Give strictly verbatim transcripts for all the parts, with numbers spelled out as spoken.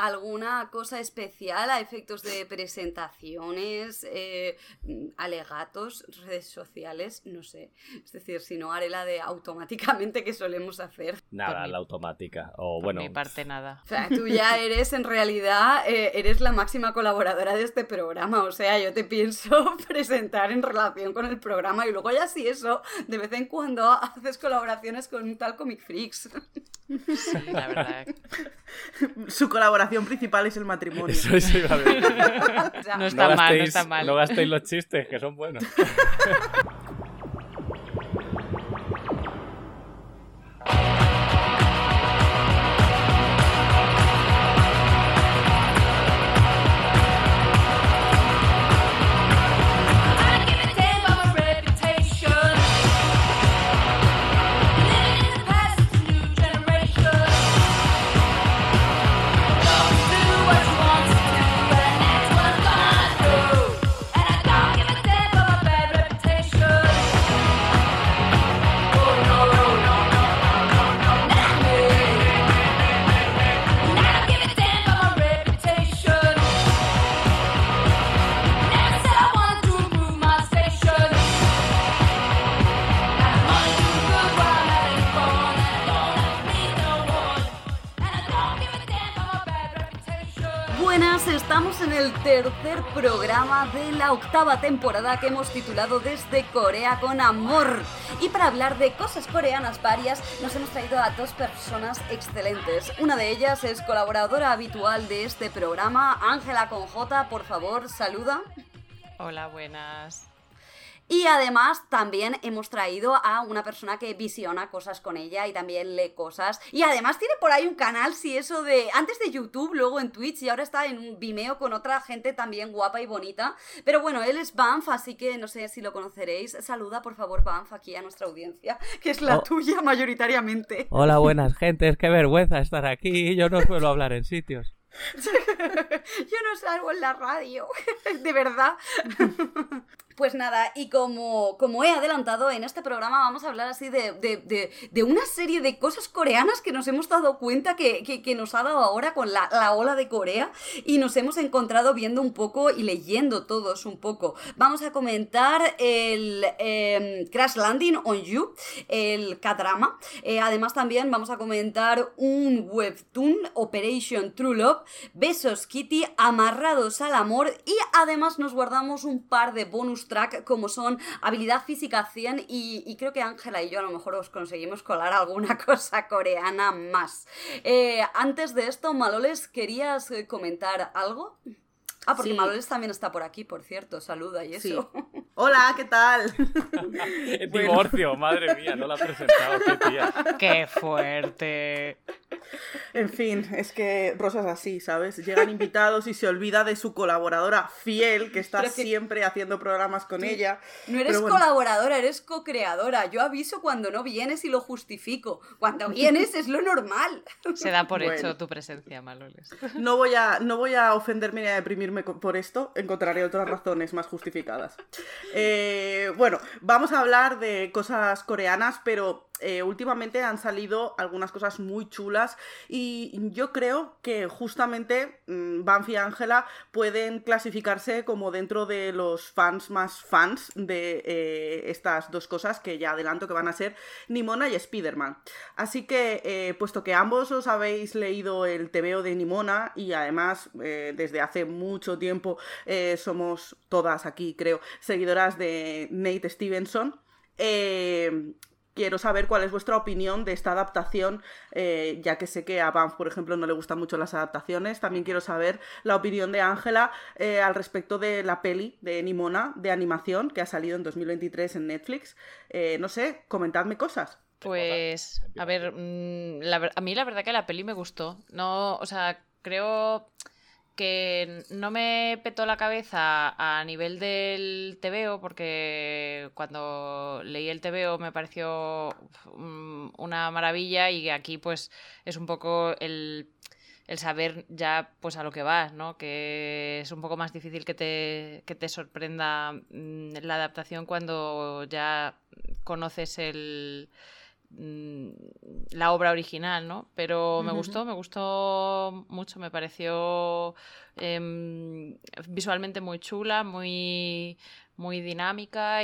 alguna cosa especial a efectos de presentaciones, eh, alegatos, redes sociales, no sé. Es decir, si no haré la de automáticamente que solemos hacer. Nada, mi, la automática. O por bueno, mi parte nada. O sea, tú ya eres en realidad, eh, eres la máxima colaboradora de este programa. O sea, yo te pienso presentar en relación con el programa y luego ya sí eso, de vez en cuando haces colaboraciones con un tal Comic Freaks. Sí, la verdad. Su colaboración principal es el matrimonio. eso, eso iba a decir. O sea, No está no mal, gastéis, no está mal. No gastéis los chistes, que son buenos. Buenas, estamos en el tercer programa de la octava temporada que hemos titulado Desde Corea con Amor. Y para hablar de cosas coreanas varias, nos hemos traído a dos personas excelentes. Una de ellas es colaboradora habitual de este programa, Ángela con J, por favor, saluda. Hola, buenas. Y además también hemos traído a una persona que visiona cosas con ella y también lee cosas. Y además tiene por ahí un canal, si eso de... Antes de YouTube, luego en Twitch y ahora está en un Vimeo con otra gente también guapa y bonita. Pero bueno, él es Banff, así que no sé si lo conoceréis. Saluda, por favor, Banff, aquí a nuestra audiencia, que es la oh. tuya mayoritariamente. Hola, buenas gentes, qué vergüenza estar aquí. Yo no suelo hablar en sitios. Yo no salgo en la radio, de verdad. Pues nada, y como, como he adelantado, en este programa vamos a hablar así de, de, de, de una serie de cosas coreanas que nos hemos dado cuenta que, que, que nos ha dado ahora con la, la ola de Corea y nos hemos encontrado viendo un poco y leyendo todos un poco. Vamos a comentar el eh, Crash Landing on You, el K-drama. Eh, además también vamos a comentar un webtoon, Operation True Love, Besos Kitty, Amarrados al Amor, y además nos guardamos un par de bonus track como son Habilidad Física cien y, y creo que Ángela y yo a lo mejor os conseguimos colar alguna cosa coreana más. Eh, antes de esto, Maloles, ¿querías comentar algo? Ah, porque sí. Maloles también está por aquí, por cierto, saluda y eso. Sí. Hola, ¿qué tal? Divorcio, bueno. Madre mía, no la he presentado, qué tía. ¡Qué fuerte! En fin, es que Rosa es así, ¿sabes? Llegan invitados y se olvida de su colaboradora fiel, que está que... siempre haciendo programas con sí. ella. No eres bueno. colaboradora, eres co-creadora. Yo aviso cuando no vienes y lo justifico. Cuando vienes es lo normal. Se da por bueno. hecho tu presencia, Maloles. No voy a, no voy a ofenderme ni a deprimirme por esto, encontraré otras razones más justificadas. Eh, bueno, vamos a hablar de cosas coreanas, pero eh, últimamente han salido algunas cosas muy chulas y yo creo que justamente mmm, Banff y Ángela pueden clasificarse como dentro de los fans más fans de eh, estas dos cosas que ya adelanto que van a ser Nimona y Spider-Man. Así que, eh, puesto que ambos os habéis leído el tebeo de Nimona y además eh, desde hace mucho tiempo eh, somos todas aquí, creo, seguidoras de Nate Stevenson, eh... quiero saber cuál es vuestra opinión de esta adaptación, eh, ya que sé que a Banff, por ejemplo, no le gustan mucho las adaptaciones. También quiero saber la opinión de Ángela eh, al respecto de la peli de Nimona, de animación, que ha salido en dos mil veintitrés en Netflix. Eh, no sé, comentadme cosas. Pues, a ver, la, a mí la verdad que la peli me gustó. No, o sea, creo... que no me petó la cabeza a nivel del tebeo, porque cuando leí el tebeo me pareció una maravilla y aquí pues es un poco el, el saber ya pues a lo que vas, ¿no? Que es un poco más difícil que te, que te sorprenda la adaptación cuando ya conoces el... la obra original, ¿no? Pero me Uh-huh. gustó, me gustó mucho, me pareció eh, visualmente muy chula, muy, muy dinámica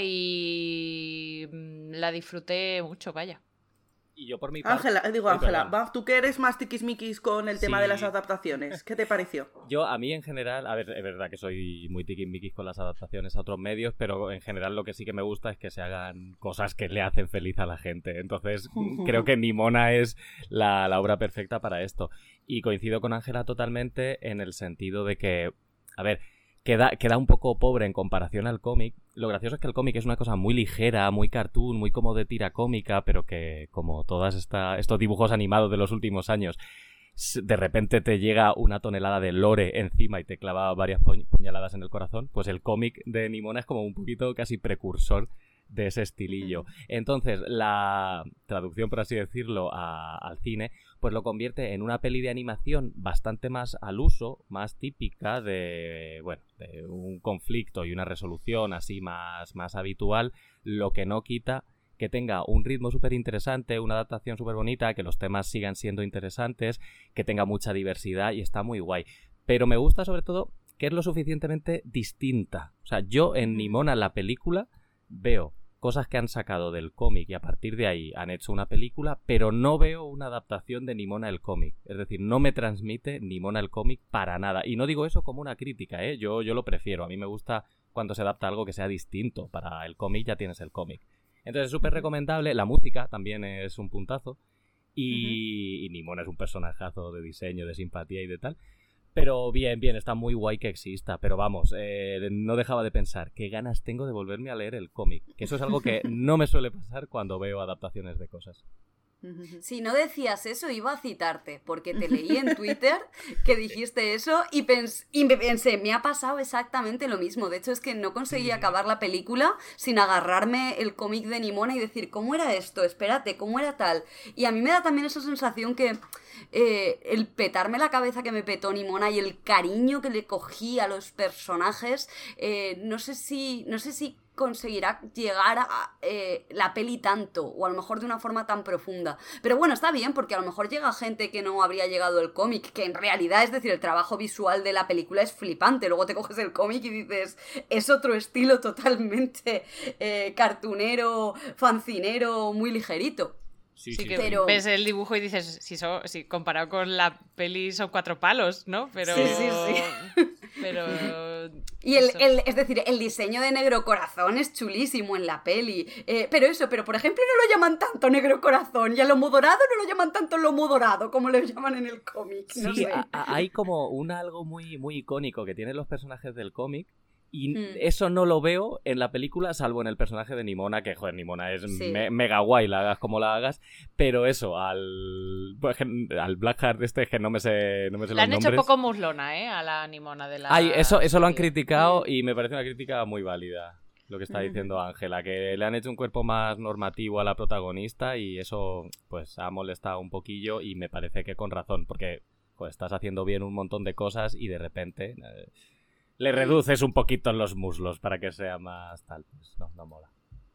y la disfruté mucho, vaya. Y yo por mi parte... Ángela, digo Ay, Ángela, perdón. va, tú que eres más tiquismiquis con el tema Sí. de las adaptaciones, ¿qué te pareció? Yo, a mí en general, a ver, es verdad que soy muy tiquismiquis con las adaptaciones a otros medios, pero en general lo que sí que me gusta es que se hagan cosas que le hacen feliz a la gente. Entonces, creo que Nimona es la, la obra perfecta para esto. Y coincido con Ángela totalmente en el sentido de que, a ver, queda, queda un poco pobre en comparación al cómic. Lo gracioso es que el cómic es una cosa muy ligera, muy cartoon, muy como de tira cómica, pero que, como todos estos dibujos animados de los últimos años, de repente te llega una tonelada de lore encima y te clava varias puñaladas en el corazón, pues el cómic de Nimona es como un poquito casi precursor de ese estilillo. Entonces, la traducción, por así decirlo, a, al cine, pues lo convierte en una peli de animación bastante más al uso, más típica de, bueno, de un conflicto y una resolución así más, más habitual, lo que no quita que tenga un ritmo súper interesante, una adaptación súper bonita, que los temas sigan siendo interesantes, que tenga mucha diversidad y está muy guay. Pero me gusta sobre todo que es lo suficientemente distinta. O sea, yo en Nimona, la película, veo cosas que han sacado del cómic y a partir de ahí han hecho una película, pero no veo una adaptación de Nimona el cómic. Es decir, no me transmite Nimona el cómic para nada. Y no digo eso como una crítica, ¿eh? Yo, yo lo prefiero. A mí me gusta cuando se adapta algo que sea distinto. Para el cómic ya tienes el cómic. Entonces es súper recomendable. La música también es un puntazo. Y, uh-huh. y Nimona es un personajazo de diseño, de simpatía y de tal. Pero bien, bien, está muy guay que exista. Pero vamos, eh, no dejaba de pensar qué ganas tengo de volverme a leer el cómic. Que eso es algo que no me suele pasar cuando veo adaptaciones de cosas. Si no decías eso, iba a citarte, porque te leí en Twitter que dijiste eso y, pens- y me pensé, me ha pasado exactamente lo mismo. De hecho, es que no conseguí acabar la película sin agarrarme el cómic de Nimona y decir, ¿cómo era esto? Espérate, ¿cómo era tal? Y a mí me da también esa sensación que eh, el petarme la cabeza que me petó Nimona y el cariño que le cogí a los personajes, eh, no sé si, no sé si conseguirá llegar a eh, la peli tanto, o a lo mejor de una forma tan profunda. Pero bueno, está bien, porque a lo mejor llega gente que no habría llegado el cómic, que en realidad, es decir, el trabajo visual de la película es flipante. Luego te coges el cómic y dices, es otro estilo totalmente eh, cartunero, fancinero, muy ligerito. Sí, sí, que pero... ves el dibujo y dices, si, so, si comparado con la peli son cuatro palos, ¿no? Pero... Sí, sí, sí. Pero... Y el, el, es decir, el diseño de Negro Corazón es chulísimo en la peli. Eh, pero eso, pero por ejemplo no lo llaman tanto Negro Corazón y a Lomo Dorado no lo llaman tanto Lomo Dorado como lo llaman en el cómic. No sí, sé. a, a, hay como un algo muy, muy icónico que tienen los personajes del cómic. Y mm. eso no lo veo en la película, salvo en el personaje de Nimona, que, joder, Nimona es sí. me, mega guay, la hagas como la hagas. Pero eso, al al Blackheart este, que no me sé, no me sé Le los han nombres. hecho poco muslona, ¿eh? A la Nimona de la... Ay, eso, eso sí. lo han criticado y me parece una crítica muy válida, lo que está diciendo Ángela, que le han hecho un cuerpo más normativo a la protagonista y eso, pues, ha molestado un poquillo y me parece que con razón, porque pues, estás haciendo bien un montón de cosas y de repente... Eh, le reduces un poquito los muslos para que sea más tal. Pues no, no mola.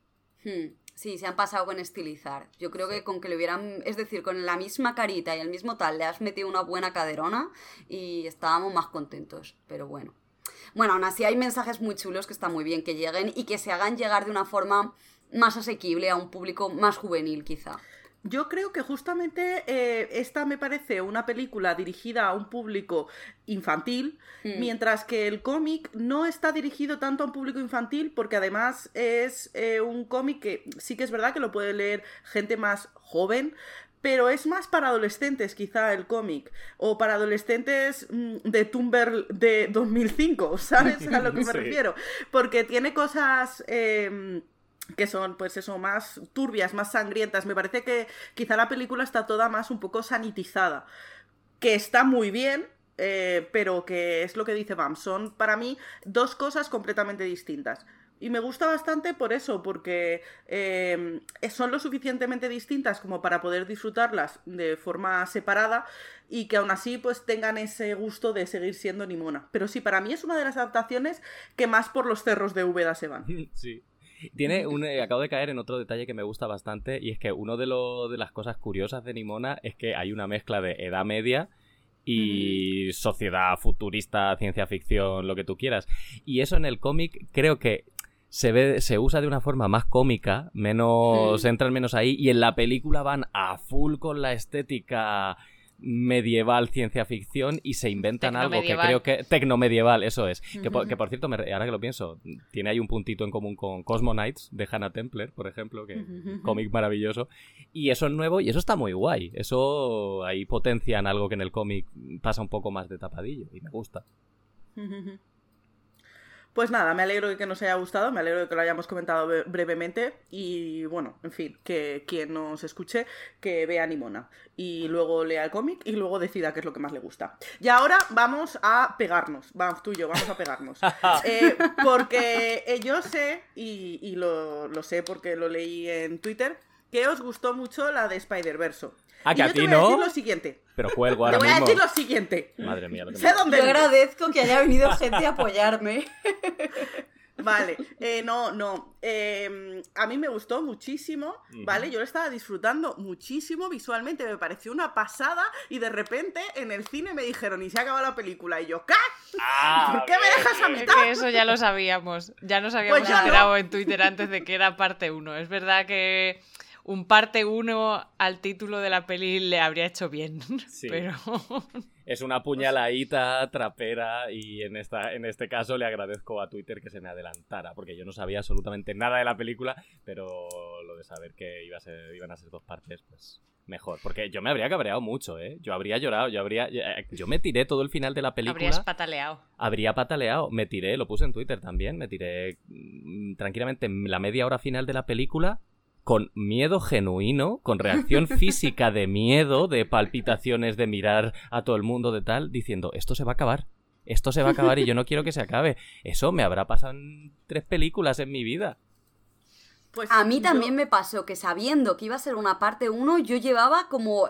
Sí, se han pasado con estilizar. Yo creo que con que le hubieran... Es decir, con la misma carita y el mismo tal, le has metido una buena caderona y estábamos más contentos. Pero bueno. Bueno, aún así hay mensajes muy chulos que está muy bien que lleguen y que se hagan llegar de una forma más asequible a un público más juvenil, quizá. Yo creo que justamente eh, esta me parece una película dirigida a un público infantil, mm. mientras que el cómic no está dirigido tanto a un público infantil, porque además es eh, un cómic que sí que es verdad que lo puede leer gente más joven, pero es más para adolescentes quizá el cómic, o para adolescentes mmm, de Tumblr de dos mil cinco, ¿sabes a lo que me sí. refiero? Porque tiene cosas... Eh, que son, pues eso, más turbias, más sangrientas. Me parece que quizá la película está toda más un poco sanitizada, que está muy bien, eh, pero que es lo que dice Bam, son para mí dos cosas completamente distintas. Y me gusta bastante por eso, porque eh, son lo suficientemente distintas como para poder disfrutarlas de forma separada y que aún así pues tengan ese gusto de seguir siendo Nimona. Pero sí, para mí es una de las adaptaciones que más por los cerros de Úbeda se van. Sí. Tiene un, eh, acabo de caer en otro detalle que me gusta bastante, y es que una de, lo, de las cosas curiosas de Nimona es que hay una mezcla de edad media y mm. sociedad futurista, ciencia ficción, lo que tú quieras. Y eso en el cómic creo que se ve, se usa de una forma más cómica, menos, mm. entran menos ahí, y en la película van a full con la estética medieval, ciencia ficción, y se inventan algo que creo que... Tecnomedieval, eso es. Uh-huh. Que, por, que por cierto, me, ahora que lo pienso, tiene ahí un puntito en común con Cosmo Knights de Hannah Templer, por ejemplo, que uh-huh. cómic maravilloso. Y eso es nuevo y eso está muy guay. Eso ahí potencian algo que en el cómic pasa un poco más de tapadillo y me gusta. Uh-huh. Pues nada, me alegro de que nos haya gustado, me alegro de que lo hayamos comentado brevemente y bueno, en fin, que quien nos escuche que vea Nimona y luego lea el cómic y luego decida qué es lo que más le gusta. Y ahora vamos a pegarnos, vamos tú y yo, vamos a pegarnos. eh, porque eh, yo sé, y, y lo, lo sé porque lo leí en Twitter, que os gustó mucho la de Spider-Verse. Ah, que y a yo ti te voy no. a decir lo siguiente. Pero cuelgo ahora mismo. Te voy mismo. a decir lo siguiente. Madre mía, lo que sé me... dónde Yo agradezco que haya venido gente a apoyarme. Vale, eh, no, no. Eh, a mí me gustó muchísimo, ¿vale? Yo lo estaba disfrutando muchísimo visualmente, me pareció una pasada y de repente en el cine me dijeron, y se acaba la película, y yo, ¿qué? Ah, ¿Por qué me dejas a mitad? Que eso ya lo sabíamos, ya nos habíamos Pues yo enterado no. en Twitter antes de que era parte uno. Es verdad que un parte uno al título de la peli le habría hecho bien, sí. pero... Es una puñaladita trapera y en, esta, en este caso le agradezco a Twitter que se me adelantara, porque yo no sabía absolutamente nada de la película, pero lo de saber que iba a ser, iban a ser dos partes, pues mejor. Porque yo me habría cabreado mucho, ¿eh? Yo habría llorado, yo habría... Yo me tiré todo el final de la película. Habrías pataleado. Habría pataleado. Me tiré, lo puse en Twitter también, me tiré mmm, tranquilamente la media hora final de la película con miedo genuino, con reacción física de miedo, de palpitaciones, de mirar a todo el mundo, de tal, diciendo, esto se va a acabar, esto se va a acabar y yo no quiero que se acabe. Eso me habrá pasado en tres películas en mi vida. Pues a mí también yo... me pasó que sabiendo que iba a ser una parte uno, yo llevaba como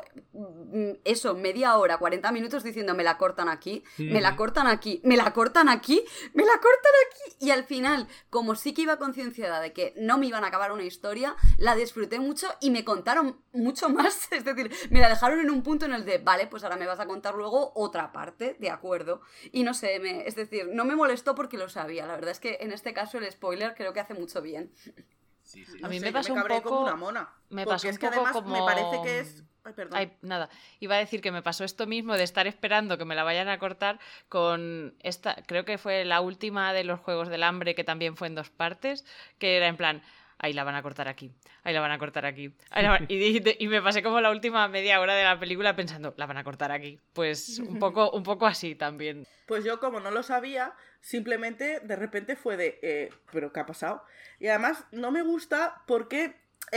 eso, media hora, cuarenta minutos diciendo me la cortan aquí, mm. me la cortan aquí, me la cortan aquí, me la cortan aquí. Y al final, como sí que iba concienciada de que no me iban a acabar una historia, la disfruté mucho y me contaron mucho más. Es decir, me la dejaron en un punto en el de, vale, pues ahora me vas a contar luego otra parte, de acuerdo. Y no sé, me, es decir, no me molestó porque lo sabía. La verdad es que en este caso el spoiler creo que hace mucho bien. Sí, sí. A mí no me sé, pasó me un poco como una mona. Me porque pasó es un que poco además como... me parece que es... Ay, perdón. Ay, nada, iba a decir que me pasó esto mismo de estar esperando que me la vayan a cortar con esta, creo que fue la última de los Juegos del Hambre, que también fue en dos partes, que era en plan, ahí la van a cortar aquí, ahí la van a cortar aquí, ahí la van... y, y, y me pasé como la última media hora de la película pensando, la van a cortar aquí, pues un poco, un poco así también. Pues yo, como no lo sabía, simplemente de repente fue de, eh, ¿pero qué ha pasado? Y además no me gusta porque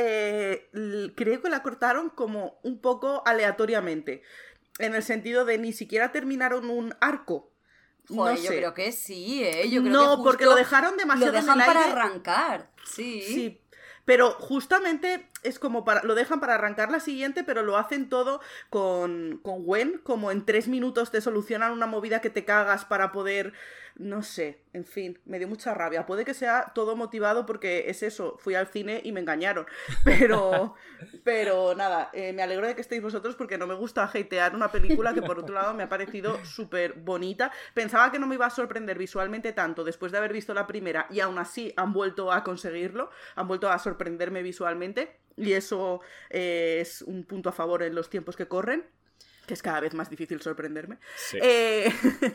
eh, creo que la cortaron como un poco aleatoriamente, en el sentido de ni siquiera terminaron un arco. Joder, no yo sé. creo que sí, ¿eh? Yo creo no, que justo porque lo dejaron demasiado lo dejan en el para aire. arrancar, sí. Sí, pero justamente es como para... Lo dejan para arrancar la siguiente, pero lo hacen todo con, con Gwen, como en tres minutos te solucionan una movida que te cagas para poder... No sé, en fin, me dio mucha rabia. Puede que sea todo motivado porque es eso, fui al cine y me engañaron. Pero, pero nada, eh, me alegro de que estéis vosotros porque no me gusta hatear una película que por otro lado me ha parecido súper bonita. Pensaba que no me iba a sorprender visualmente tanto después de haber visto la primera y aún así han vuelto a conseguirlo, han vuelto a sorprenderme visualmente y eso eh, es un punto a favor en los tiempos que corren. Que es cada vez más difícil sorprenderme. Sí, eh...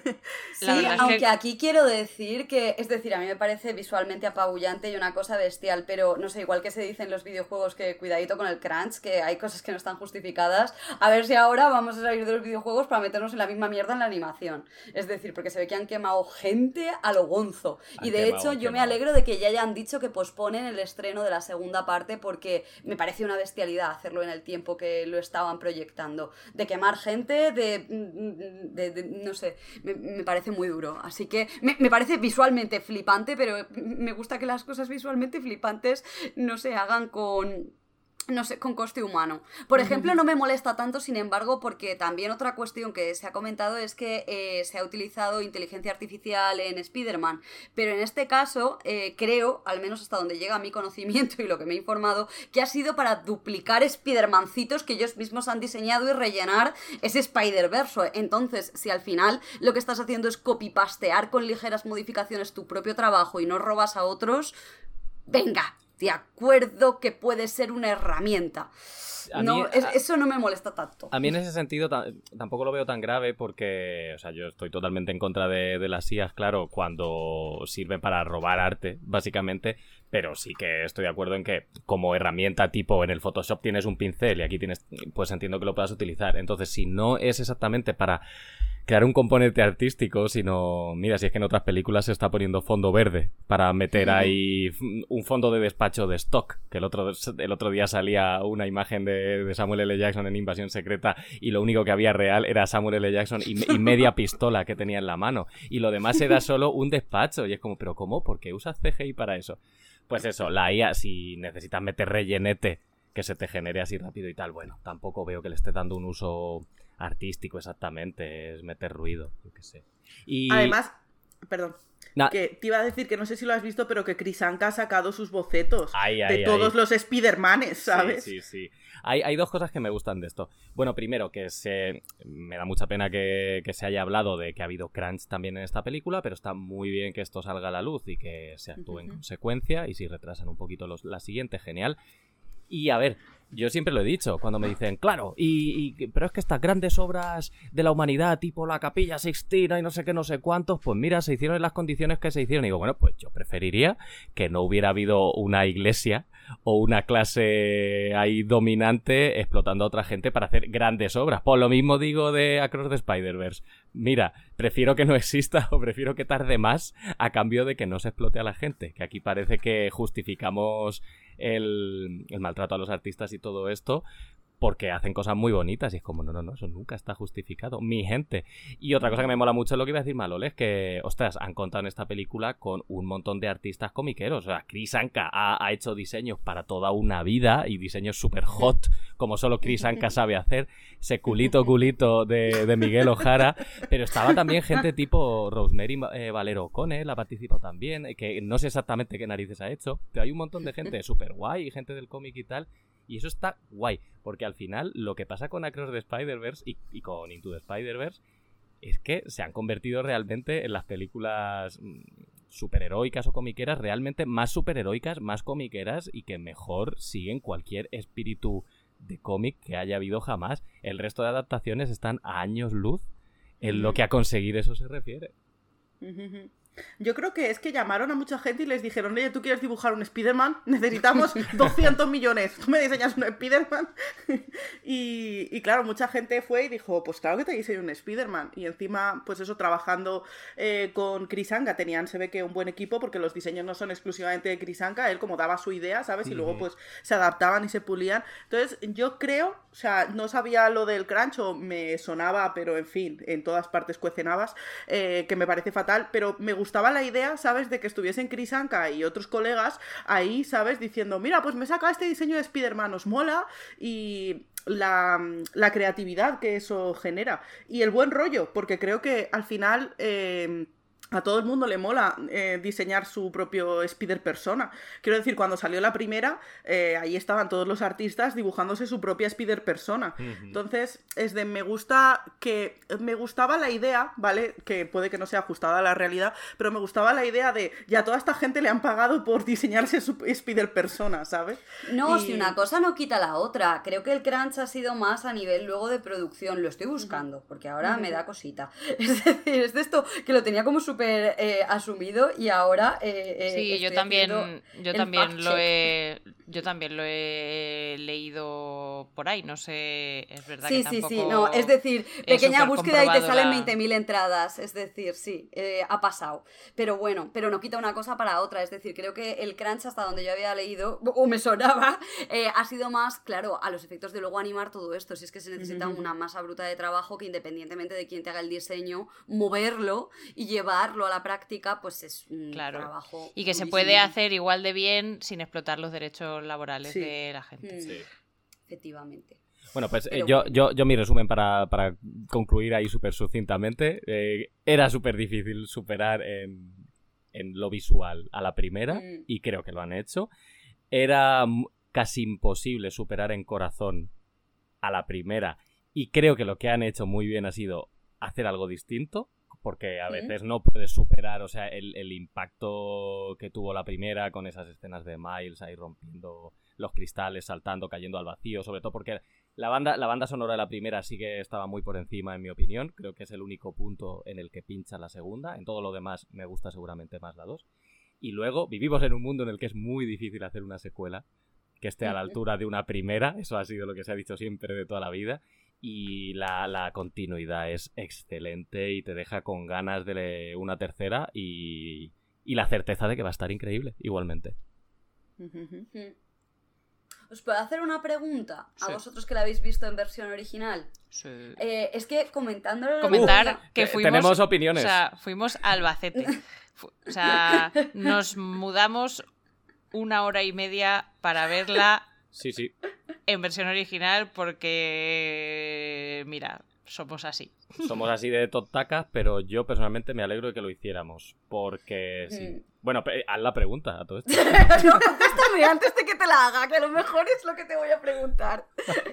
sí aunque que... aquí quiero decir que, es decir, a mí me parece visualmente apabullante y una cosa bestial, pero no sé, igual que se dice en los videojuegos que cuidadito con el crunch, que hay cosas que no están justificadas, a ver si ahora vamos a salir de los videojuegos para meternos en la misma mierda en la animación. Es decir, porque se ve que han quemado gente a lo gonzo. Han y de quemado, hecho yo quemado. me alegro de que ya hayan dicho que posponen el estreno de la segunda parte porque me parece una bestialidad hacerlo en el tiempo que lo estaban proyectando. De quemar gente, de, de, de no sé, me, me parece muy duro, así que me, me parece visualmente flipante, pero me gusta que las cosas visualmente flipantes no se hagan con no sé, con coste humano. Por ejemplo, no me molesta tanto, sin embargo, porque también otra cuestión que se ha comentado es que eh, se ha utilizado inteligencia artificial en Spider-Man, pero en este caso eh, creo, al menos hasta donde llega mi conocimiento y lo que me he informado, que ha sido para duplicar Spider-Mancitos que ellos mismos han diseñado y rellenar ese Spider-Verse. Entonces, si al final lo que estás haciendo es copy-pastear con ligeras modificaciones tu propio trabajo y no robas a otros, venga, de acuerdo que puede ser una herramienta. A No, mí, es, a, eso no me molesta tanto. A mí en ese sentido tampoco lo veo tan grave porque, o sea, yo estoy totalmente en contra de, de las I As, claro, cuando sirven para robar arte, básicamente, pero sí que estoy de acuerdo en que como herramienta tipo en el Photoshop tienes un pincel y aquí tienes, pues entiendo que lo puedas utilizar. Entonces, si no es exactamente para crear un componente artístico, sino, mira, si es que en otras películas se está poniendo fondo verde para meter ahí un fondo de despacho de stock, que el otro, el otro día salía una imagen de, de Samuel L. Jackson en Invasión Secreta y lo único que había real era Samuel L. Jackson y, y media pistola que tenía en la mano, y lo demás era solo un despacho, y es como, ¿pero cómo? ¿Por qué usas C G I para eso? Pues eso, la I A, si necesitas meter rellenete que se te genere así rápido y tal, bueno, tampoco veo que le esté dando un uso artístico exactamente, es meter ruido, yo qué sé. Y además, perdón, nah. que te iba a decir que no sé si lo has visto, pero que Chris Anka ha sacado sus bocetos ay, ay, de todos ay. los Spider-Manes, ¿sabes? Sí, sí, sí. Hay, hay dos cosas que me gustan de esto. Bueno, primero, que se me da mucha pena que, que se haya hablado de que ha habido crunch también en esta película, pero está muy bien que esto salga a la luz y que se actúe uh-huh. en consecuencia, y si retrasan un poquito los, la siguiente, genial. Y a ver, yo siempre lo he dicho, cuando me dicen, claro, y, y pero es que estas grandes obras de la humanidad, tipo la Capilla Sixtina y no sé qué, no sé cuántos, pues mira, se hicieron en las condiciones que se hicieron. Y digo, bueno, pues yo preferiría que no hubiera habido una iglesia o una clase ahí dominante explotando a otra gente para hacer grandes obras. Por lo mismo digo de Across the Spider-Verse. Mira, prefiero que no exista o prefiero que tarde más a cambio de que no se explote a la gente. Que aquí parece que justificamos el, el maltrato a los artistas y todo esto porque hacen cosas muy bonitas y es como, no, no, no, eso nunca está justificado, mi gente. Y otra cosa que me mola mucho es lo que iba a decir Malol, es que, ostras, han contado en esta película con un montón de artistas comiqueros. O sea, Chris Anka ha, ha hecho diseños para toda una vida y diseños super hot, como solo Chris Anka sabe hacer, ese culito culito de, de Miguel Ojara, pero estaba también gente tipo Rosemary eh, Valero O'Connell, ha participado también, que no sé exactamente qué narices ha hecho, pero hay un montón de gente súper guay y gente del cómic y tal. Y eso está guay, porque al final lo que pasa con Across the Spider-Verse y, y con Into the Spider-Verse es que se han convertido realmente en las películas superheroicas o comiqueras, realmente más superheroicas, más comiqueras y que mejor siguen cualquier espíritu de cómic que haya habido jamás. El resto de adaptaciones están a años luz en lo que a conseguir eso se refiere. Yo creo que es que llamaron a mucha gente y les dijeron, oye, ¿tú quieres dibujar un Spider-Man? Necesitamos doscientos millones. ¿Tú me diseñas un Spider-Man? y, y claro, mucha gente fue y dijo, pues claro que te diseño un Spider-Man. Y encima, pues eso, trabajando eh, con Chris Anka, tenían, se ve que un buen equipo, porque los diseños no son exclusivamente de Chris Anka, él como daba su idea, ¿sabes? Y uh-huh. luego pues se adaptaban y se pulían. Entonces yo creo, o sea, no sabía lo del crunch, o me sonaba, pero en fin, en todas partes cuecen habas, eh, que me parece fatal, pero me gustaba la idea, ¿sabes? De que estuviesen Chris Anka y otros colegas ahí, ¿sabes? Diciendo, mira, pues me saca este diseño de Spider-Man, os mola, y la, la creatividad que eso genera. Y el buen rollo, porque creo que al final... Eh, a todo el mundo le mola eh, diseñar su propio Spider-Persona. Quiero decir, cuando salió la primera, eh, ahí estaban todos los artistas dibujándose su propia Spider-Persona. Uh-huh. Entonces, es de, me gusta que... Me gustaba la idea, ¿vale? Que puede que no sea ajustada a la realidad, pero me gustaba la idea de, ya toda esta gente le han pagado por diseñarse su Spider-Persona, ¿sabes? No, y... si una cosa no quita la otra. Creo que el crunch ha sido más a nivel luego de producción. Lo estoy buscando, uh-huh. porque ahora uh-huh. me da cosita. Es decir, es de esto que lo tenía como súper Eh, asumido y ahora eh, eh, sí, yo también yo también lo he yo también lo he leído por ahí, no sé, es verdad sí, que sí, tampoco sí, no, es decir, pequeña búsqueda y te salen la... veinte mil entradas, es decir, sí, eh, ha pasado, pero bueno, pero no quita una cosa para otra, es decir, creo que el crunch hasta donde yo había leído, o me sonaba, eh, ha sido más, claro, a los efectos de luego animar todo esto, si es que se necesita uh-huh. una masa bruta de trabajo que independientemente de quién te haga el diseño, moverlo y llevarlo a la práctica, pues es un claro. trabajo y que durísimo. Se puede hacer igual de bien sin explotar los derechos laborales sí. de la gente. Sí. efectivamente. Bueno, pues eh, Pero yo, bueno. yo, yo mi resumen para, para concluir ahí súper sucintamente. Eh, era súper difícil superar en, en lo visual a la primera, Mm. y creo que lo han hecho. Era m- casi imposible superar en corazón a la primera, y creo que lo que han hecho muy bien ha sido hacer algo distinto, porque a Mm. veces no puedes superar, o sea, el, el impacto que tuvo la primera con esas escenas de Miles ahí rompiendo los cristales, saltando, cayendo al vacío, sobre todo porque la banda, la banda sonora de la primera sí que estaba muy por encima, en mi opinión. Creo que es el único punto en el que pincha la segunda. En todo lo demás me gusta seguramente más la dos. Y luego vivimos en un mundo en el que es muy difícil hacer una secuela que esté a la altura de una primera. Eso ha sido lo que se ha dicho siempre de toda la vida. Y la, la continuidad es excelente y te deja con ganas de una tercera y, y la certeza de que va a estar increíble igualmente. Ujú. Mm. ¿Os puedo hacer una pregunta a Sí. vosotros que la habéis visto en versión original? Sí. Eh, es que comentándolo... Comentar que Te- fuimos... tenemos opiniones. O sea, fuimos a Albacete. Fu- O sea, nos mudamos una hora y media para verla Sí, sí. en versión original porque, mira, somos así. Somos así de totacas, pero yo personalmente me alegro de que lo hiciéramos. Porque sí. Mm. Bueno, pe- haz la pregunta a todo esto. No, contéstame antes de que te la haga, que a lo mejor es lo que te voy a preguntar.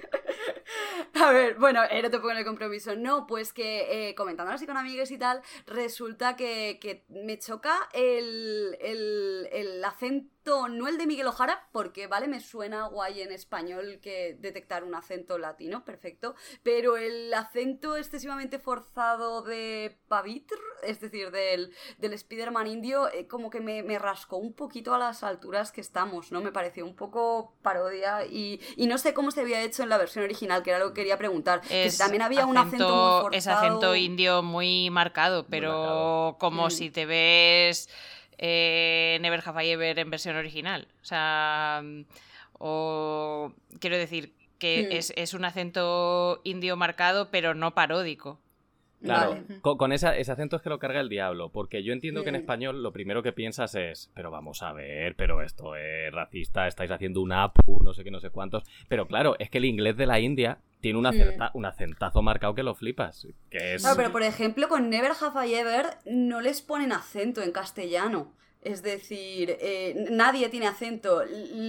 A ver, bueno, eh, no te pongo en el compromiso. No, pues que eh, comentándolo así con amigues y tal, resulta que, que me choca el, el, el acento, no el de Miguel Ojara, porque, vale, me suena guay en español que detectar un acento latino, perfecto, pero el acento excesivamente forzado de Pavitr, es decir, del, del Spider-Man indio, eh, como que me, me rascó un poquito a las alturas que estamos, ¿no? Me pareció un poco parodia y, y no sé cómo se había hecho en la versión original, que era lo que quería preguntar. Que Es si también había un acento muy forzado. Es acento indio muy marcado, pero marcado. como Mm. si te ves eh, Never Have I Ever en versión original. O sea, o quiero decir que Mm. es, es un acento indio marcado, pero no paródico. Claro, Vale. con, con esa, ese acento es que lo carga el diablo, porque yo entiendo que en Mm. español lo primero que piensas es, pero vamos a ver, pero esto es racista, estáis haciendo un apu, no sé qué, no sé cuántos, pero claro, es que el inglés de la India tiene un, acerta- un acentazo marcado que lo flipas, que es... No, pero por ejemplo, con Never Have I Ever no les ponen acento en castellano. Es decir, eh, nadie tiene acento.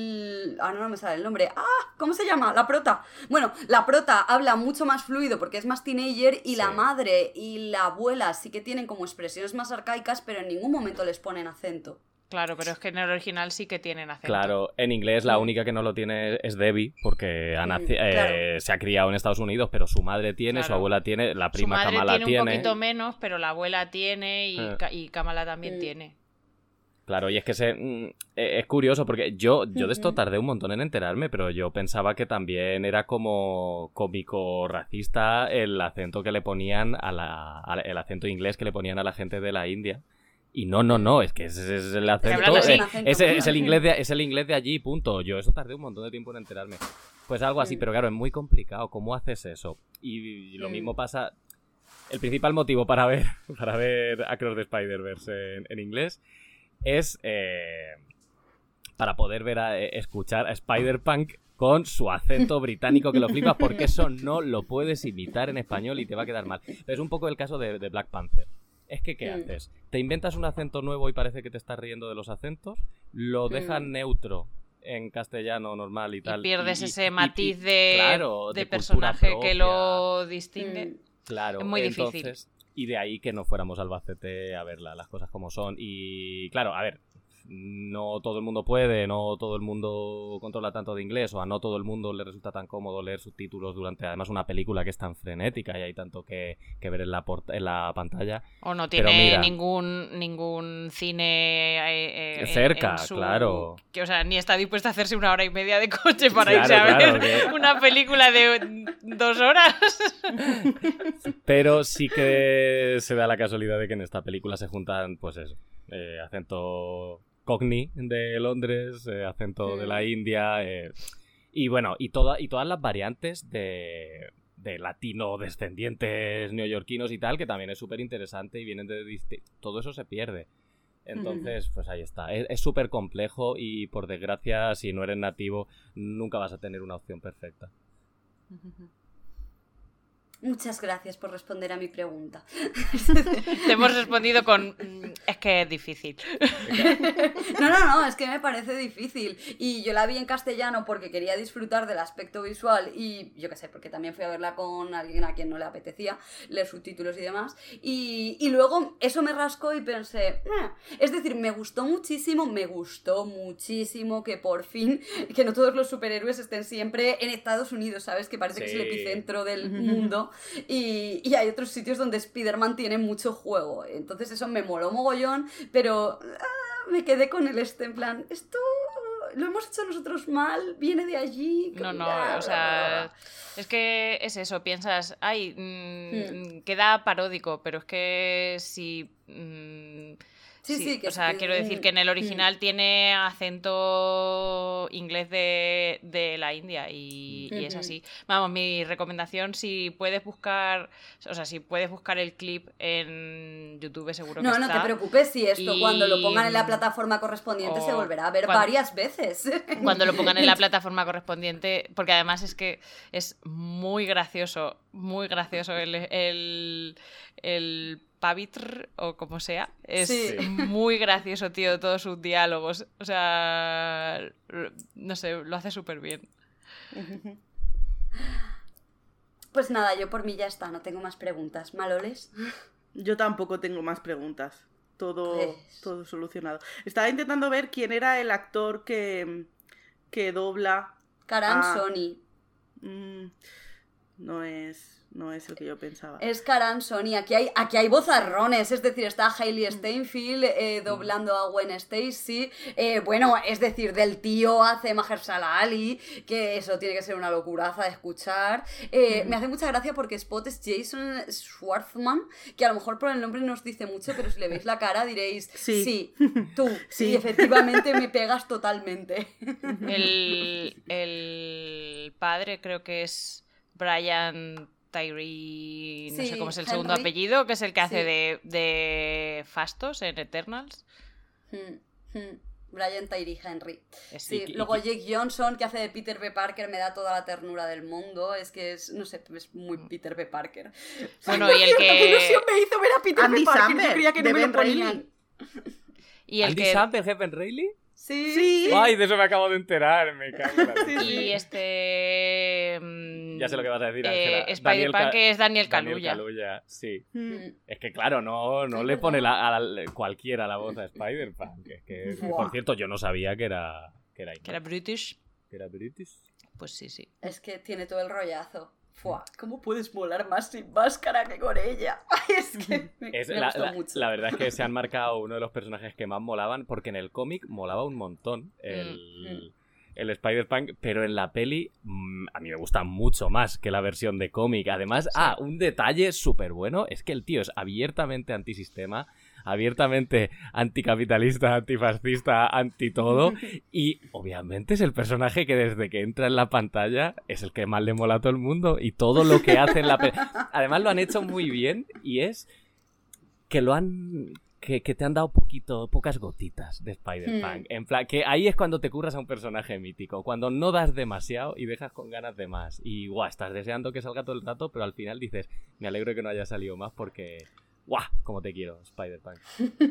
L- ahora no me sale el nombre. ¡Ah! ¿Cómo se llama? La prota. Bueno, la prota habla mucho más fluido porque es más teenager y Sí. la madre y la abuela sí que tienen como expresiones más arcaicas, pero en ningún momento les ponen acento. Claro, pero es que en el original sí que tienen acento. Claro, en inglés la Mm. única que no lo tiene es Debbie, porque ha Mm, naci- eh, claro. se ha criado en Estados Unidos, pero su madre tiene, su Claro. abuela tiene, la Su prima madre Kamala tiene un tiene. poquito menos, pero la abuela tiene y, Eh. Ka- y Kamala también Mm. tiene. Claro, y es que se, mm, eh, es curioso porque yo, yo de esto Ujú. tardé un montón en enterarme, pero yo pensaba que también era como cómico racista el acento que le ponían a la, a- el acento inglés que le ponían a la gente de la India. Y no, no, no, es que ese es el acento, hablando así. eh, Un acento ese muy es el grande. inglés de, es el inglés de allí, punto. Yo eso tardé un montón de tiempo en enterarme. Pues algo así, Mm. pero claro, es muy complicado. ¿Cómo haces eso? Y, y lo Mm. mismo pasa. El principal motivo para ver, para ver Across the Spider-Verse en, en inglés es eh, para poder ver a, eh, escuchar a Spider-Punk con su acento británico que lo flipas, porque eso no lo puedes imitar en español y te va a quedar mal. Es un poco el caso de, de Black Panther. Es que, ¿qué Mm. haces? ¿Te inventas un acento nuevo y parece que te estás riendo de los acentos? ¿Lo dejas Mm. neutro en castellano normal y Y tal? pierdes y- ese y- matiz y- de, claro, de de cultura personaje que propia. lo distingue. Mm. Claro, Es muy difícil. entonces, y de ahí que no fuéramos a Albacete a verla, las cosas como son. Y claro, a ver, no todo el mundo puede, no todo el mundo controla tanto de inglés, o a no todo el mundo le resulta tan cómodo leer subtítulos durante además una película que es tan frenética y hay tanto que, que ver en la, porta- en la pantalla. O no Pero tiene mira. ningún ningún cine eh, eh, en- Cerca, en su- claro. que, o sea, ni está dispuesta a hacerse una hora y media de coche para Claro, irse a claro, ver que- una película de dos horas. Pero sí que se da la casualidad de que en esta película se juntan, pues eso, eh, acento cockney de Londres, eh, acento de la India, eh, y bueno, y, toda, y todas las variantes de, de latino descendientes neoyorquinos y tal, que también es súper interesante y vienen de... disti- todo eso se pierde. Entonces, pues ahí está. Es súper complejo y, por desgracia, si no eres nativo, nunca vas a tener una opción perfecta. Muchas gracias por responder a mi pregunta. Te hemos respondido con... Es que es difícil. No, no, no, es que me parece difícil. Y yo la vi en castellano porque quería disfrutar del aspecto visual y yo qué sé, porque también fui a verla con alguien a quien no le apetecía leer subtítulos y demás. Y, y luego eso me rascó y pensé... Eh. Es decir, me gustó muchísimo, me gustó muchísimo que por fin, que no todos los superhéroes estén siempre en Estados Unidos, ¿sabes? Que parece sí. que es el epicentro del mundo. Y, y hay otros sitios donde Spider-Man tiene mucho juego. Entonces eso me moló mogollón, pero ah, me quedé con el este en plan, esto lo hemos hecho nosotros mal, viene de allí. No, no, bla, o sea, es que es eso, piensas, ay, mmm, hmm. queda paródico, pero es que si... Mmm, Sí, sí, sí, que o sea, es, quiero decir que en el original mm. tiene acento inglés de, de la India y, mm-hmm. y es así. Vamos, mi recomendación, si puedes buscar, o sea, si puedes buscar el clip en YouTube, seguro no, que no está. No, no te preocupes, si esto y... cuando lo pongan en la plataforma correspondiente o se volverá a ver cuando... varias veces. Cuando lo pongan en la plataforma correspondiente, porque además es que es muy gracioso, muy gracioso el... el, el Pavitr o como sea, es sí. muy gracioso, tío, todos sus diálogos, o sea, no sé, lo hace súper bien. Pues nada, yo por mí ya está, no tengo más preguntas. ¿Maloles? Yo tampoco tengo más preguntas, todo, pues... todo solucionado. Estaba intentando ver quién era el actor que, que dobla Karan a... Soni. Mm, no es... No es el que yo pensaba. Es Karan Soni. Aquí hay, aquí hay vozarrones. Es decir, está Hailey Steinfeld eh, doblando a Gwen Stacy. Eh, bueno, es decir, del tío hace Mahershala Ali, que eso tiene que ser una locuraza de escuchar. Eh, mm. Me hace mucha gracia porque Spot es Jason Schwartzman, que a lo mejor por el nombre no os dice mucho, pero si le veis la cara diréis, sí, sí tú. Sí. Y efectivamente me pegas totalmente. El, el padre creo que es Brian... Tyree, no sí, sé cómo es el Henry. Segundo apellido, que es el que hace sí. de, de Fastos en Eternals. Hmm, hmm. Brian Tyree Henry. Es, sí, y, luego y, Jake Johnson, que hace de Peter B. Parker, me da toda la ternura del mundo. Es que es, no sé, es muy Peter B. Parker. Bueno, y el que... ¡Qué ilusión me hizo ver a Peter Andy B. Parker! Samberg, yo creía que no me lo ponían. Y el Andy que... Samberg, Heaven Reilly. Sí. sí. Ay, de eso me acabo de enterar, me cago en la sí, sí. Y este... Ya sé lo que vas a decir, eh, Ángela. Spider-Man, que es Daniel Kaluuya. Daniel Kaluuya, sí. Mm. Es que claro, no, no le pone la, a la, cualquiera la voz a Spider-Man. Que, que, que, por cierto, yo no sabía que era... Que era, que era British. Que era British. Pues sí, sí. Es que tiene todo el rollazo. Fua, ¿cómo puedes volar más sin máscara que con ella? Ay, es que me, es, me la, gustó la, mucho. La verdad es que se han marcado uno de los personajes que más molaban, porque en el cómic molaba un montón el, mm. el Spider-Punk, pero en la peli mmm, a mí me gusta mucho más que la versión de cómic. Además, sí. ah, un detalle súper bueno es que el tío es abiertamente antisistema, abiertamente anticapitalista, antifascista, anti todo, y obviamente es el personaje que desde que entra en la pantalla es el que más le mola a todo el mundo, y todo lo que hace en la pe- además lo han hecho muy bien, y es que lo han que, que te han dado poquito, pocas gotitas de Spider-Punk, hmm. en plan, que ahí es cuando te curras a un personaje mítico, cuando no das demasiado y dejas con ganas de más, y guau, estás deseando que salga todo el rato, pero al final dices, me alegro de que no haya salido más porque ¡guau! Como te quiero, Spider-Punk.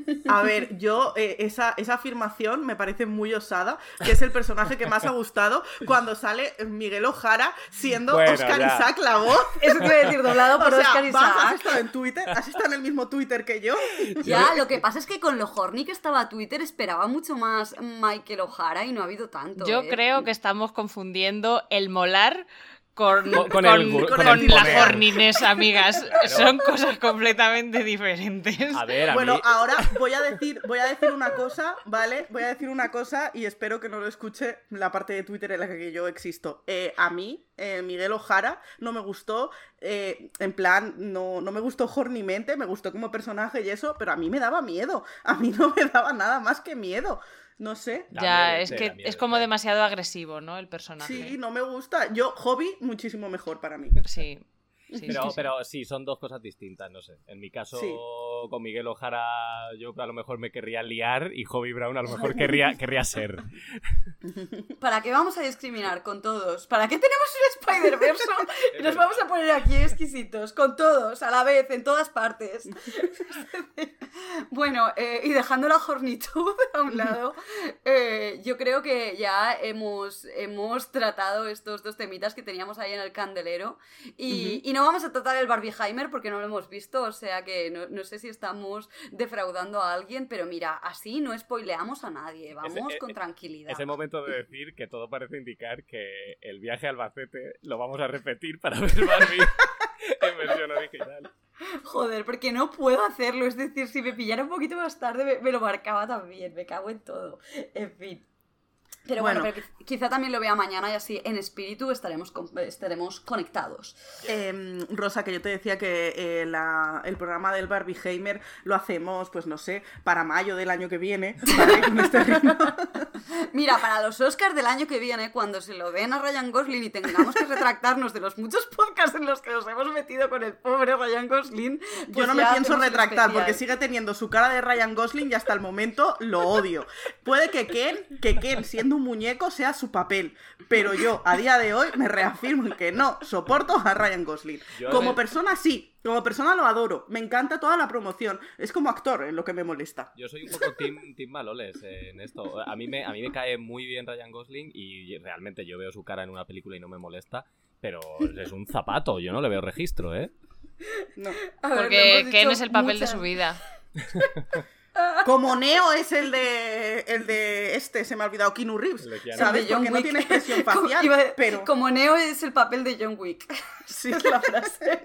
A ver, yo, eh, esa, esa afirmación me parece muy osada, que es el personaje que más ha gustado cuando sale Miguel O'Hara siendo bueno, Oscar ya. Isaac la voz. Eso quiere decir doblado por o sea, Oscar Isaac. Vas, has estado en Twitter, has estado en el mismo Twitter que yo. Ya, lo que pasa es que con lo horny que estaba Twitter esperaba mucho más Michael O'Hara y no ha habido tanto. Yo ¿eh? creo que estamos confundiendo el molar Con, con, con, con, el, con, con con el la horniness, amigas. Pero... Son cosas completamente diferentes. A ver, a bueno, mí... ahora voy a decir, voy a decir una cosa, ¿vale? Voy a decir una cosa y espero que no lo escuche la parte de Twitter en la que yo existo. Eh, a mí, eh, Miguel O'Hara, no me gustó, eh, en plan, no, no me gustó hornymente, me gustó como personaje y eso, pero a mí me daba miedo. A mí no me daba nada más que miedo. No sé. Ya, es que es como demasiado agresivo, ¿no? El personaje. Sí, no me gusta. Yo, Hobby, muchísimo mejor para mí. Sí. Sí, Pero, sí, sí. pero sí, son dos cosas distintas, no sé. En mi caso, Sí. con Miguel Ojara, yo a lo mejor me querría liar y Hobby Brown a lo mejor querría, querría ser. ¿Para qué vamos a discriminar con todos? ¿Para qué tenemos un Spider-Verse y nos vamos a poner aquí exquisitos? Con todos, a la vez, en todas partes. Bueno, eh, y dejando la hornitud a un lado, eh, yo creo que ya hemos, hemos tratado estos dos temitas que teníamos ahí en el candelero. Y, Ujú. y no vamos a tratar el Barbieheimer porque no lo hemos visto, o sea que no, no sé si estamos defraudando a alguien, pero mira, así no spoileamos a nadie, vamos Ese- con eh, tranquilidad. Es el momento de decir que todo parece indicar que el viaje a Albacete lo vamos a repetir para ver Barbie en versión original. Joder, porque no puedo hacerlo, es decir, si me pillara un poquito más tarde me, me lo marcaba también, me cago en todo, en fin. Pero bueno, Bueno. pero quiz- quizá también lo vea mañana y así en espíritu estaremos, con- estaremos conectados. Eh, Rosa, que yo te decía que eh, la- el programa del Barbieheimer lo hacemos, pues no sé, para mayo del año que viene, ¿vale? Con este ritmo. Mira, para los Oscars del año que viene, cuando se lo den a Ryan Gosling y tengamos que retractarnos de los muchos podcasts en los que nos hemos metido con el pobre Ryan Gosling, Yo pues no me ya pienso hacemos un retractar especial. porque sigue teniendo su cara de Ryan Gosling y hasta el momento lo odio. Puede que Ken, que Ken siendo un muñeco sea su papel, pero yo a día de hoy me reafirmo en que no soporto a Ryan Gosling. Yo Como de- persona sí, como persona lo adoro, me encanta toda la promoción, es como actor en lo que me molesta. Yo soy un poco team, team Maloles en esto. A mí, me, a mí me cae muy bien Ryan Gosling y realmente yo veo su cara en una película y no me molesta, pero es un zapato, yo no le veo registro, ¿eh? No. A ver, lo Porque hemos Ken dicho es el papel muchas- de su vida. Como Neo es el de el de este, se me ha olvidado, Keanu Reeves, El de Keanu. ¿sabes? El de John Porque no Wick. tiene expresión Como- facial, iba a- pero Como Neo es el papel de John Wick. sí. Es la frase.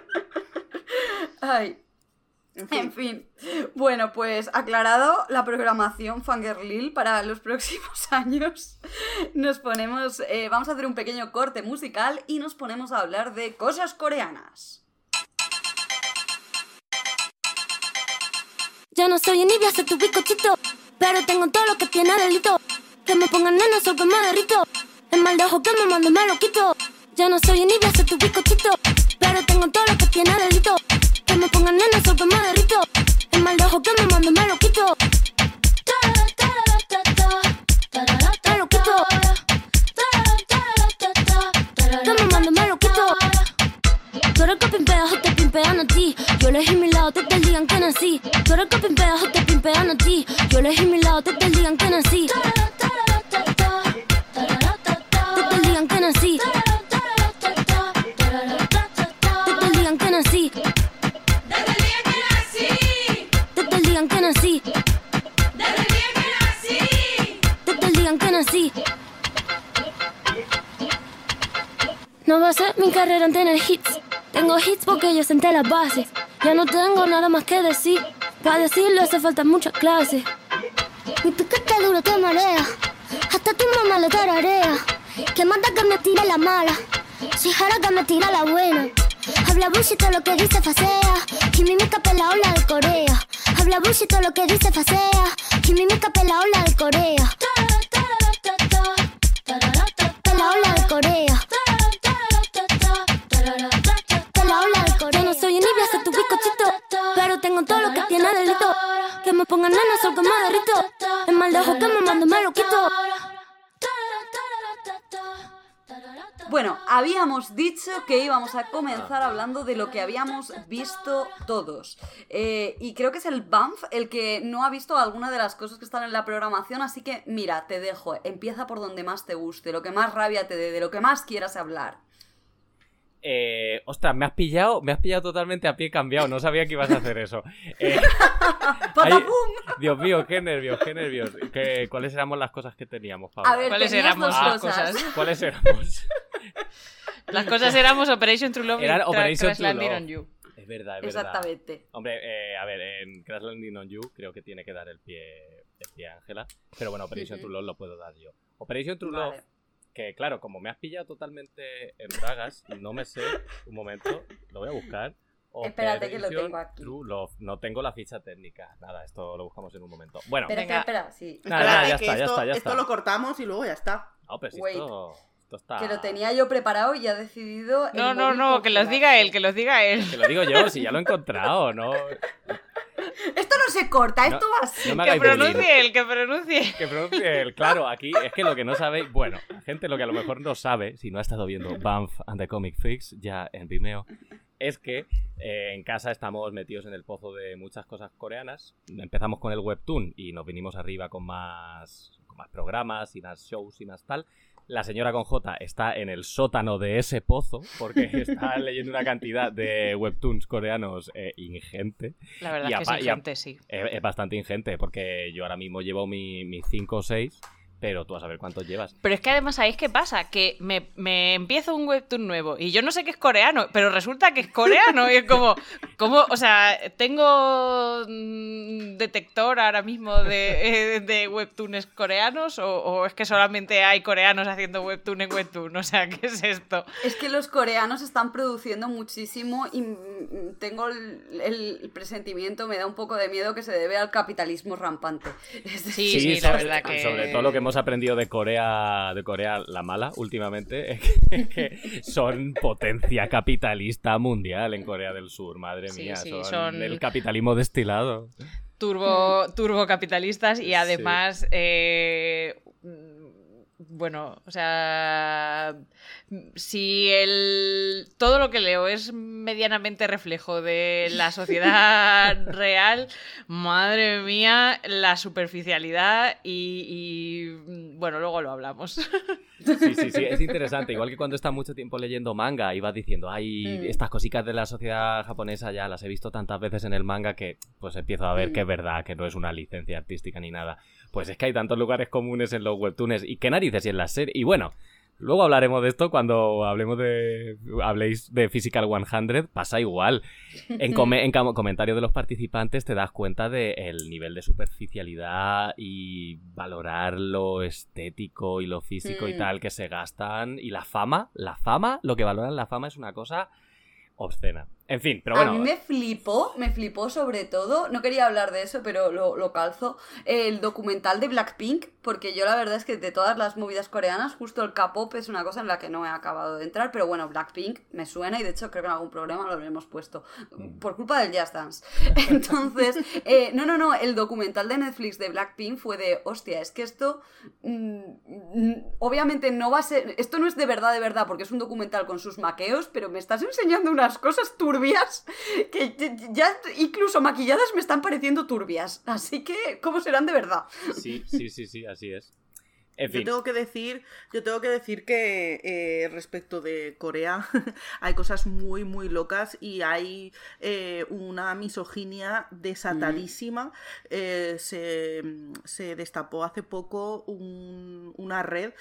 Ay. En fin. En fin, bueno, pues aclarado la programación Fangirlil para los próximos años, nos ponemos, eh, vamos a hacer un pequeño corte musical y nos ponemos a hablar de cosas coreanas. Yo no soy envidia, soy tu bizcochito, pero tengo todo lo que tiene delito. Que me pongan nena, soy que me derrito. El mal de ojo que me mando me lo quito. Yo no soy envidia, soy tu bizcochito, pero tengo todo lo que tiene delito. Que me pongan nena, soy que me derrito. El mal de ojo que me mando me lo quito. Me lo quito. Que me mando me lo quito. Tú eres el que pimpea, yo te pimpean a ti. Yo elegí mi lado, te te digan que nací. Tú eres el que pimpea, yo te pimpean a ti. Yo elegí mi lado, te te digan que nací. Te te digan que nací. Te te digan que nací. Desde el día que nací, Te te digan que nací. desde el día que nací. Te te digan que nací. No va a ser mi carrera en tener hits. Tengo hits porque yo senté las bases. Ya no tengo nada más que decir. Para decirlo hace falta mucha clase. Mi piquete duro te marea. Hasta tu mamá lo tararea. Que manda que me tire la mala. Si jara que me tira la buena. Habla bullshit todo lo que dice facea. Y mi mica la ola de Corea. Habla bullshit todo lo que dice facea. Y mi mica la ola de Corea. La ola de Corea. La ola de Corea. Yo no soy envidia, soy tu bizcochito, pero tengo todo lo que tiene delito. Que me pongan nena, soy que me derrito. El mal de ojo que me mando me lo quito. Bueno, habíamos dicho que íbamos a comenzar hablando de lo que habíamos visto todos. Eh, y creo que es el Banff el que no ha visto alguna de las cosas que están en la programación, así que mira, te dejo. Empieza por donde más te guste, lo que más rabia te dé, de lo que más quieras hablar. Eh, ostras, me has pillado, me has pillado totalmente a pie cambiado, no sabía que ibas a hacer eso. Eh, ¡Patapum! ay, Dios mío, qué nervios, qué nervios. ¿Qué, ¿Cuáles éramos las cosas que teníamos, Paula? A ver, ¿Cuáles tenías éramos dos las cosas. cosas? ¿Cuáles éramos? Las cosas éramos Operation True Love y Eran Tra- Operation Crash True Landing Love. on You. Es verdad, es verdad. Exactamente. Hombre, eh, a ver, en Crash Landing on You creo que tiene que dar el pie, el pie Ángela. Pero bueno, Operation True Love lo puedo dar yo. Operation True Love, Vale. que claro, como me has pillado totalmente en bragas, no me sé, un momento, lo voy a buscar. Espérate que lo Operation tengo aquí. True Love. No tengo la ficha técnica. Nada, esto lo buscamos en un momento. Bueno, Espera, Venga. espera, espera, sí. Nada, nada, Espérate, ya que está, ya esto, está, ya esto está. lo cortamos y luego ya está. no, pero si Wait. esto, esto esto está... Que lo tenía yo preparado y ha decidido... el No, no, móvil no, que los diga congelarse. él, que los diga él. Que lo digo yo, si ya lo he encontrado, ¿no? Esto no se corta, No, esto va así. no me Que hagáis bullying. pronuncie él, que pronuncie. Que pronuncie él. Claro, aquí es que lo que no sabéis... Bueno, la gente lo que a lo mejor no sabe, si no ha estado viendo Banff and the Comic Freaks ya en Vimeo, es que eh, en casa estamos metidos en el pozo de muchas cosas coreanas. Empezamos con el webtoon y nos vinimos arriba con más, con más programas y más shows y más tal. La señora con J está en el sótano de ese pozo porque está leyendo una cantidad de webtoons coreanos eh, ingente. La verdad Y es que apa- es y a- ingente, sí. Es, es bastante ingente porque yo ahora mismo llevo mi- mis cinco o seis, pero tú a saber cuántos llevas. Pero es que además, ¿sabéis qué pasa? Que me, me empiezo un webtoon nuevo y yo no sé que es coreano, pero resulta que es coreano y es como, como o sea, tengo mm, detector ahora mismo de, eh, de webtoons coreanos o, o es que solamente hay coreanos haciendo webtoon en webtoon, o sea, ¿qué es esto? Es que los coreanos están produciendo muchísimo y mm, tengo el, el presentimiento, me da un poco de miedo que se debe al capitalismo rampante. Es Sí, decir, sí, la sobre, verdad que... sobre todo lo que hemos aprendido de Corea, de Corea la mala últimamente, es que, es que son potencia capitalista mundial en Corea del Sur, madre Sí, mía, sí, son, son- el capitalismo destilado. turbo, turbocapitalistas y Sí. además, eh, mm, bueno, o sea, si el, todo lo que leo es medianamente reflejo de la sociedad real, madre mía, la superficialidad y, y, bueno, luego lo hablamos. Sí, sí, sí, es interesante. Igual que cuando estás mucho tiempo leyendo manga y vas diciendo, ay, Mm. estas cositas de la sociedad japonesa ya las he visto tantas veces en el manga que pues empiezo a ver Mm. que es verdad, que no es una licencia artística ni nada. Pues es que hay tantos lugares comunes en los webtoons y qué narices y en las series. Y bueno, luego hablaremos de esto cuando hablemos de... habléis de Physical cien, pasa igual. En, come- en cam- comentarios de los participantes te das cuenta del nivel de superficialidad y valorar lo estético y lo físico y Mm. tal que se gastan. Y la fama, la fama, lo que valoran la fama es una cosa obscena. En fin, pero bueno... A mí me flipó, me flipó sobre todo, no quería hablar de eso, pero lo, lo calzo, el documental de Blackpink, porque yo la verdad es que de todas las movidas coreanas, justo el K-pop es una cosa en la que no he acabado de entrar, pero bueno, Blackpink me suena y de hecho creo que en algún programa lo habremos puesto, por culpa del Just Dance. Entonces, eh, no, no, no, el documental de Netflix de Blackpink fue de, hostia, es que esto, mm, mm, obviamente no va a ser, esto no es de verdad, de verdad, porque es un documental con sus maqueos, pero me estás enseñando unas cosas turbias que ya incluso maquilladas me están pareciendo turbias. Así que, ¿cómo serán de verdad? Sí, sí, sí, sí, así es. En fin. Yo tengo que decir, yo tengo que decir que eh, respecto de Corea hay cosas muy muy locas y hay eh, una misoginia desatadísima. Eh, se, se destapó hace poco un- una red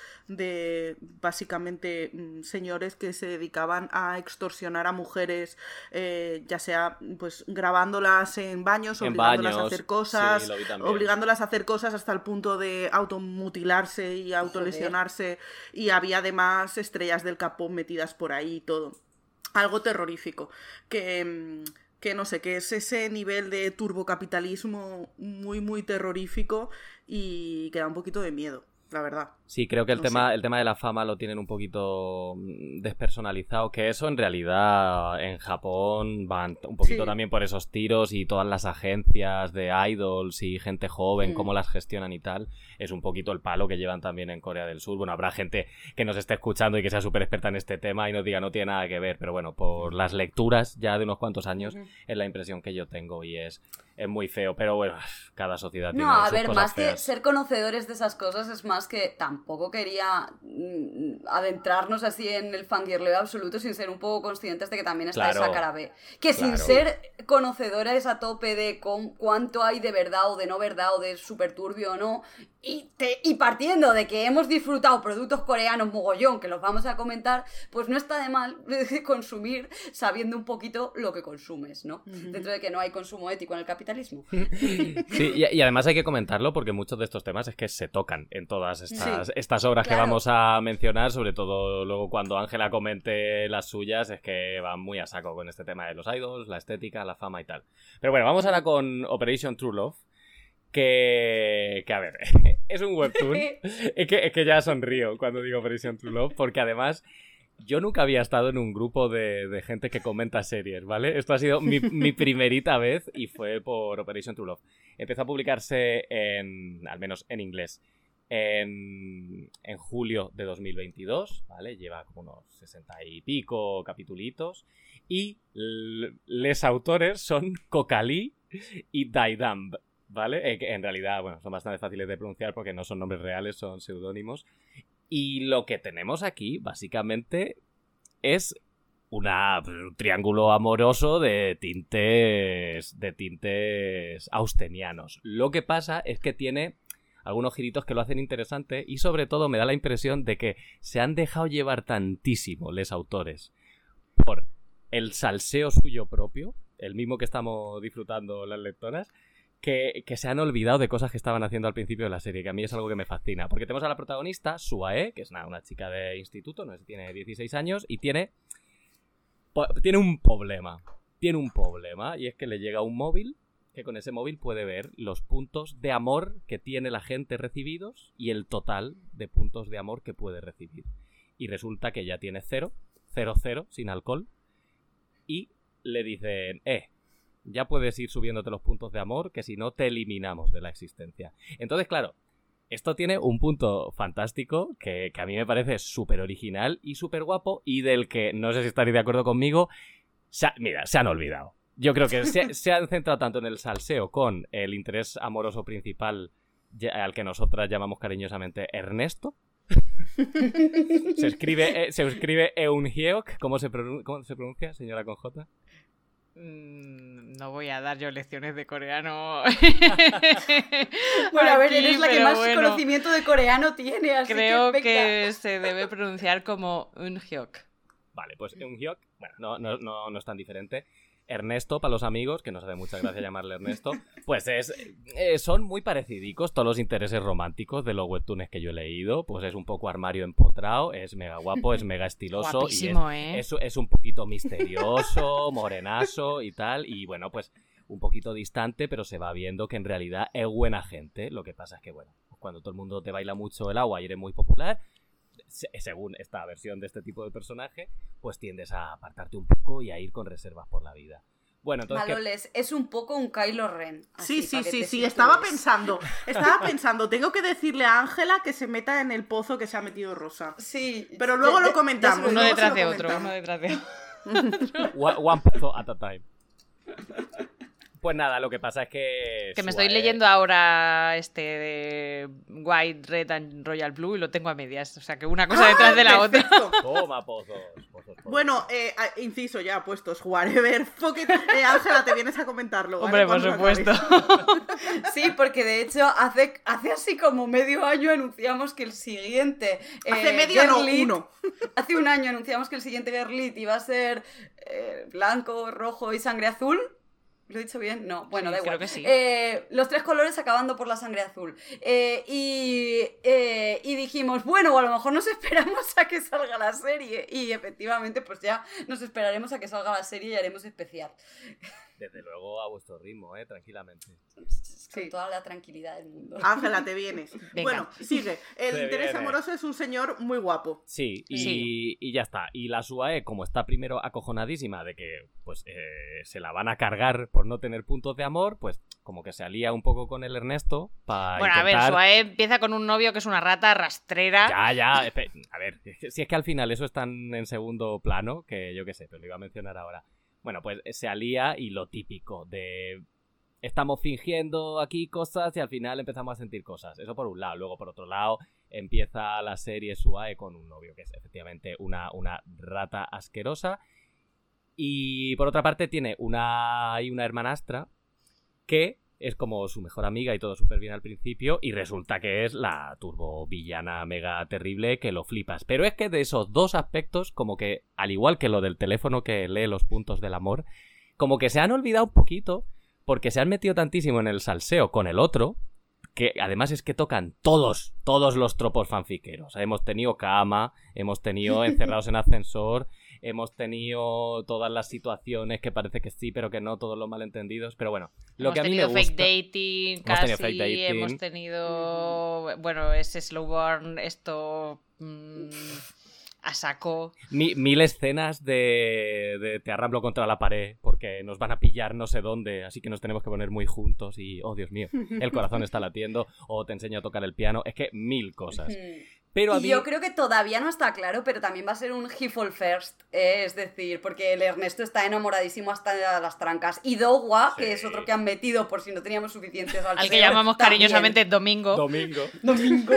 de básicamente mm, señores que se dedicaban a extorsionar a mujeres, eh, ya sea pues grabándolas en baños, En obligándolas baños, a hacer cosas, sí, lo vi también. obligándolas a hacer cosas hasta el punto de automutilarse y autolesionarse, y había además estrellas del K-pop metidas por ahí y todo. Algo terrorífico, que, mm, que no sé, que es ese nivel de turbocapitalismo muy muy terrorífico y que da un poquito de miedo, la verdad. Sí, creo que el No tema, sé. el tema de la fama lo tienen un poquito mm, despersonalizado, que eso en realidad en Japón van un poquito Sí. también por esos tiros y todas las agencias de idols y gente joven, Mm. cómo las gestionan y tal, es un poquito el palo que llevan también en Corea del Sur. Bueno, habrá gente que nos esté escuchando y que sea súper experta en este tema y nos diga no tiene nada que ver, pero bueno, por las lecturas ya de unos cuantos años es la impresión que yo tengo y es, es muy feo, pero bueno, cada sociedad tiene No, a sus ver, cosas más que feas. ser conocedores de esas cosas es más que tampoco quería mm, adentrarnos así en el fangirleo absoluto sin ser un poco conscientes de que también está Claro, esa cara B. Que sin claro. ser conocedores a tope de con, cuánto hay de verdad o de no verdad o de súper turbio o no, y, te- y partiendo de que hemos disfrutado productos coreanos mogollón, que los vamos a comentar, pues no está de mal consumir sabiendo un poquito lo que consumes, ¿no? Dentro de que no hay consumo ético en el capitalismo. Sí, y, y además hay que comentarlo porque muchos de estos temas es que se tocan en todas estas, Sí, estas obras que claro. vamos a mencionar, sobre todo luego cuando Ángela comente las suyas, es que van muy a saco con este tema de los idols, la estética, la fama y tal. Pero bueno, vamos ahora con Operation True Love, Que, que a ver, es un webtoon. Es que, es que ya sonrío cuando digo Operation True Love, porque además yo nunca había estado en un grupo de, de gente que comenta series, ¿vale? Esto ha sido mi, mi primerita vez y fue por Operation True Love. Empezó a publicarse en, al menos en inglés, en, en julio de dos mil veintidós, ¿vale? Lleva como unos sesenta y pico capitulitos. Y l- les autores son Kokali y Daidamb, ¿vale? Eh, que en realidad, bueno, son bastante fáciles de pronunciar porque no son nombres reales, son seudónimos. Y lo que tenemos aquí, básicamente, es una, un triángulo amoroso de tintes, de tintes austenianos. Lo que pasa es que tiene algunos giritos que lo hacen interesante y sobre todo me da la impresión de que se han dejado llevar tantísimo los autores por el salseo suyo propio, el mismo que estamos disfrutando las lectoras, que, que se han olvidado de cosas que estaban haciendo al principio de la serie, que a mí es algo que me fascina. Porque tenemos a la protagonista, Suae, que es nada, una chica de instituto, no sé si tiene dieciséis años, y tiene, po- tiene un problema. Tiene un problema, y es que le llega un móvil, que con ese móvil puede ver los puntos de amor que tiene la gente recibidos y el total de puntos de amor que puede recibir. Y resulta que ya tiene cero, cero, cero, sin alcohol, y le dicen, eh, ya puedes ir subiéndote los puntos de amor, que si no te eliminamos de la existencia. Entonces, claro, esto tiene un punto fantástico que, que a mí me parece súper original y súper guapo y del que, no sé si estaréis de acuerdo conmigo, se ha- mira, se han olvidado. Yo creo que se, se han centrado tanto en el salseo con el interés amoroso principal ya- al que nosotras llamamos cariñosamente Ernesto. Se escribe, eh, se escribe Eunhyeok. ¿Cómo se, pronun- ¿Cómo se pronuncia, señora con J? Mm, No voy a dar yo lecciones de coreano. Bueno, a ver, aquí, eres la que pero más bueno, conocimiento de coreano tiene, así creo que, venga. que se debe pronunciar como Eunhyeok. Vale, pues Eunhyeok, bueno, no, no, no, no es tan diferente. Ernesto, para los amigos, que nos hace mucha gracia llamarle Ernesto, pues es eh, son muy parecidicos todos los intereses románticos de los webtoons que yo he leído. Pues es un poco armario empotrado, es mega guapo, es mega estiloso. Guapísimo, y es, ¿eh? es, es un poquito misterioso, morenazo y tal. Y bueno, pues un poquito distante, pero se va viendo que en realidad es buena gente. Lo que pasa es que, bueno, cuando todo el mundo te baila mucho el agua y eres muy popular, se- según esta versión de este tipo de personaje, pues tiendes a apartarte un poco y a ir con reservas por la vida. Bueno, entonces... ¿qué- Maloles, es un poco un Kylo Ren. así, Sí, sí, para que sí, te sí, sitúes. estaba pensando, estaba pensando, tengo que decirle a Ángela que se meta en el pozo que se ha metido Rosa. Sí. Pero luego ya- lo ya- comentamos, ya se lo Uno luego digo. detrás se de lo otro, comentamos. uno detrás de otro. One, one pozo at a time. Pues nada, lo que pasa es que... Que me estoy Suae- leyendo ahora este de White, Red and Royal Blue y lo tengo a medias. O sea que una cosa ¡Ah, detrás de la otra. perfecto! Toma, pozos. pozos, pozos. Bueno, eh, a- inciso ya, puestos, whatever, fuck it. Eh, Ángela, te vienes a comentarlo, ¿vale? Hombre, por Cuando supuesto. acabes. Sí, porque de hecho hace, hace así como medio año anunciamos que el siguiente... Hace eh, medio, no, Girl Lit- uno. Hace un año anunciamos que el siguiente Girl Lit iba a ser eh, blanco, rojo y sangre azul. ¿Lo he dicho bien? No, bueno, Sí, da igual. creo que sí. Eh, los tres colores acabando por la sangre azul. Eh, y, eh, y dijimos, bueno, a lo mejor nos esperamos a que salga la serie. Y efectivamente, pues ya nos esperaremos a que salga la serie y haremos especial. Desde luego a vuestro ritmo, eh, tranquilamente. Con toda la tranquilidad del mundo. Ángela, te vienes. Venga. Bueno, sigue. El Te interés viene. amoroso es un señor muy guapo. Sí, y, Sí. y ya está. Y la Suae, como está primero acojonadísima de que pues eh, se la van a cargar por no tener puntos de amor, pues como que se alía un poco con el Ernesto para Bueno, a ver, intentar... Suae empieza con un novio que es una rata rastrera. Ya, ya, espe- a ver, es que- si es que al final eso es tan en segundo plano que yo qué sé, pero lo iba a mencionar ahora. Bueno, pues se alía y lo típico de... Estamos fingiendo aquí cosas y al final empezamos a sentir cosas. Eso por un lado. Luego, por otro lado, empieza la serie Suae con un novio que es efectivamente una, una rata asquerosa. Y por otra parte tiene una, hay una hermanastra que es como su mejor amiga y todo súper bien al principio y resulta que es la turbo villana mega terrible que lo flipas. Pero es que de esos dos aspectos, como que, al igual que lo del teléfono que lee los puntos del amor, como que se han olvidado un poquito porque se han metido tantísimo en el salseo con el otro, que además es que tocan todos, todos los tropos fanfiqueros. Hemos tenido cama, hemos tenido encerrados en ascensor, hemos tenido todas las situaciones que parece que sí, pero que no, todos los malentendidos. Pero bueno, lo hemos que a mí me tenido gusta... fake dating, Hemos casi, tenido fake dating. hemos tenido, bueno, ese slow burn, esto mmm, a saco. Mi- mil escenas de, de te arramblo contra la pared porque nos van a pillar no sé dónde, así que nos tenemos que poner muy juntos y, oh Dios mío, el corazón está latiendo, o te enseño a tocar el piano. Es que mil cosas. Pero a Y mí... yo creo que todavía no está claro, pero también va a ser un he fall first, ¿eh? Es decir, porque el Ernesto está enamoradísimo hasta las trancas. Y Dogwa, Sí. que es otro que han metido por si no teníamos suficientes Al que llamamos cariñosamente Domingo. Domingo. Domingo.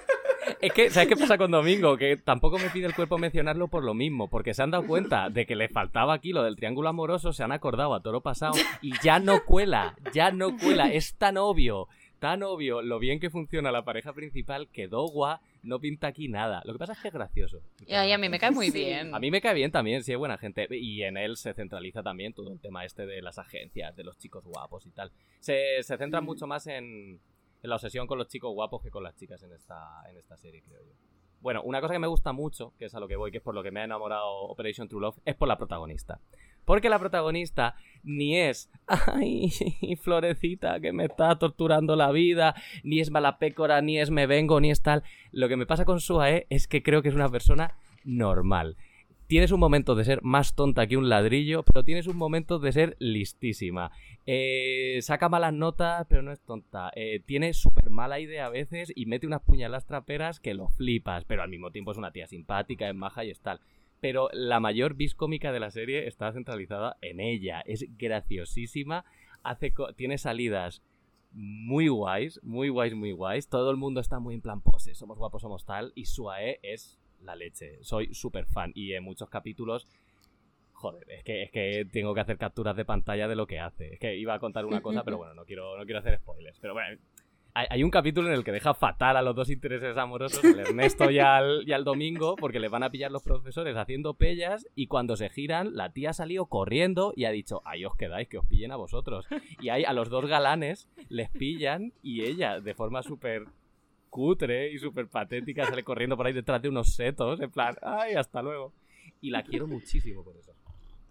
Es que, ¿sabes qué pasa con Domingo? Que tampoco me pide el cuerpo mencionarlo por lo mismo, porque se han dado cuenta de que le faltaba aquí lo del triángulo amoroso, se han acordado a toro pasado y ya no cuela, ya no cuela, es tan obvio, tan obvio lo bien que funciona la pareja principal que Dogwa no pinta aquí nada. Lo que pasa es que es gracioso. Y a mí me cae muy Sí. bien. A mí me cae bien también, sí, es buena gente. Y en él se centraliza también todo el tema este de las agencias, de los chicos guapos y tal. Se, se centra Mm. mucho más en, en la obsesión con los chicos guapos que con las chicas en esta, en esta serie, creo yo. Bueno, una cosa que me gusta mucho, que es a lo que voy, que es por lo que me ha enamorado Operation True Love, es por la protagonista. Porque la protagonista ni es, ay, florecita que me está torturando la vida, ni es mala pécora, ni es me vengo, ni es tal. Lo que me pasa con Suae es que creo que es una persona normal. Tienes un momento de ser más tonta que un ladrillo, pero tienes un momento de ser listísima. Eh, saca malas notas, pero no es tonta. Eh, tiene súper mala idea a veces y mete unas puñaladas traperas que lo flipas, pero al mismo tiempo es una tía simpática, es maja y es tal. Pero la mayor vis cómica de la serie está centralizada en ella. Es graciosísima, hace co- tiene salidas muy guays, muy guays, muy guays. Todo el mundo está muy en plan pose, somos guapos, somos tal, y Suae es la leche. Soy súper fan y en muchos capítulos, joder, es que, es que tengo que hacer capturas de pantalla de lo que hace. Es que iba a contar una cosa, pero bueno, no quiero, no quiero hacer spoilers. Pero bueno, hay, hay un capítulo en el que deja fatal a los dos intereses amorosos, al Ernesto y al, y al Domingo, porque les van a pillar los profesores haciendo pellas y cuando se giran, la tía ha salido corriendo y ha dicho, ahí os quedáis, que os pillen a vosotros. Y ahí a los dos galanes les pillan y ella, de forma súper cutre y súper patética, sale corriendo por ahí detrás de unos setos, en plan, ay, hasta luego. Y la quiero muchísimo por eso.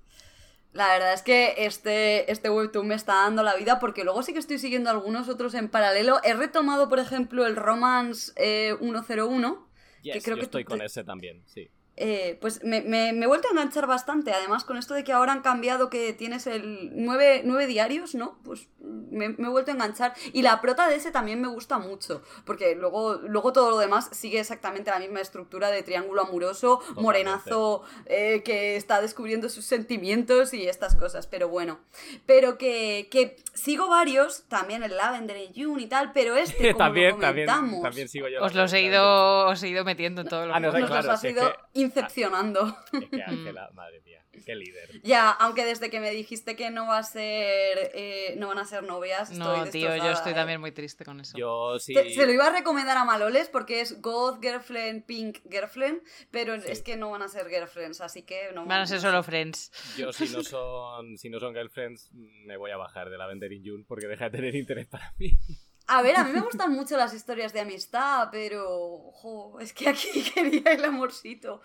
La verdad es que este, este webtoon me está dando la vida porque luego sí que estoy siguiendo algunos otros en paralelo. He retomado, por ejemplo, el Romance eh, ciento uno. Yes, que creo yo que estoy tú con te- ese también, sí. Eh, pues me, me, me he vuelto a enganchar bastante. Además, con esto de que ahora han cambiado que tienes el nueve, nueve diarios, ¿no? Pues me, me he vuelto a enganchar. Y la prota de ese también me gusta mucho. Porque luego, luego todo lo demás sigue exactamente la misma estructura de triángulo amoroso, Totalmente. morenazo eh, que está descubriendo sus sentimientos y estas cosas. Pero bueno. Pero que, que sigo varios, también el Lavender en June y tal, pero este, como también, lo también, comentamos, también sigo yo. Os los he ido, os he ido metiendo en todo lo Ah, no, que... nos claro, los has si es ido que- incepcionando. Es que Ángela, madre mía, qué líder. Ya, aunque desde que me dijiste que no va a ser, eh, no van a ser novias, estoy No, tío, yo destrozada, estoy ¿eh? también muy triste con eso. Yo sí. Te- se lo iba a recomendar a Maloles porque es Goth Girlfriend, Pink Girlfriend, pero Sí. es que no van a ser girlfriends, así que no. Van a ser solo friends. Yo si no son si no son girlfriends me voy a bajar de la Lavender in June porque deja de tener interés para mí. A ver, a mí me gustan mucho las historias de amistad, pero jo, es que aquí quería el amorcito.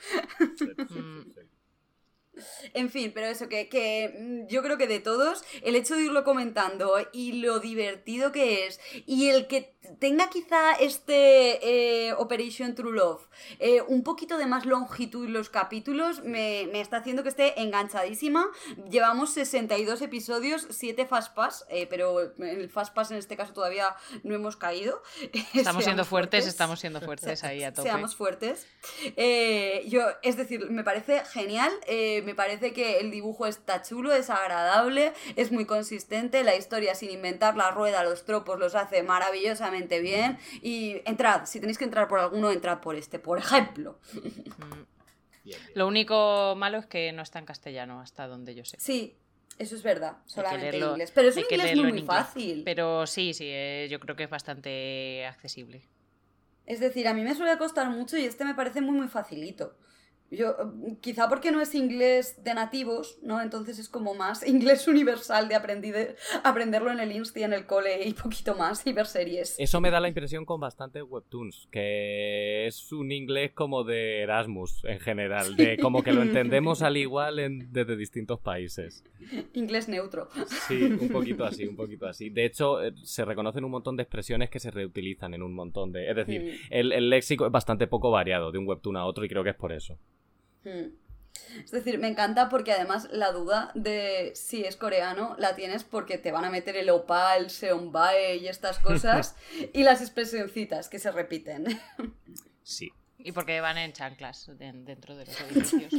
Mm. En fin, pero eso, que, que mm, yo creo que de todos, el hecho de irlo comentando y lo divertido que es, y el que tenga quizá este eh, Operation True Love eh, un poquito de más longitud los capítulos, me, me está haciendo que esté enganchadísima. Llevamos sesenta y dos episodios, siete Fast Pass, eh, pero en el Fast Pass en este caso todavía no hemos caído. Estamos siendo Seamos fuertes, estamos siendo fuertes ahí a tope. Seamos fuertes. Eh, yo, es decir, me parece genial. eh, me parece que el dibujo está chulo, es agradable, es muy consistente. La historia, sin inventar la rueda, los tropos, los hace maravillosamente bien. Y entrad, si tenéis que entrar por alguno, entrad por este, por ejemplo. Mm. Bien, bien. Lo único malo es que no está en castellano, hasta donde yo sé. Sí, eso es verdad, Hay que solamente en leerlo- inglés. Pero es hay un que inglés leerlo muy, en muy inglés. fácil. Pero sí, sí, eh, yo creo que es bastante accesible. Es decir, a mí me suele costar mucho y este me parece muy, muy facilito. Yo, quizá porque no es inglés de nativos, ¿no? Entonces es como más inglés universal de, aprendí de aprenderlo en el Insti, en el cole y poquito más, y ver series. Eso me da la impresión con bastantes webtoons, que es un inglés como de Erasmus en general, de como que lo entendemos al igual en, desde distintos países. Inglés neutro. Sí, un poquito así, un poquito así. De hecho, eh, se reconocen un montón de expresiones que se reutilizan en un montón de... Es decir, Mm. el, el léxico es bastante poco variado de un webtoon a otro y creo que es por eso. Hmm. Es decir, me encanta porque además la duda de si es coreano la tienes porque te van a meter el opa, el seonbae y estas cosas y las expresioncitas que se repiten. Sí. Y porque van en chanclas de- dentro de los edificios.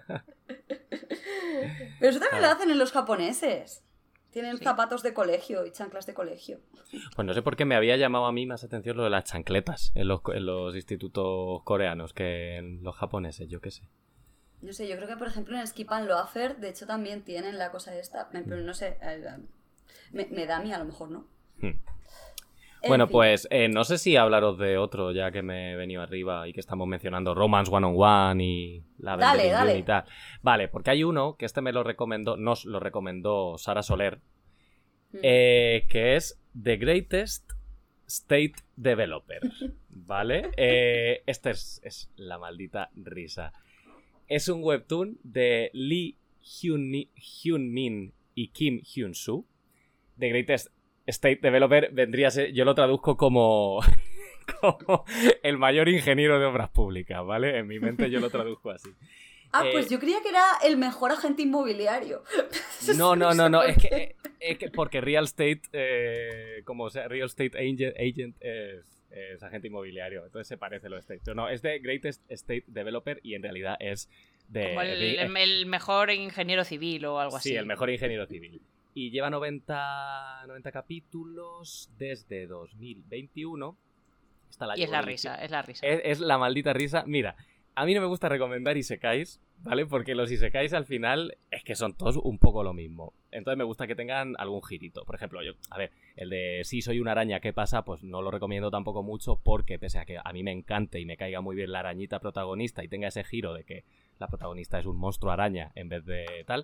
Pero eso también lo Ah. hacen en los japoneses. Tienen Sí. zapatos de colegio y chanclas de colegio. Pues no sé por qué me había llamado a mí más atención lo de las chancletas en los, en los institutos coreanos que en los japoneses, yo qué sé. No sé, yo creo que por ejemplo en Skipan Loafer, de hecho también tienen la cosa esta. Me- Pero no sé, eh, me, me da a mí a lo mejor, ¿no? Hmm. En Bueno, fin. pues eh, no sé si hablaros de otro, ya que me he venido arriba y que estamos mencionando Romance One on One y la Dale, Vendetta dale. y tal. Vale, porque hay uno que este me lo recomendó, nos lo recomendó Sara Soler, Hmm. eh, que es The Greatest State Developer, ¿vale? Eh, este es, es la maldita risa. Es un webtoon de Lee Hyun- Hyun-min y Kim Hyun-soo. The Greatest State Developer vendría a ser, yo lo traduzco como, como el mayor ingeniero de obras públicas, ¿vale? En mi mente yo lo traduzco así. Ah, eh, pues yo creía que era el mejor agente inmobiliario. No, no, no, no, es que, es que porque Real Estate, eh, como sea, Real Estate Agent, agent es, es agente inmobiliario, entonces se parece lo State. Pero no, es de Greatest State Developer y en realidad es de... Como el, de- el- el mejor ingeniero civil o algo así. Sí, el mejor ingeniero civil. Y lleva noventa, noventa capítulos desde dos mil veintiuno. Está la Y es la llevo risa, es la risa. Es, es la maldita risa. Mira, a mí no me gusta recomendar isekais, ¿vale? Porque los isekais al final es que son todos un poco lo mismo. Entonces me gusta que tengan algún girito. Por ejemplo, yo, a ver, el de sí soy una araña, ¿qué pasa? Pues no lo recomiendo tampoco mucho porque pese a que a mí me encante y me caiga muy bien la arañita protagonista y tenga ese giro de que la protagonista es un monstruo araña en vez de tal,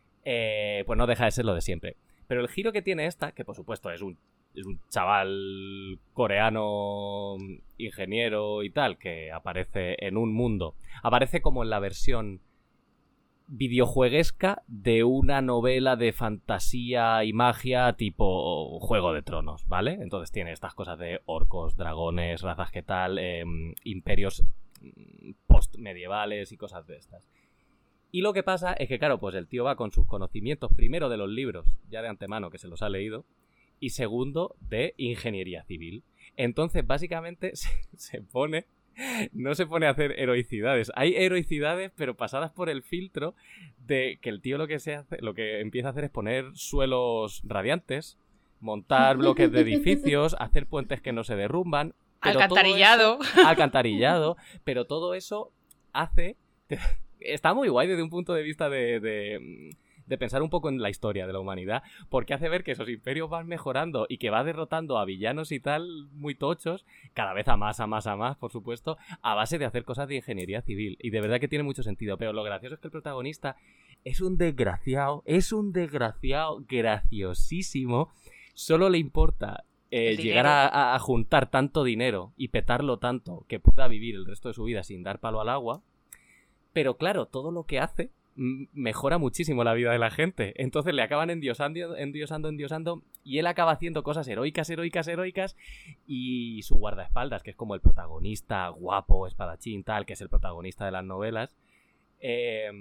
eh, pues no deja de ser lo de siempre. Pero el giro que tiene esta, que por supuesto es un, es un chaval coreano ingeniero y tal, que aparece en un mundo, aparece como en la versión videojueguesca de una novela de fantasía y magia tipo Juego de Tronos, ¿vale? Entonces tiene estas cosas de orcos, dragones, razas que tal, eh, imperios post-medievales y cosas de estas. Y lo que pasa es que, claro, pues el tío va con sus conocimientos, primero de los libros, ya de antemano, que se los ha leído, y segundo, de ingeniería civil. Entonces, básicamente, se, se pone... No se pone a hacer heroicidades. Hay heroicidades, pero pasadas por el filtro de que el tío lo que se hace, lo que empieza a hacer es poner suelos radiantes, montar bloques de edificios, hacer puentes que no se derrumban. pero todo Alcantarillado. eso- alcantarillado. Pero todo eso hace... Está muy guay desde un punto de vista de, de, de pensar un poco en la historia de la humanidad, porque hace ver que esos imperios van mejorando y que va derrotando a villanos y tal muy tochos, cada vez a más, a más, a más, por supuesto, a base de hacer cosas de ingeniería civil. Y de verdad que tiene mucho sentido, pero lo gracioso es que el protagonista es un desgraciado, es un desgraciado graciosísimo, solo le importa... eh, El llegar dinero. a, a juntar tanto dinero y petarlo tanto que pueda vivir el resto de su vida sin dar palo al agua. Pero claro, todo lo que hace mm, mejora muchísimo la vida de la gente. Entonces le acaban endiosando, endiosando, endiosando. Y él acaba haciendo cosas heroicas, heroicas, heroicas. Y su guardaespaldas, que es como el protagonista guapo, espadachín, tal, que es el protagonista de las novelas. Eh,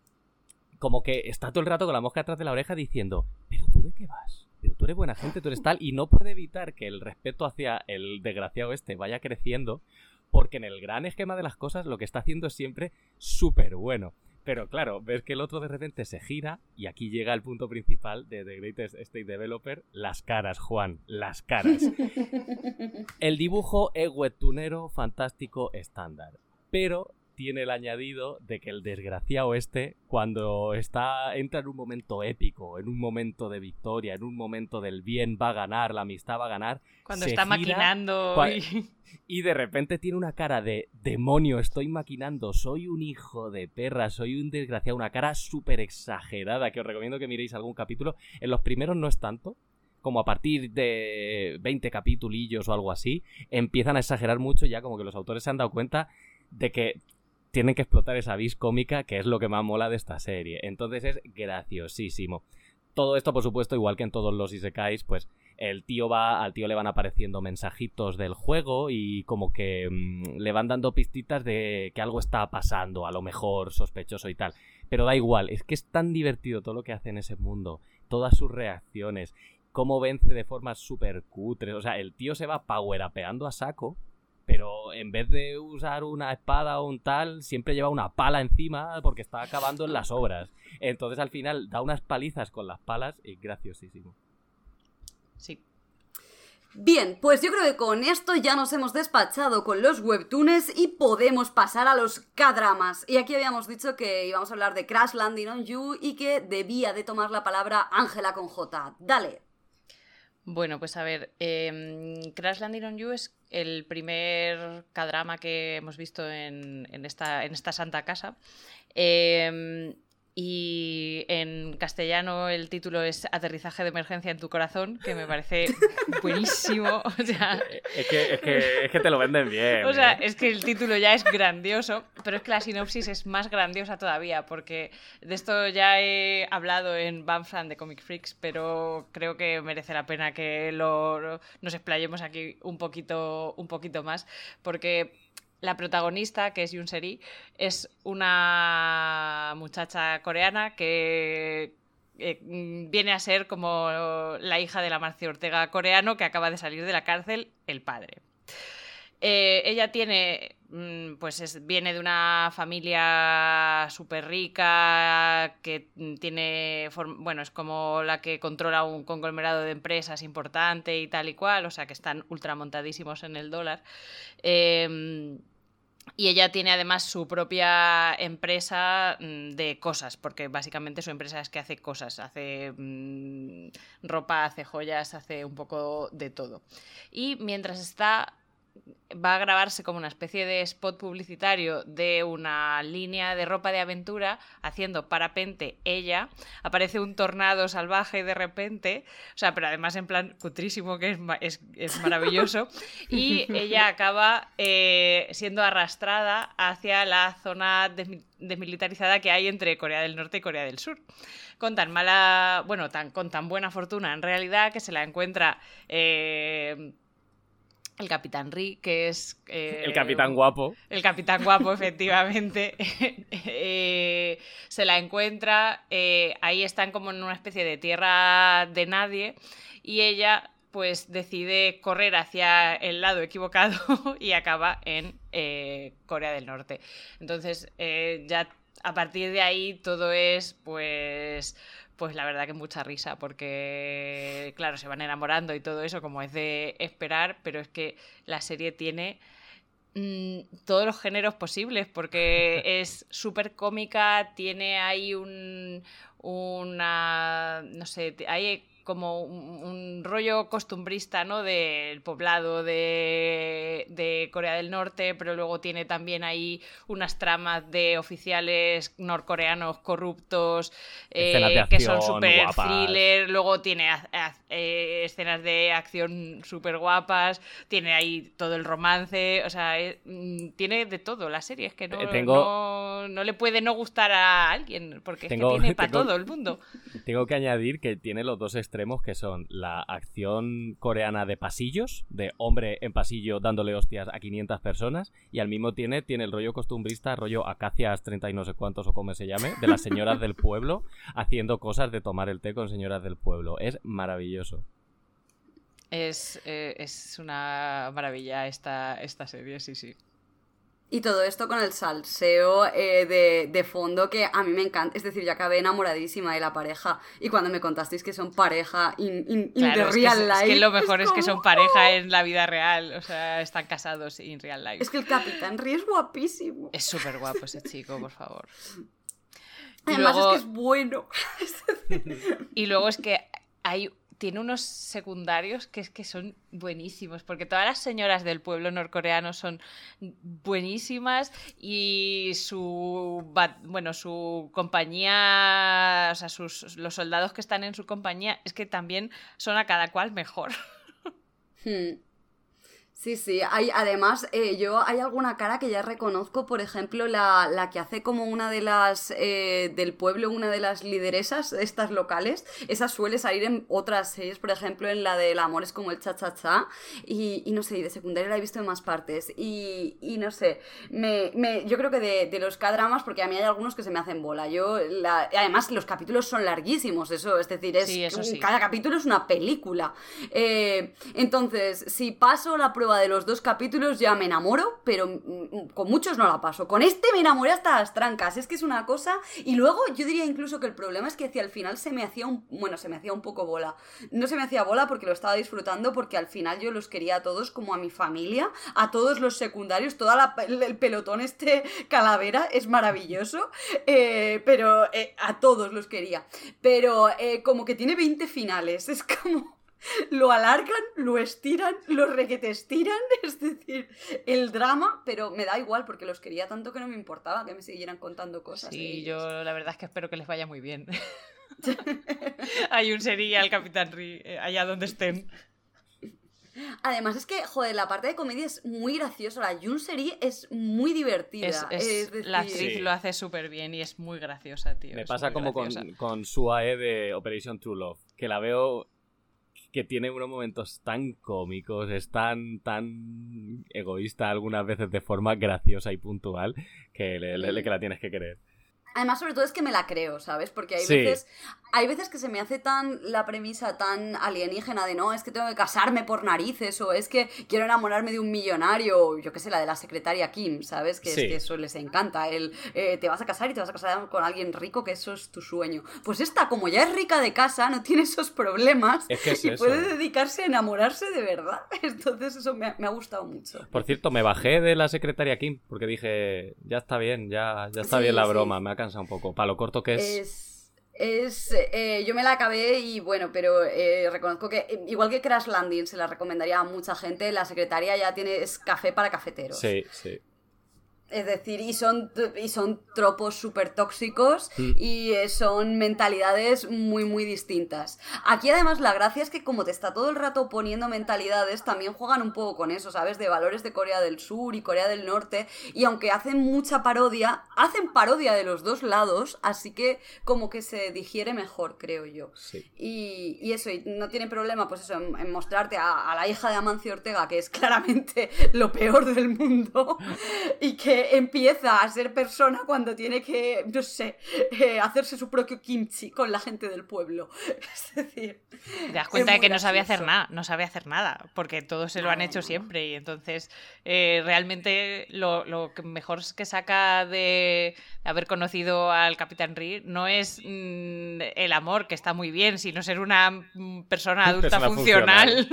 como que está todo el rato con la mosca atrás de la oreja diciendo: ¿pero tú de qué vas? Pero tú eres buena gente, tú eres tal. Y no puede evitar que el respeto hacia el desgraciado este vaya creciendo. Porque en el gran esquema de las cosas lo que está haciendo es siempre súper bueno. Pero claro, ves que el otro de repente se gira y aquí llega el punto principal de The Greatest State Developer. Las caras, Juan, las caras. El dibujo es webtoonero fantástico estándar. Pero tiene el añadido de que el desgraciado este, cuando está entra en un momento épico, en un momento de victoria, en un momento del bien va a ganar, la amistad va a ganar, Cuando se está gira, maquinando cua- y... y de repente tiene una cara de demonio, estoy maquinando, soy un hijo de perra, soy un desgraciado, una cara súper exagerada, que os recomiendo que miréis algún capítulo. En los primeros no es tanto, como a partir de veinte capitulillos o algo así, empiezan a exagerar mucho, ya como que los autores se han dado cuenta de que tienen que explotar esa vis cómica, que es lo que más mola de esta serie. Entonces es graciosísimo. Todo esto, por supuesto, igual que en todos los isekais, pues el tío va, al tío le van apareciendo mensajitos del juego y como que mmm, le van dando pistitas de que algo está pasando, a lo mejor sospechoso y tal. Pero da igual, es que es tan divertido todo lo que hace en ese mundo, todas sus reacciones, cómo vence de formas súper cutres. O sea, el tío se va power-upeando a saco, pero en vez de usar una espada o un tal, siempre lleva una pala encima porque está acabando en las obras. Entonces al final da unas palizas con las palas y graciosísimo. Sí. Bien, pues yo creo que con esto ya nos hemos despachado con los webtoons y podemos pasar a los K-dramas. Y aquí habíamos dicho que íbamos a hablar de Crash Landing on You y que debía de tomar la palabra Ángela con J. Dale. Bueno, pues a ver, eh, Crash Landing on You es el primer K-drama que hemos visto en, en, esta, en esta santa casa. Eh, y en castellano el título es Aterrizaje de emergencia en tu corazón, que me parece buenísimo. O sea, Es que, es que, es que te lo venden bien. O sea, ¿eh? es que el título ya es grandioso, pero es que la sinopsis es más grandiosa todavía, porque de esto ya he hablado en Banfran de Comic Freaks, pero creo que merece la pena que lo, lo- nos explayemos aquí un poquito, un poquito más, porque la protagonista, que es Yoon Se-ri, es una muchacha coreana que eh, mm, viene a ser como la hija del Amancio Ortega coreano que acaba de salir de la cárcel, el padre. Eh, ella tiene, mm, pues es- viene de una familia súper rica que mm, tiene, form- bueno, es como la que controla un conglomerado de empresas importante y tal y cual, o sea que están ultramontadísimos en el dólar. Eh, y ella tiene además su propia empresa mm, de cosas, porque básicamente su empresa es que hace cosas, hace mm, ropa, hace joyas, hace un poco de todo. Y mientras está va a grabarse como una especie de spot publicitario de una línea de ropa de aventura haciendo parapente ella, aparece un tornado salvaje de repente, o sea, pero además en plan cutrísimo, que es, ma- es, es maravilloso, y ella acaba eh, siendo arrastrada hacia la zona desmi- desmilitarizada que hay entre Corea del Norte y Corea del Sur. Con tan mala, bueno, tan, con tan buena fortuna en realidad que se la encuentra... eh, el Capitán Ri, que es... eh, El capitán guapo. El Capitán Guapo, efectivamente. eh, se la encuentra. eh, ahí están como en una especie de tierra de nadie. Y ella, pues, decide correr hacia el lado equivocado y acaba en eh, Corea del Norte. Entonces, eh, ya a partir de ahí todo es, pues... Pues la verdad que mucha risa, porque, claro, se van enamorando y todo eso, como es de esperar, pero es que la serie tiene mm, todos los géneros posibles, porque es súper cómica, tiene ahí un, una, no sé, hay como un, un rollo costumbrista, ¿no? Del poblado de, de Corea del Norte, pero luego tiene también ahí unas tramas de oficiales norcoreanos corruptos Escenas eh, de que son acción súper guapas. thriller, luego tiene a- a- eh, escenas de acción súper guapas, tiene ahí todo el romance, o sea, eh, mm, tiene de todo la serie, es que no, Eh, tengo- no, no le puede no gustar a alguien, porque es Tengo- que tiene para tengo- todo el mundo. Tengo que añadir que tiene los dos extremos que son la acción coreana de pasillos, de hombre en pasillo dándole hostias a quinientas personas, y al mismo tiene, tiene el rollo costumbrista, rollo Acacias treinta y no sé cuántos o como se llame, de las señoras del pueblo haciendo cosas de tomar el té con señoras del pueblo. Es maravilloso. Es, eh, es una maravilla esta, esta serie, sí, sí. Y todo esto con el salseo eh, de, de fondo que a mí me encanta. Es decir, yo acabé enamoradísima de la pareja. Y cuando me contasteis que son pareja in, in, in Claro, the es que, real es, life... es que lo mejor es, como, que son pareja en la vida real, o sea, están casados en real life. Es que el Capitán Ri es guapísimo. Es súper guapo ese chico, por favor. Y Además luego, es que es bueno. y luego es que hay... tiene unos secundarios que es que son buenísimos, porque todas las señoras del pueblo norcoreano son buenísimas y su bueno, su compañía, o sea, sus, los soldados que están en su compañía es que también son a cada cual mejor. Hmm. Sí, sí, hay, además eh, yo hay alguna cara que ya reconozco, por ejemplo, la, la que hace como una de las eh, del pueblo, una de las lideresas, estas locales, esa suele salir en otras series, por ejemplo, en la del amor es como el cha-cha-cha, y, y no sé, y de secundaria la he visto en más partes, y, y no sé, me, me, yo creo que de, de los K-dramas, porque a mí hay algunos que se me hacen bola, yo, la, además los capítulos son larguísimos, eso, es decir, es, Sí, eso sí. cada capítulo es una película, eh, entonces, si paso la prueba de los dos capítulos ya me enamoro, pero mm, con muchos no la paso. Con este me enamoré hasta las trancas, es que es una cosa... Y luego yo diría incluso que el problema es que hacia el final se me hacía un... Bueno, se me hacía un poco bola. No se me hacía bola porque lo estaba disfrutando, porque al final yo los quería a todos como a mi familia, a todos los secundarios, toda la, el pelotón este calavera es maravilloso, eh, pero eh, a todos los quería. Pero eh, como que tiene veinte finales, es como... Lo alargan, lo estiran, lo requete estiran, es decir, el drama, pero me da igual porque los quería tanto que no me importaba que me siguieran contando cosas. Sí, yo la verdad es que espero que les vaya muy bien. Hay un sería al Capitán Ri, eh, allá donde estén. Además es que, joder, la parte de comedia es muy graciosa, la Yoon Seri es muy divertida. Es, es- es decir, La actriz Sí. lo hace súper bien y es muy graciosa, tío. Me es pasa muy como con, graciosa. con Suae de Operation True Love, que la veo que tiene unos momentos tan cómicos, es tan, tan egoísta algunas veces de forma graciosa y puntual, que, le- le- que la tienes que querer. Además, sobre todo es que me la creo, ¿sabes? Porque hay Sí. veces hay veces que se me hace tan la premisa tan alienígena de no, es que tengo que casarme por narices o es que quiero enamorarme de un millonario, o yo qué sé, la de la secretaria Kim, ¿sabes? Que Sí. es que eso les encanta, el eh, te vas a casar y te vas a casar con alguien rico, que eso es tu sueño. Pues esta, como ya es rica de casa, no tiene esos problemas Es que es y eso. puede dedicarse a enamorarse de verdad. Entonces eso me ha, me ha gustado mucho. Por cierto, me bajé de la secretaria Kim porque dije, ya está bien, ya, ya está Sí, bien la sí. broma, me ha cansado un poco. Para lo corto que es... Es... Es, eh, yo me la acabé y bueno, pero eh, reconozco que eh, igual que Crash Landing se la recomendaría a mucha gente, la secretaria ya tiene es café para cafeteros. Sí, sí. Es decir, y son, y son tropos súper tóxicos Mm. y eh, son mentalidades muy, muy distintas. Aquí además la gracia es que como te está todo el rato poniendo mentalidades, también juegan un poco con eso, ¿sabes? De valores de Corea del Sur y Corea del Norte. Y aunque hacen mucha parodia, hacen parodia de los dos lados, así que como que se digiere mejor, creo yo. Sí. Y, y eso, y no tiene problema, pues eso, en, en mostrarte a, a la hija de Amancio Ortega, que es claramente lo peor del mundo, y que empieza a ser persona cuando tiene que, no sé, eh, hacerse su propio kimchi con la gente del pueblo. Es decir, Te das cuenta es de que muy no sabe hacer gracioso. nada, no sabe hacer nada, porque todos se lo han No, hecho no. siempre y entonces eh, realmente lo, lo que mejor que saca de haber conocido al Capitán Ri no es mm, el amor, que está muy bien, sino ser una mm, persona adulta Persona funcional.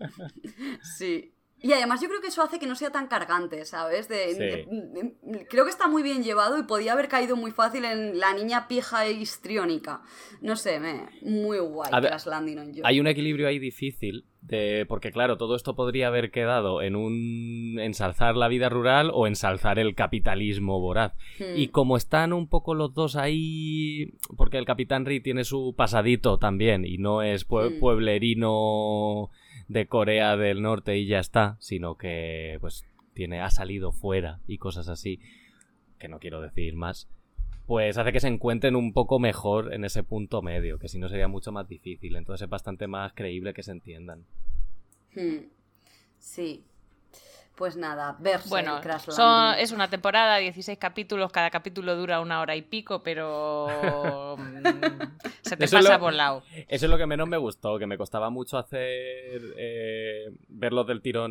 Sí. Y además yo creo que eso hace que no sea tan cargante, ¿sabes? De, Sí. de- de- creo que está muy bien llevado y podía haber caído muy fácil en la niña pija e histriónica. No sé, me, muy guay A ver, Crash Landing on You. Hay un equilibrio ahí difícil, de, porque claro, todo esto podría haber quedado en un ensalzar la vida rural o ensalzar el capitalismo voraz. Hmm. Y como están un poco los dos ahí, porque el Capitán Ri tiene su pasadito también y no es pue- Hmm. pueblerino de Corea del Norte y ya está, sino que pues tiene ha salido fuera y cosas así, que no quiero decir más, pues hace que se encuentren un poco mejor en ese punto medio, que si no sería mucho más difícil, entonces es bastante más creíble que se entiendan. Hmm. Sí. Pues nada, verse Bueno, en Crash son, Landing. es una temporada, dieciséis capítulos, cada capítulo dura una hora y pico, pero mm, se te Eso es pasa lo- volado. Eso es lo que menos me gustó, que me costaba mucho hacer eh, verlos del tirón,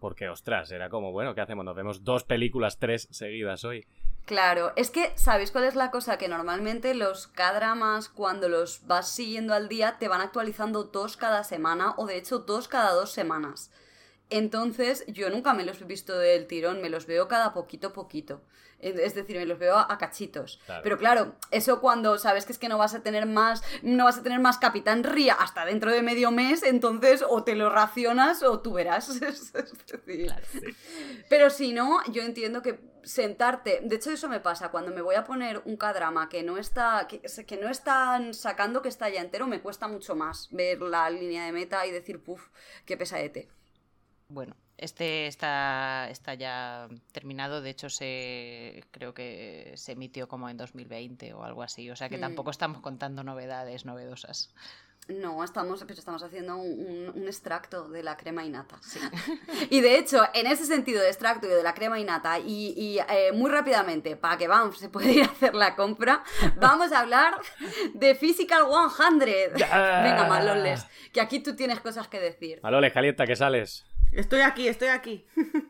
porque, ostras, era como, bueno, ¿qué hacemos? Nos vemos dos películas, tres seguidas hoy. Claro, es que, ¿sabéis cuál es la cosa? Que normalmente los K-dramas, cuando los vas siguiendo al día, te van actualizando dos cada semana, o de hecho dos cada dos semanas. Entonces, yo nunca me los he visto del tirón, me los veo cada poquito poquito. Es decir, me los veo a cachitos. Claro. Pero claro, eso cuando sabes que es que no vas a tener más, no vas a tener más Capitán Ría hasta dentro de medio mes, entonces o te lo racionas o tú verás. Es decir, Claro. Sí. pero si no, yo entiendo que sentarte, de hecho eso me pasa cuando me voy a poner un K-drama que no está que, que no están sacando, que está ya entero, me cuesta mucho más ver la línea de meta y decir, puf, qué pesadete. Bueno, este está, está ya terminado, de hecho se creo que se emitió como en dos mil veinte o algo así, o sea que Mm. tampoco estamos contando novedades novedosas. No, estamos, pero estamos haciendo un, un- un extracto de la crema innata. Y de hecho, en ese sentido de extracto y de la crema innata, y, y, eh, muy rápidamente, para que Banff se pueda ir a hacer la compra, vamos a hablar de Physical cien. Venga, Maloles, que aquí tú tienes cosas que decir. Maloles, calienta, que sales. Estoy aquí, estoy aquí.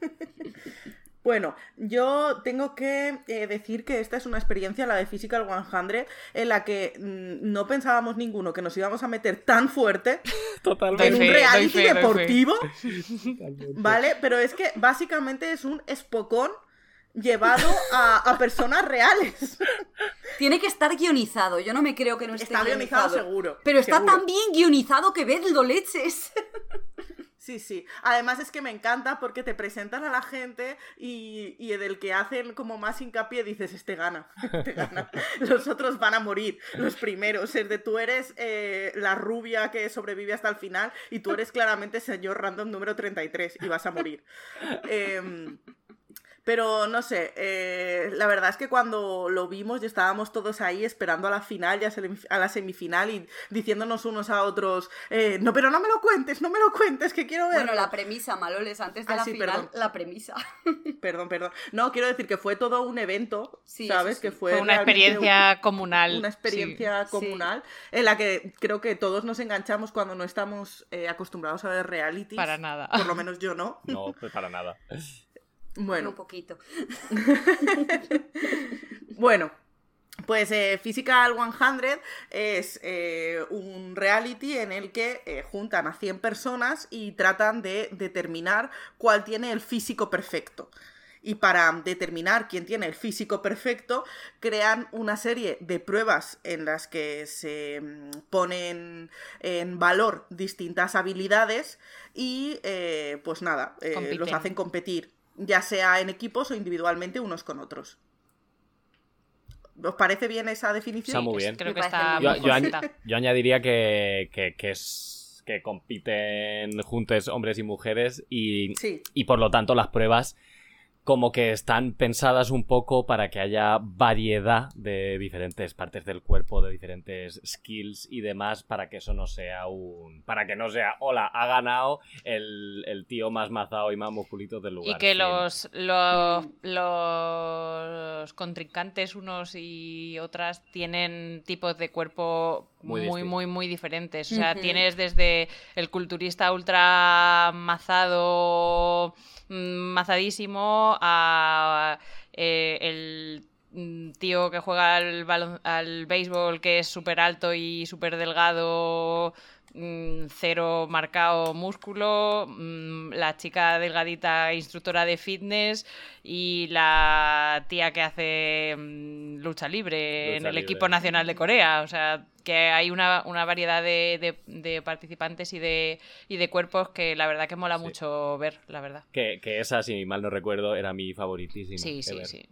Bueno, yo tengo que eh, decir que esta es una experiencia, la de Physical cien, en la que mm, no pensábamos ninguno que nos íbamos a meter tan fuerte Totalmente. en Doy un fe, doy reality fe, doy fe. deportivo, ¿vale? Pero es que básicamente es un espocón llevado a, a personas reales. Tiene que estar guionizado, yo no me creo que no esté Está guionizado seguro, Pero está seguro. tan bien guionizado que vedlo leches. Sí, sí. Además es que me encanta porque te presentan a la gente y, y del que hacen como más hincapié dices, este gana, este gana. Los otros van a morir, los primeros. Es de tú eres eh, la rubia que sobrevive hasta el final y tú eres claramente señor random número treinta y tres y vas a morir. Eh, Pero no sé, eh, la verdad es que cuando lo vimos ya estábamos todos ahí esperando a la final y a semif- a la semifinal y diciéndonos unos a otros, eh, no, pero no me lo cuentes, no me lo cuentes, que quiero verlo. Bueno, la premisa, Maloles, antes de Ah, la sí, final, perdón. la premisa. Perdón, perdón. No, quiero decir que fue todo un evento, Sí, ¿sabes? sí, sí. Que fue, Fue una realmente experiencia comunal. un- una experiencia sí. comunal en la que creo que todos nos enganchamos cuando no estamos eh, acostumbrados a ver realities. Para nada. Por lo menos yo no. No, pues para nada. Bueno, Un poquito. Bueno, pues eh, Physical cien es eh, un reality en el que eh, juntan a cien personas y tratan de determinar cuál tiene el físico perfecto. Y para determinar quién tiene el físico perfecto, crean una serie de pruebas en las que se mm, ponen en valor distintas habilidades y, eh, pues nada, eh, Compiten. los hacen competir, ya sea en equipos o individualmente unos con otros. ¿Os parece bien esa definición? Está muy bien. Creo Me que parece está muy Yo, muy yo, añ- correcta. yo añadiría que, que, que es que compiten juntos hombres y mujeres y, Sí. y por lo tanto las pruebas como que están pensadas un poco para que haya variedad de diferentes partes del cuerpo, de diferentes skills y demás, para que eso no sea un... para que no sea, hola, ha ganado el, el tío más mazao y más musculito del lugar. Y que Fin. los, los, los contrincantes unos y otras tienen tipos de cuerpo Muy muy, muy, distintos. muy, diferentes. O sea, Ujú. tienes desde el culturista ultra mazado, mm, mazadísimo, a eh, el mm, tío que juega al, balon- al béisbol que es súper alto y súper delgado, mm, cero marcado músculo, mm, la chica delgadita instructora de fitness y la tía que hace mm, lucha libre Lucha en el libre. equipo nacional de Corea. O sea, que hay una, una variedad de, de- de participantes y de, y de cuerpos que la verdad que mola Sí. mucho ver, la verdad. Que, que esa, si mal no recuerdo, era mi favoritísima. Sí, sí, ever. sí.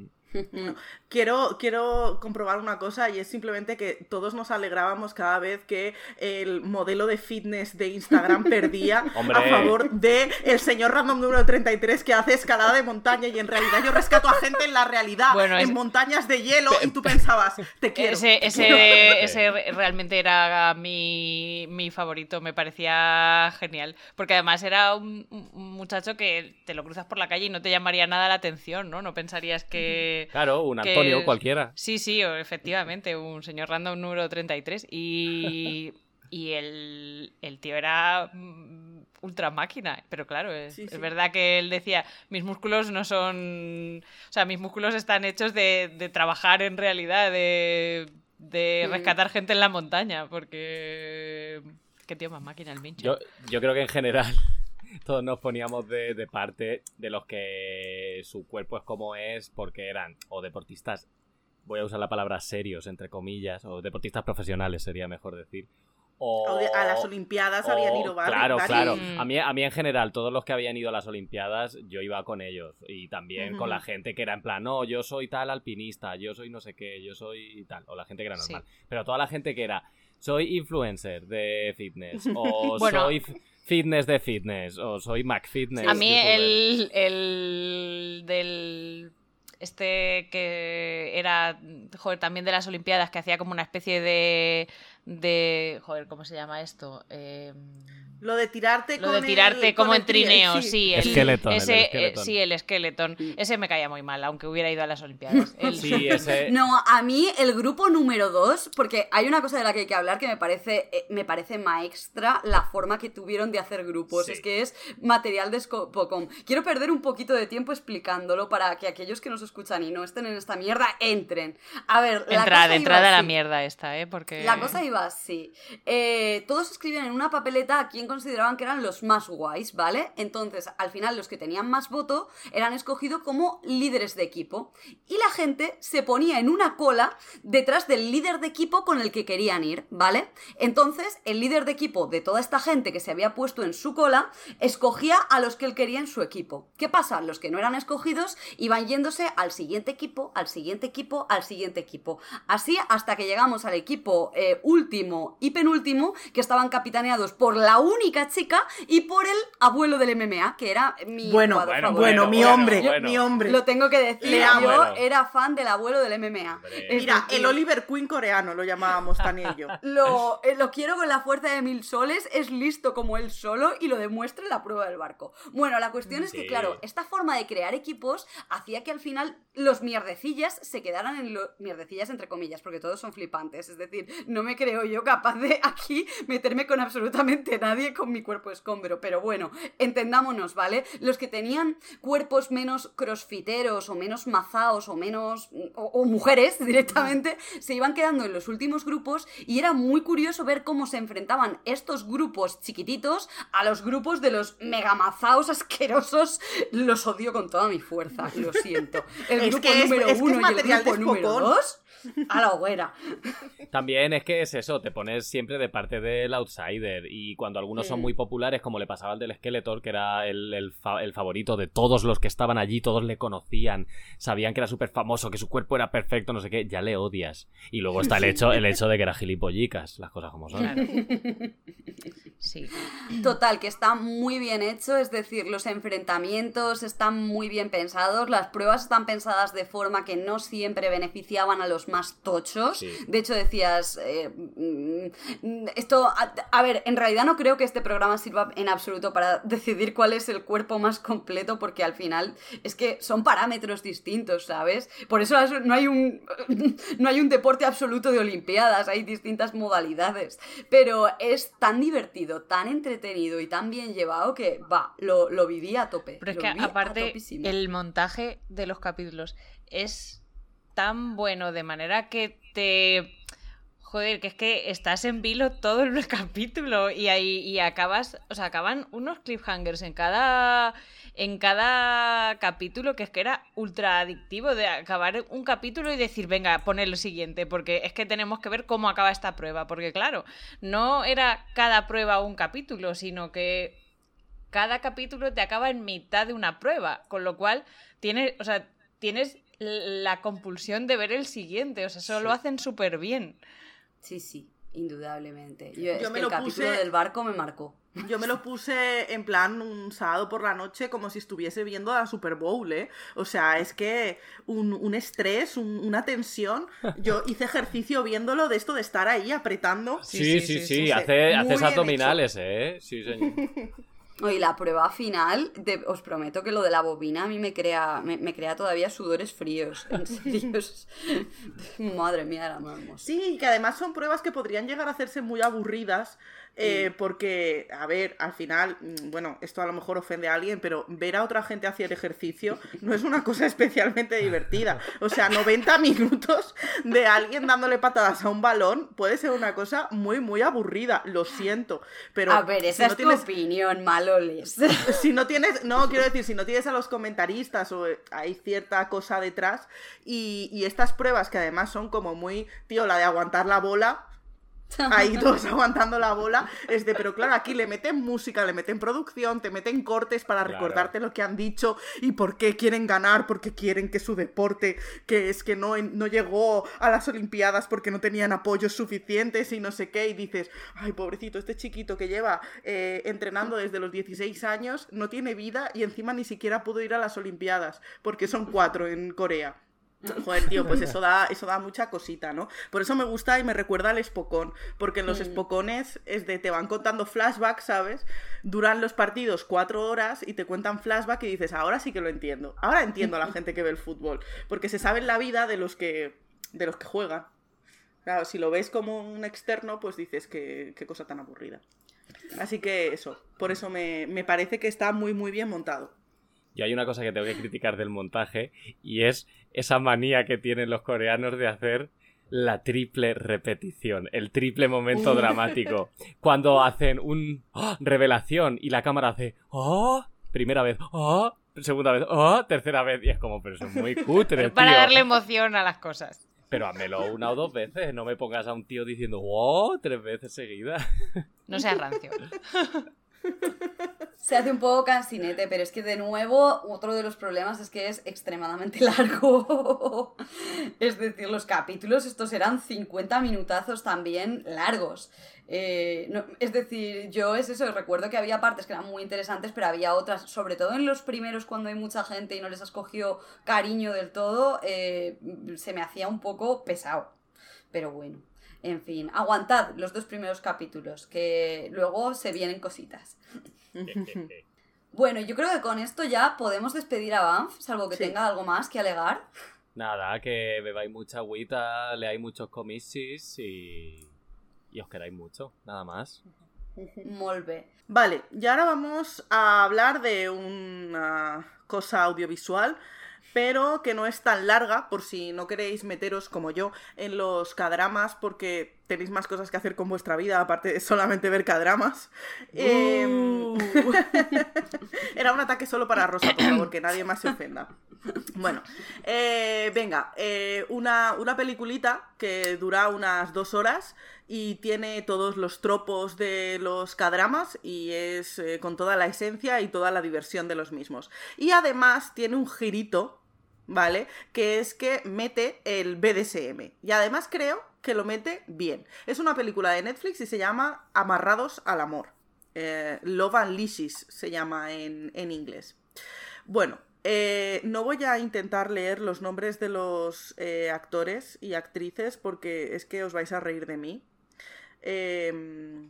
Quiero, quiero comprobar una cosa y es simplemente que todos nos alegrábamos cada vez que el modelo de fitness de Instagram perdía Hombre. a favor de el señor random número treinta y tres que hace escalada de montaña y en realidad yo rescato a gente en la realidad, Bueno, en es- montañas de hielo y tú pensabas, te quiero. Ese, te ese, quiero. ese re- realmente era mi, mi favorito, me parecía genial. Porque además era un, un muchacho que te lo cruzas por la calle y no te llamaría nada la atención, ¿no? No pensarías que... Claro, un que Antonio es- cualquiera. Sí, sí, o- efectivamente, un señor random número treinta y tres. Y, y el, el tío era mm, ultra máquina. Pero claro, es, Sí, sí. es verdad que él decía, mis músculos no son... O sea, mis músculos están hechos de, de trabajar en realidad, de, de Mm. rescatar gente en la montaña, porque... Qué tío más máquina el Mincho. Yo, yo creo que en general todos nos poníamos de, de parte de los que su cuerpo es como es porque eran o deportistas, voy a usar la palabra serios, entre comillas, o deportistas profesionales sería mejor decir. O, O de- a las Olimpiadas habían ido vari- Claro, varios. claro. Mm. A mí, a mí en general, todos los que habían ido a las Olimpiadas, yo iba con ellos. Y también con Ujú. la gente que era en plan, no, yo soy tal alpinista, yo soy no sé qué, yo soy tal. O la gente que era Sí. normal. Pero toda la gente que era, soy influencer de fitness, o Bueno. soy f- fitness de fitness, o soy McFitness. A mí youtuber. el, el del... Este que era, joder, también de las Olimpiadas, que hacía como una especie de... de joder, ¿cómo se llama esto? Eh, Lo de tirarte lo con de tirarte el, como con en el tri- trineo, sí. el- Skeleton, el ese, del eh, skeleton. sí, el skeleton. Ese me caía muy mal, aunque hubiera ido a las Olimpiadas. El- Sí, ese... No, a mí el grupo número dos, porque hay una cosa de la que hay que hablar que me parece, eh, me parece maestra la forma que tuvieron de hacer grupos. Sí. Es que es material de Scopocom. Quiero perder un poquito de tiempo explicándolo para que aquellos que nos escuchan y no estén en esta mierda entren. A ver, la Entrada, cosa entrada iba a la así. mierda esta, ¿eh? Porque... La cosa iba así. Eh, todos escribían en una papeleta a quién consideraban que eran los más guays, ¿vale? Entonces, al final, los que tenían más voto eran escogidos como líderes de equipo. Y la gente se ponía en una cola detrás del líder de equipo con el que querían ir, ¿vale? Entonces, el líder de equipo de toda esta gente que se había puesto en su cola escogía a los que él quería en su equipo. ¿Qué pasa? Los que no eran escogidos iban yéndose al siguiente equipo, al siguiente equipo, al siguiente equipo. Así hasta que llegamos al equipo eh, último y penúltimo, que estaban capitaneados por la única chica y por el abuelo del M M A, que era mi Bueno, jugador bueno, favorito. Bueno, mi bueno, hombre, bueno. mi hombre. Lo tengo que decir, Le amo. yo Bueno. era fan del abuelo del M M A. Hombre. Es Mira, decir, el Oliver Queen coreano lo llamábamos Tania y yo. Lo, eh, lo quiero con la fuerza de mil soles, es listo como él solo y lo demuestra en la prueba del barco. Bueno, la cuestión es que, Sí. claro, esta forma de crear equipos hacía que al final los mierdecillas se quedaran en los mierdecillas entre comillas, porque todos son flipantes. Es decir, no me creo yo capaz de aquí meterme con absolutamente nadie con mi cuerpo escombro. Pero bueno, entendámonos, ¿vale? Los que tenían cuerpos menos crossfiteros o menos mazaos o menos... o, o mujeres directamente, se iban quedando en los últimos grupos y era muy curioso ver cómo se enfrentaban estos grupos chiquititos a los grupos de los megamazaos asquerosos. Los odio con toda mi fuerza, lo siento. El Es grupo que es- número es que es uno y el material grupo de número espocón. dos a la hoguera. También es que es eso, te pones siempre de parte del outsider y cuando algunos son Mm. muy populares, como le pasaba al del Skeletor, que era el, el, fa- el favorito de todos los que estaban allí, todos le conocían, sabían que era súper famoso, que su cuerpo era perfecto, no sé qué, ya le odias. Y luego está el hecho, el hecho de que era gilipollicas, las cosas como son. Claro. Sí. Total, que está muy bien hecho, es decir, los enfrentamientos están muy bien pensados, las pruebas están pensadas de forma que no siempre beneficiaban a los más tochos. Sí. De hecho, decías, eh, mm, esto, a, a ver, en realidad no creo que este programa sirva en absoluto para decidir cuál es el cuerpo más completo, porque al final es que son parámetros distintos, ¿sabes? Por eso las- no hay un, no hay un deporte absoluto de Olimpiadas, hay distintas modalidades, pero es tan divertido, tan entretenido y tan bien llevado que, va, lo, lo viví a tope. Pero es lo que viví a aparte topísimo. el montaje de los capítulos es tan bueno de manera que te... Joder, que es que estás en vilo todo el capítulo y ahí y acabas, o sea, acaban unos cliffhangers en cada en cada capítulo que es que era ultra adictivo de acabar un capítulo y decir, venga, pon el siguiente, porque es que tenemos que ver cómo acaba esta prueba, porque claro, no era cada prueba un capítulo, sino que cada capítulo te acaba en mitad de una prueba, con lo cual tienes, o sea, tienes la compulsión de ver el siguiente, o sea, eso lo hacen súper bien. Sí, sí, indudablemente. Yo, es Yo me que lo el capítulo puse- del barco me marcó. Yo me lo puse en plan un sábado por la noche como si estuviese viendo la Super Bowl, ¿eh? O sea, es que un, un estrés, un- una tensión. Yo hice ejercicio viéndolo de esto de estar ahí apretando. Sí, sí, sí, sí, sí, sí. hace- Muy haces bien abdominales, ¿eh? Sí, señor. Oye, la prueba final, de- os prometo que lo de la bobina a mí me crea, me, me crea todavía sudores fríos. En serio. es- Madre mía, era más hermoso. Sí, y que además son pruebas que podrían llegar a hacerse muy aburridas eh, porque, a ver, al final, mm, bueno, esto a lo mejor ofende a alguien, pero ver a otra gente hacer ejercicio no es una cosa especialmente divertida. O sea, noventa minutos de alguien dándole patadas a un balón puede ser una cosa muy, muy aburrida, lo siento. Pero A ver, esa si es no tu tienes, opinión, Maloles. si no tienes, no, quiero decir, si no tienes a los comentaristas o eh, hay cierta cosa detrás y, y estas pruebas que además son como muy, tío, la de aguantar la bola, ahí todos aguantando la bola, es de, pero claro, aquí le meten música, le meten producción, te meten cortes para Claro. recordarte lo que han dicho y por qué quieren ganar, porque quieren que su deporte, que es que no, no llegó a las Olimpiadas porque no tenían apoyos suficientes y no sé qué, y dices, ay, pobrecito, este chiquito que lleva eh, entrenando desde los dieciséis años, no tiene vida y encima ni siquiera pudo ir a las Olimpiadas, porque son cuatro en Corea. Joder, tío, pues eso da, eso da mucha cosita, ¿no? Por eso me gusta y me recuerda al Espocón, porque en los Espocones es de, te van contando flashbacks, ¿sabes? Duran los partidos cuatro horas y te cuentan flashback y dices, ahora sí que lo entiendo. Ahora entiendo a la gente que ve el fútbol, porque se sabe la vida de los que, de los que juegan. Claro, si lo ves como un externo, pues dices, qué, qué cosa tan aburrida. Así que eso, por eso me, me parece que está muy, muy bien montado. Yo hay una cosa que tengo que criticar del montaje y es esa manía que tienen los coreanos de hacer la triple repetición, el triple momento dramático. Cuando hacen un ¡oh! Revelación y la cámara hace ¡oh! Primera vez ¡oh! Segunda vez ¡oh! Tercera vez y es como, pero eso es muy cutre, Pero tío. para darle emoción a las cosas. Pero házmelo una o dos veces, no me pongas a un tío diciendo ¡oh! Tres veces seguidas. No seas rancio. Se hace un poco cansinete, pero es que de nuevo otro de los problemas es que es extremadamente largo. Es decir, los capítulos estos eran cincuenta minutazos también largos. Eh, no, es decir, yo es eso, recuerdo que había partes que eran muy interesantes, pero había otras, sobre todo en los primeros cuando hay mucha gente y no les has cogido cariño del todo, eh, se me hacía un poco pesado. Pero bueno. En fin, aguantad los dos primeros capítulos, que luego se vienen cositas. Bueno, yo creo que con esto ya podemos despedir a Banff, salvo que Sí. tenga algo más que alegar. Nada, que bebáis mucha agüita, leáis muchos comicis y... y os queráis mucho, nada más. Molt bé. Vale, y ahora vamos a hablar de una cosa audiovisual, pero que no es tan larga, por si no queréis meteros como yo en los cadramas, porque tenéis más cosas que hacer con vuestra vida, aparte de solamente ver cadramas. Eh, Era un ataque solo para Rosa, por favor, que nadie más se ofenda. Bueno, eh, venga, eh, una, una peliculita que dura unas dos horas y tiene todos los tropos de los cadramas y es eh, con toda la esencia y toda la diversión de los mismos. Y además tiene un girito, ¿vale? Que es que mete el B D S M. Y además creo que lo mete bien. Es una película de Netflix y se llama Amarrados al Amor. Eh, Love Unleashes se llama en, en inglés. Bueno, eh, no voy a intentar leer los nombres de los eh, actores y actrices porque es que os vais a reír de mí. Eh,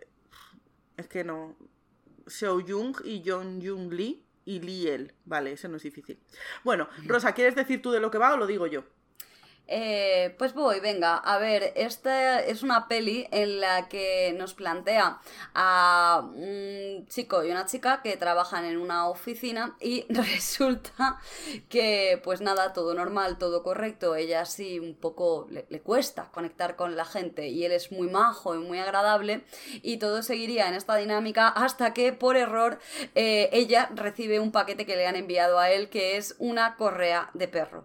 es que no. Seo Jung y Jong Jung Lee y Liel. Vale, ese no es difícil. Bueno, Rosa, ¿quieres decir tú de lo que va o lo digo yo? Eh, pues voy, venga, a ver, esta es una peli en la que nos plantea a un chico y una chica que trabajan en una oficina y resulta que, pues nada, todo normal, todo correcto, ella sí un poco le, le cuesta conectar con la gente y él es muy majo y muy agradable y todo seguiría en esta dinámica hasta que por error eh, ella recibe un paquete que le han enviado a él que es una correa de perro.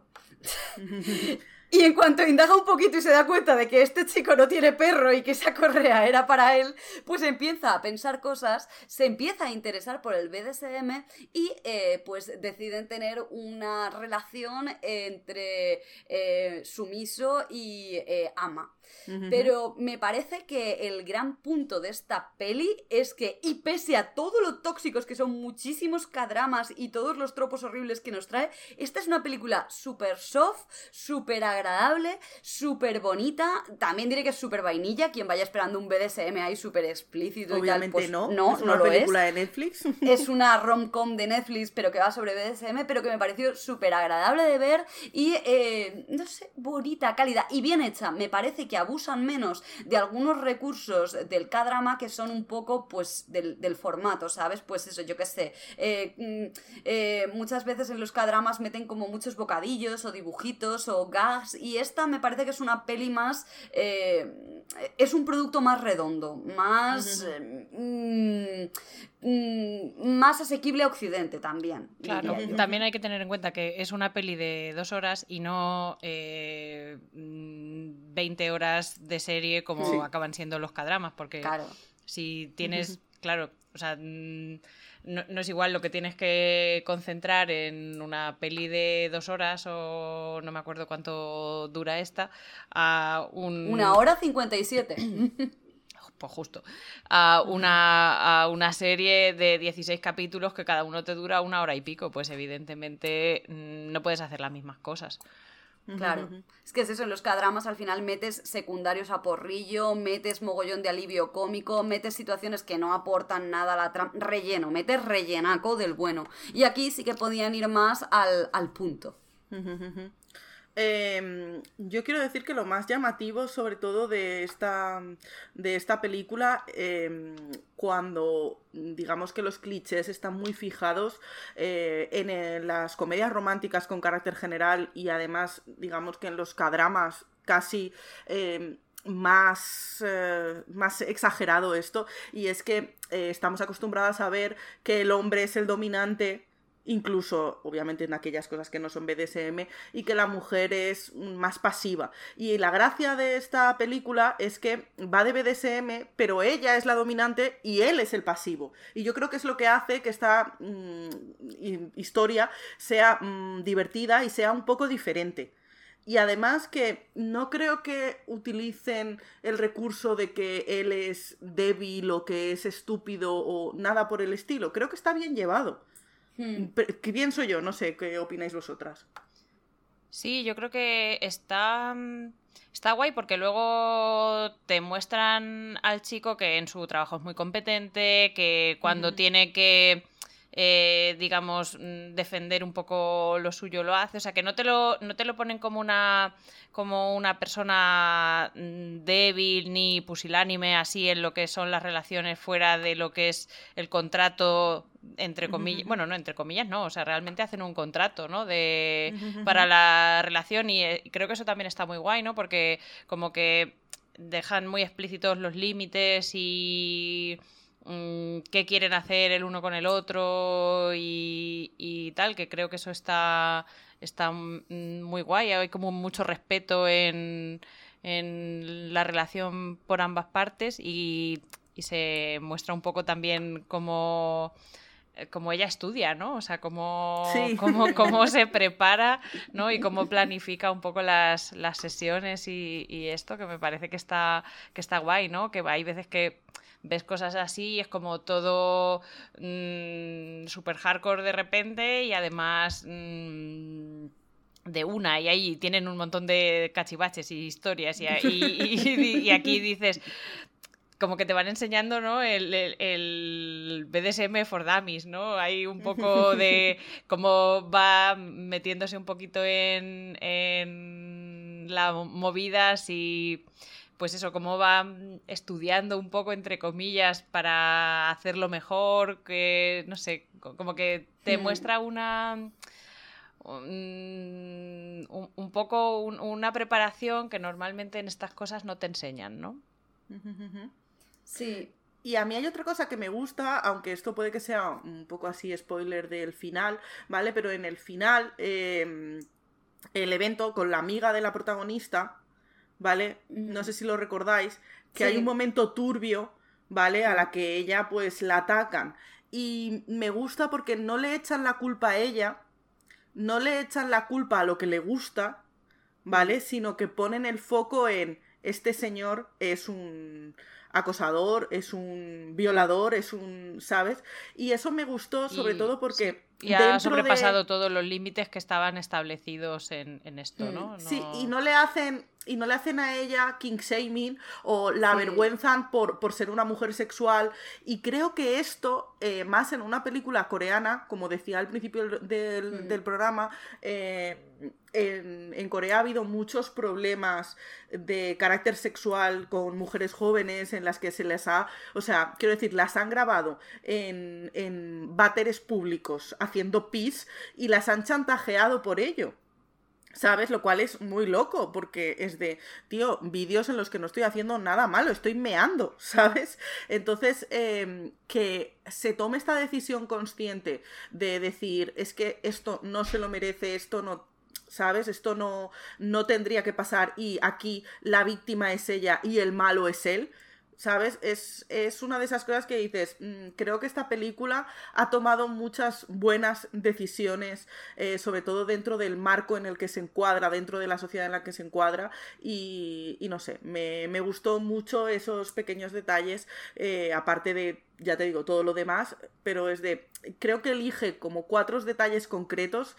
Y en cuanto indaga un poquito y se da cuenta de que este chico no tiene perro y que esa correa era para él, pues empieza a pensar cosas, se empieza a interesar por el B D S M y eh, pues deciden tener una relación entre eh, sumiso y eh, ama. Pero me parece que el gran punto de esta peli es que, y pese a todo lo tóxicos que son muchísimos cadramas y todos los tropos horribles que nos trae, esta es una película súper soft, súper agradable, agradable, súper bonita. También diré que es súper vainilla. Quien vaya esperando un B D S M ahí súper explícito Obviamente y tal, pues no, no, es no una lo película es. de Netflix. Es una rom-com de Netflix, pero que va sobre B D S M, pero que me pareció súper agradable de ver y, eh, no sé, bonita, cálida y bien hecha. Me parece que abusan menos de algunos recursos del K-drama que son un poco, pues, del, del formato, ¿sabes? Pues eso, yo qué sé. Eh, mm, eh, muchas veces en los K-dramas meten como muchos bocadillos o dibujitos o gags y esta me parece que es una peli más... Eh, es un producto más redondo, más... eh, mm, mm, más asequible a Occidente también. Claro, diría yo. también hay que tener en cuenta que es una peli de dos horas y no eh, mm, veinte horas de serie como Sí. acaban siendo los K-dramas, porque Claro. si tienes, claro, o sea, mm, no, no es igual lo que tienes que concentrar en una peli de dos horas o no me acuerdo cuánto dura esta, a un... Una hora cincuenta y siete. Pues justo, a una, a una serie de dieciséis capítulos que cada uno te dura una hora y pico, pues evidentemente mm, no puedes hacer las mismas cosas. Claro, es que es eso, en los K-dramas al final metes secundarios a porrillo, metes mogollón de alivio cómico, metes situaciones que no aportan nada a la trama, relleno, metes rellenaco del bueno. Y aquí sí que podían ir más al, al punto. Eh, yo quiero decir que lo más llamativo, sobre todo de esta, de esta película, eh, cuando digamos que los clichés están muy fijados eh, en el- las comedias románticas con carácter general y además, digamos que en los K-dramas casi... eh, más, eh, más exagerado esto, y es que eh, estamos acostumbradas a ver que el hombre es el dominante, incluso obviamente en aquellas cosas que no son B D S M, y que la mujer es más pasiva. Y la gracia de esta película es que va de B D S M, pero ella es la dominante y él es el pasivo. Y yo creo que es lo que hace que esta mm, hi- historia sea mm, divertida y sea un poco diferente. Y además que no creo que utilicen el recurso de que él es débil o que es estúpido o nada por el estilo. Creo que está bien llevado. Hmm. Pe- ¿Qué pienso yo? No sé, ¿qué opináis vosotras? Sí, yo creo que está, mm, está guay porque luego te muestran al chico que en su trabajo es muy competente, que cuando tiene que, eh, digamos, mm, defender un poco lo suyo lo hace. O sea, que no te lo, no te lo ponen como una, como una persona mm, débil ni pusilánime así en lo que son las relaciones fuera de lo que es el contrato entre comillas, bueno, no entre comillas, no, o sea, realmente hacen un contrato, ¿no? De para la relación y eh, creo que eso también está muy guay, ¿no? Porque como que dejan muy explícitos los límites y mm, qué quieren hacer el uno con el otro y, y tal, que creo que eso está está mm, muy guay, hay como mucho respeto en en la relación por ambas partes y, y se muestra un poco también como como ella estudia, ¿no? O sea, cómo, Sí. cómo, cómo se prepara, ¿no? Y cómo planifica un poco las, las sesiones y, y esto, que me parece que está, que está guay, ¿no? Que hay veces que ves cosas así y es como todo mmm, súper hardcore de repente y además... Mmm, de una, y ahí tienen un montón de cachivaches y historias, y, y, y, y aquí dices, como que te van enseñando, ¿no? El, el, el B D S M for Dummies, ¿no? Hay un poco de cómo va metiéndose un poquito en, en las movidas y pues eso, cómo va estudiando un poco, entre comillas, para hacerlo mejor, que no sé, como que te Hmm. muestra una... Un, un, un poco un, una preparación que normalmente en estas cosas no te enseñan, ¿no? Sí. Y a mí hay otra cosa que me gusta, aunque esto puede que sea un poco así spoiler del final, ¿vale? Pero en el final, eh, el evento con la amiga de la protagonista, ¿vale? No sé si lo recordáis, que Sí. hay un momento turbio, ¿vale? A la que ella pues la atacan. Y me gusta porque no le echan la culpa a ella, no le echan la culpa a lo que le gusta, ¿vale? Sino que ponen el foco en este señor es un acosador, es un violador, es un, ¿sabes? Y eso me gustó sobre Y- todo porque Y ha dentro sobrepasado de... todos los límites que estaban establecidos en, en esto, ¿no? ¿no? Sí, y no le hacen... Y no le hacen a ella king shaming o la Sí. avergüenzan por, por ser una mujer sexual. Y creo que esto, eh, más en una película coreana, como decía al principio del, del, Mm. del programa, eh, en, en Corea ha habido muchos problemas de carácter sexual con mujeres jóvenes en las que se les ha... O sea, quiero decir, las han grabado en, en váteres públicos haciendo pis y las han chantajeado por ello. ¿Sabes? Lo cual es muy loco, porque es de, tío, vídeos en los que no estoy haciendo nada malo, estoy meando, ¿sabes? Entonces, eh, que se tome esta decisión consciente de decir, es que esto no se lo merece, esto no... ¿Sabes? Esto no, no tendría que pasar y aquí la víctima es ella y el malo es él. ¿Sabes? Es, es una de esas cosas que dices, mmm, creo que esta película ha tomado muchas buenas decisiones, eh, sobre todo dentro del marco en el que se encuadra, dentro de la sociedad en la que se encuadra, y, y no sé, me, me gustó mucho esos pequeños detalles, eh, aparte de, ya te digo, todo lo demás, pero es de, creo que elige como cuatro detalles concretos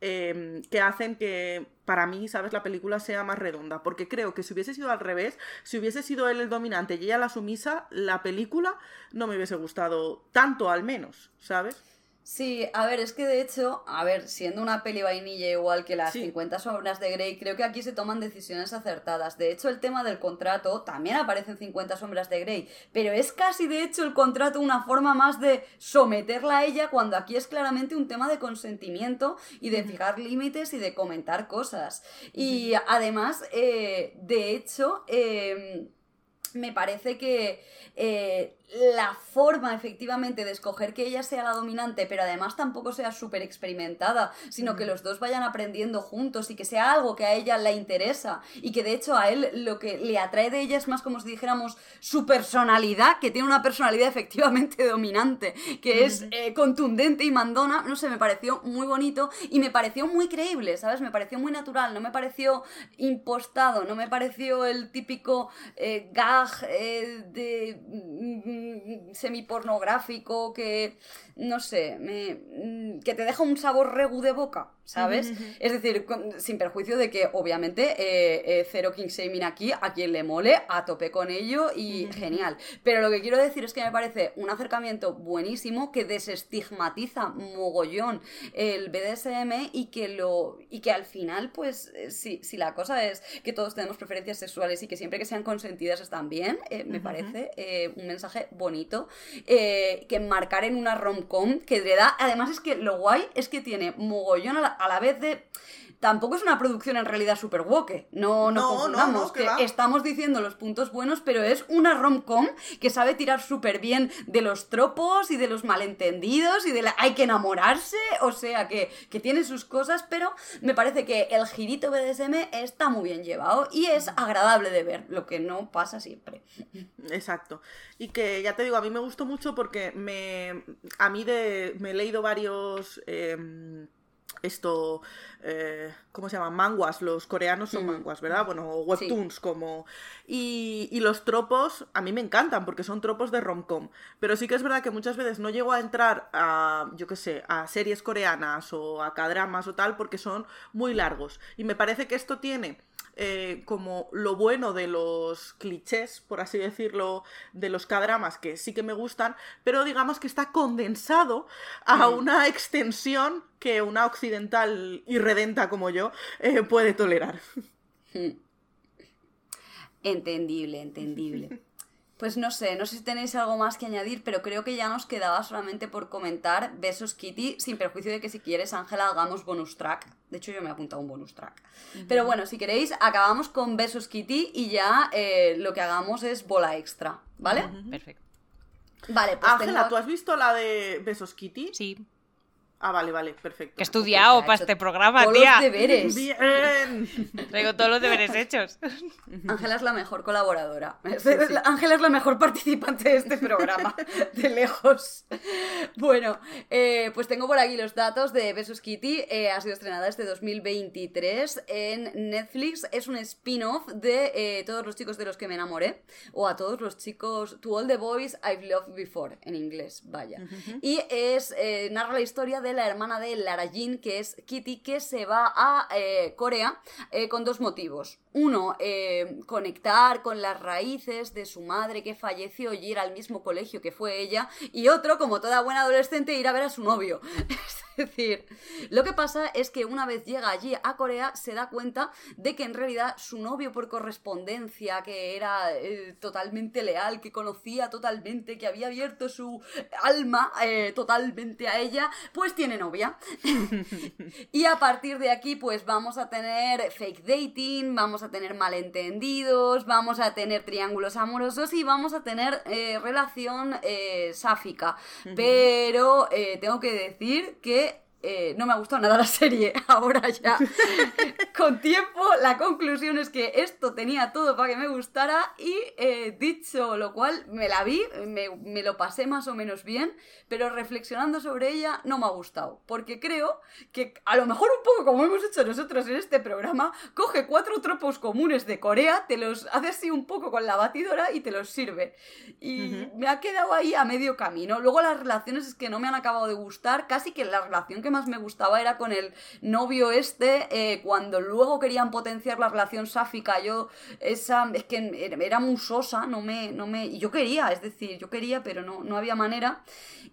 eh, que hacen que, para mí, ¿sabes?, la película sea más redonda, porque creo que si hubiese sido al revés, si hubiese sido él el dominante y ella la sumisa, la película no me hubiese gustado tanto, al menos, ¿sabes? Sí, a ver, es que de hecho, a ver, siendo una peli vainilla igual que las Sí. cincuenta sombras de Grey, creo que aquí se toman decisiones acertadas. De hecho, el tema del contrato también aparece en cincuenta sombras de Grey, pero es casi de hecho el contrato una forma más de someterla a ella, cuando aquí es claramente un tema de consentimiento y de fijar límites y de comentar cosas. Y además, eh, de hecho... Eh, me parece que eh, la forma efectivamente de escoger que ella sea la dominante, pero además tampoco sea súper experimentada, sino mm. que los dos vayan aprendiendo juntos y que sea algo que a ella le interesa y que de hecho a él lo que le atrae de ella es más, como si dijéramos, su personalidad, que tiene una personalidad efectivamente dominante, que es eh, contundente y mandona. No sé, me pareció muy bonito y me pareció muy creíble, ¿sabes? Me pareció muy natural, no me pareció impostado, no me pareció el típico eh, gag eh, de mm, semipornográfico que, no sé, me, que te deja un sabor regu de boca, ¿sabes? Uh-huh. Es decir, con, sin perjuicio de que obviamente eh, eh, cero king shaming aquí, a quien le mole, a tope con ello y uh-huh. genial. Pero lo que quiero decir es que me parece un acercamiento buenísimo que desestigmatiza mogollón el B D S M y que lo y que al final, pues, eh, si, si la cosa es que todos tenemos preferencias sexuales y que siempre que sean consentidas están bien, eh, me uh-huh. parece eh, un mensaje bonito eh, que enmarcar en una rom-com que le da, además es que lo guay es que tiene mogollón a la, a la vez de... Tampoco es una producción en realidad super woke, no, no, no confundamos, no, no, que, que estamos diciendo los puntos buenos, pero es una rom-com que sabe tirar súper bien de los tropos y de los malentendidos y de la hay que enamorarse, o sea que, que tiene sus cosas, pero me parece que el girito B D S M está muy bien llevado y es agradable de ver, lo que no pasa siempre. Exacto, y que ya te digo, a mí me gustó mucho porque me a mí de, me he leído varios... Eh, esto, eh, ¿cómo se llama? Manguas, los coreanos son mm. manguas, ¿verdad? Bueno, webtoons sí. como... Y, y los tropos a mí me encantan porque son tropos de rom-com, pero sí que es verdad que muchas veces no llego a entrar a, yo qué sé, a series coreanas o a K-dramas o tal porque son muy largos. Y me parece que esto tiene... Eh, como lo bueno de los clichés, por así decirlo, de los K-dramas, que sí que me gustan, pero digamos que está condensado a mm. una extensión que una occidental irredenta como yo eh, puede tolerar. Entendible, entendible. Pues no sé, no sé si tenéis algo más que añadir, pero creo que ya nos quedaba solamente por comentar Besos Kitty, sin perjuicio de que si quieres, Ángela, hagamos bonus track. De hecho, yo me he apuntado un bonus track. Uh-huh. Pero bueno, si queréis, acabamos con Besos Kitty y ya eh, lo que hagamos es bola extra, ¿vale? Uh-huh. Perfecto. Vale, pues Ángela, tengo... ¿tú has visto la de Besos Kitty? Sí. Ah, vale, vale, perfecto. Que he estudiado okay, para este programa, todos tía. Todos los deberes. Bien. Traigo todos los deberes hechos. Ángela es la mejor colaboradora. Sí, sí. Ángela es la mejor participante de este programa, de lejos. Bueno, eh, pues tengo por aquí los datos de Besos Kitty. Eh, ha sido estrenada este dos mil veintitrés en Netflix. Es un spin-off de eh, Todos los chicos de los que me enamoré. O a todos los chicos... To all the boys I've loved before, en inglés, vaya. Uh-huh. Y es eh, narra la historia de de la hermana de Lara Jean, que es Kitty, que se va a eh, Corea eh, con dos motivos. Uno, eh, conectar con las raíces de su madre que falleció y ir al mismo colegio que fue ella. Y otro, como toda buena adolescente, ir a ver a su novio. Es decir, lo que pasa es que una vez llega allí a Corea se da cuenta de que en realidad su novio por correspondencia, que era eh, totalmente leal, que conocía totalmente, que había abierto su alma eh, totalmente a ella, pues tiene novia. Y a partir de aquí pues vamos a tener fake dating, vamos a tener malentendidos, vamos a tener triángulos amorosos y vamos a tener eh, relación eh, sáfica. Uh-huh. Pero eh, tengo que decir que Eh, no me ha gustado nada la serie, ahora ya con tiempo la conclusión es que esto tenía todo para que me gustara y eh, dicho lo cual me la vi, me, me lo pasé más o menos bien, pero reflexionando sobre ella no me ha gustado, porque creo que a lo mejor un poco como hemos hecho nosotros en este programa, coge cuatro tropos comunes de Corea, te los hace así un poco con la batidora y te los sirve y uh-huh. me ha quedado ahí a medio camino. Luego las relaciones es que no me han acabado de gustar, casi que la relación que más me gustaba era con el novio este, eh, cuando luego querían potenciar la relación sáfica, yo esa, es que era muy sosa, no me, no me, y yo quería, es decir, yo quería, pero no, no había manera,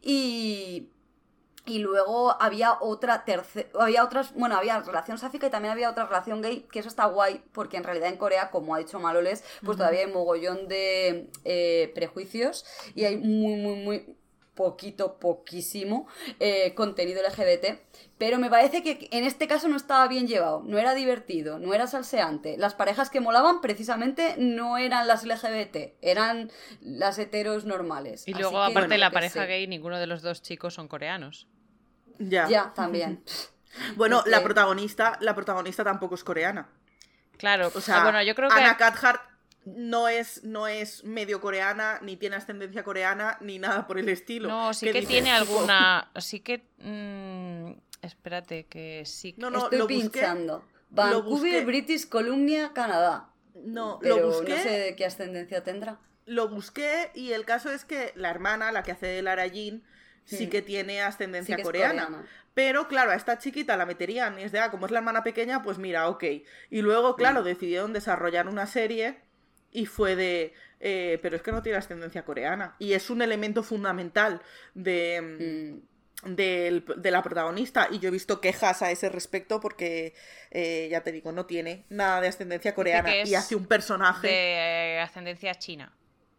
y... Y luego había otra tercera, había otras, bueno, había relación sáfica y también había otra relación gay, que eso está guay, porque en realidad en Corea, como ha dicho Maloles, pues uh-huh. todavía hay mogollón de eh, prejuicios y hay muy, muy, muy poquito, poquísimo eh, contenido L G B T, pero me parece que en este caso no estaba bien llevado, no era divertido, no era salseante. Las parejas que molaban precisamente no eran las L G B T, eran las heteros normales. Y luego, Así que, aparte de bueno, la pareja sé. gay, ninguno de los dos chicos son coreanos. Ya. Ya, también. Bueno, Porque... la protagonista, la protagonista tampoco es coreana. Claro, o sea, bueno, yo creo que Anna Cathcart no es, no es medio coreana, ni tiene ascendencia coreana, ni nada por el estilo. No, sí que dices, tiene tipo... alguna... Sí que... Mmm, espérate, que sí que... No, no, Estoy lo busqué, pinchando. Vancouver, lo busqué. British Columbia, Canadá. No, pero lo busqué. No sé qué ascendencia tendrá. Lo busqué y el caso es que la hermana, la que hace de Lara Jean, sí, sí que tiene ascendencia sí que coreana. coreana. Pero claro, a esta chiquita la meterían y es de, ah, como es la hermana pequeña, pues mira, ok. Y luego, claro, mm. decidieron desarrollar una serie y fue de, eh, pero es que no tiene ascendencia coreana. Y es un elemento fundamental de... Mm. De, de la protagonista, y yo he visto quejas a ese respecto porque eh, ya te digo, no tiene nada de ascendencia coreana y hace un personaje de ascendencia china.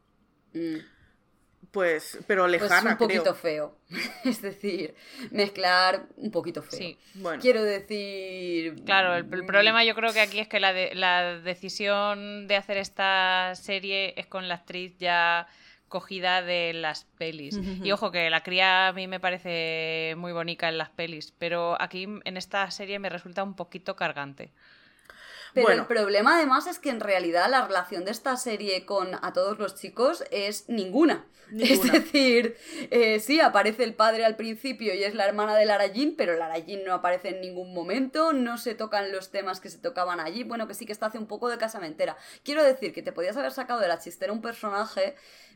Mm. Pues, pero lejana, pues un poquito creo. feo. Es decir, mezclar un poquito feo. Sí. Bueno. Quiero decir... Claro, el, el problema yo creo que aquí es que la, de, la decisión de hacer esta serie es con la actriz ya cogida de las pelis. Uh-huh. Y ojo, que la cría a mí me parece muy bonita en las pelis, pero aquí en esta serie me resulta un poquito cargante. Pero bueno. el problema además es que en realidad la relación de esta serie con A Todos los Chicos es ninguna. ninguna. Es decir, eh, sí, aparece el padre al principio y es la hermana de Lara Jean, pero Lara Jean no aparece en ningún momento, no se tocan los temas que se tocaban allí, bueno, que sí que está hace un poco de casamentera. Quiero decir que te podías haber sacado de la chistera un personaje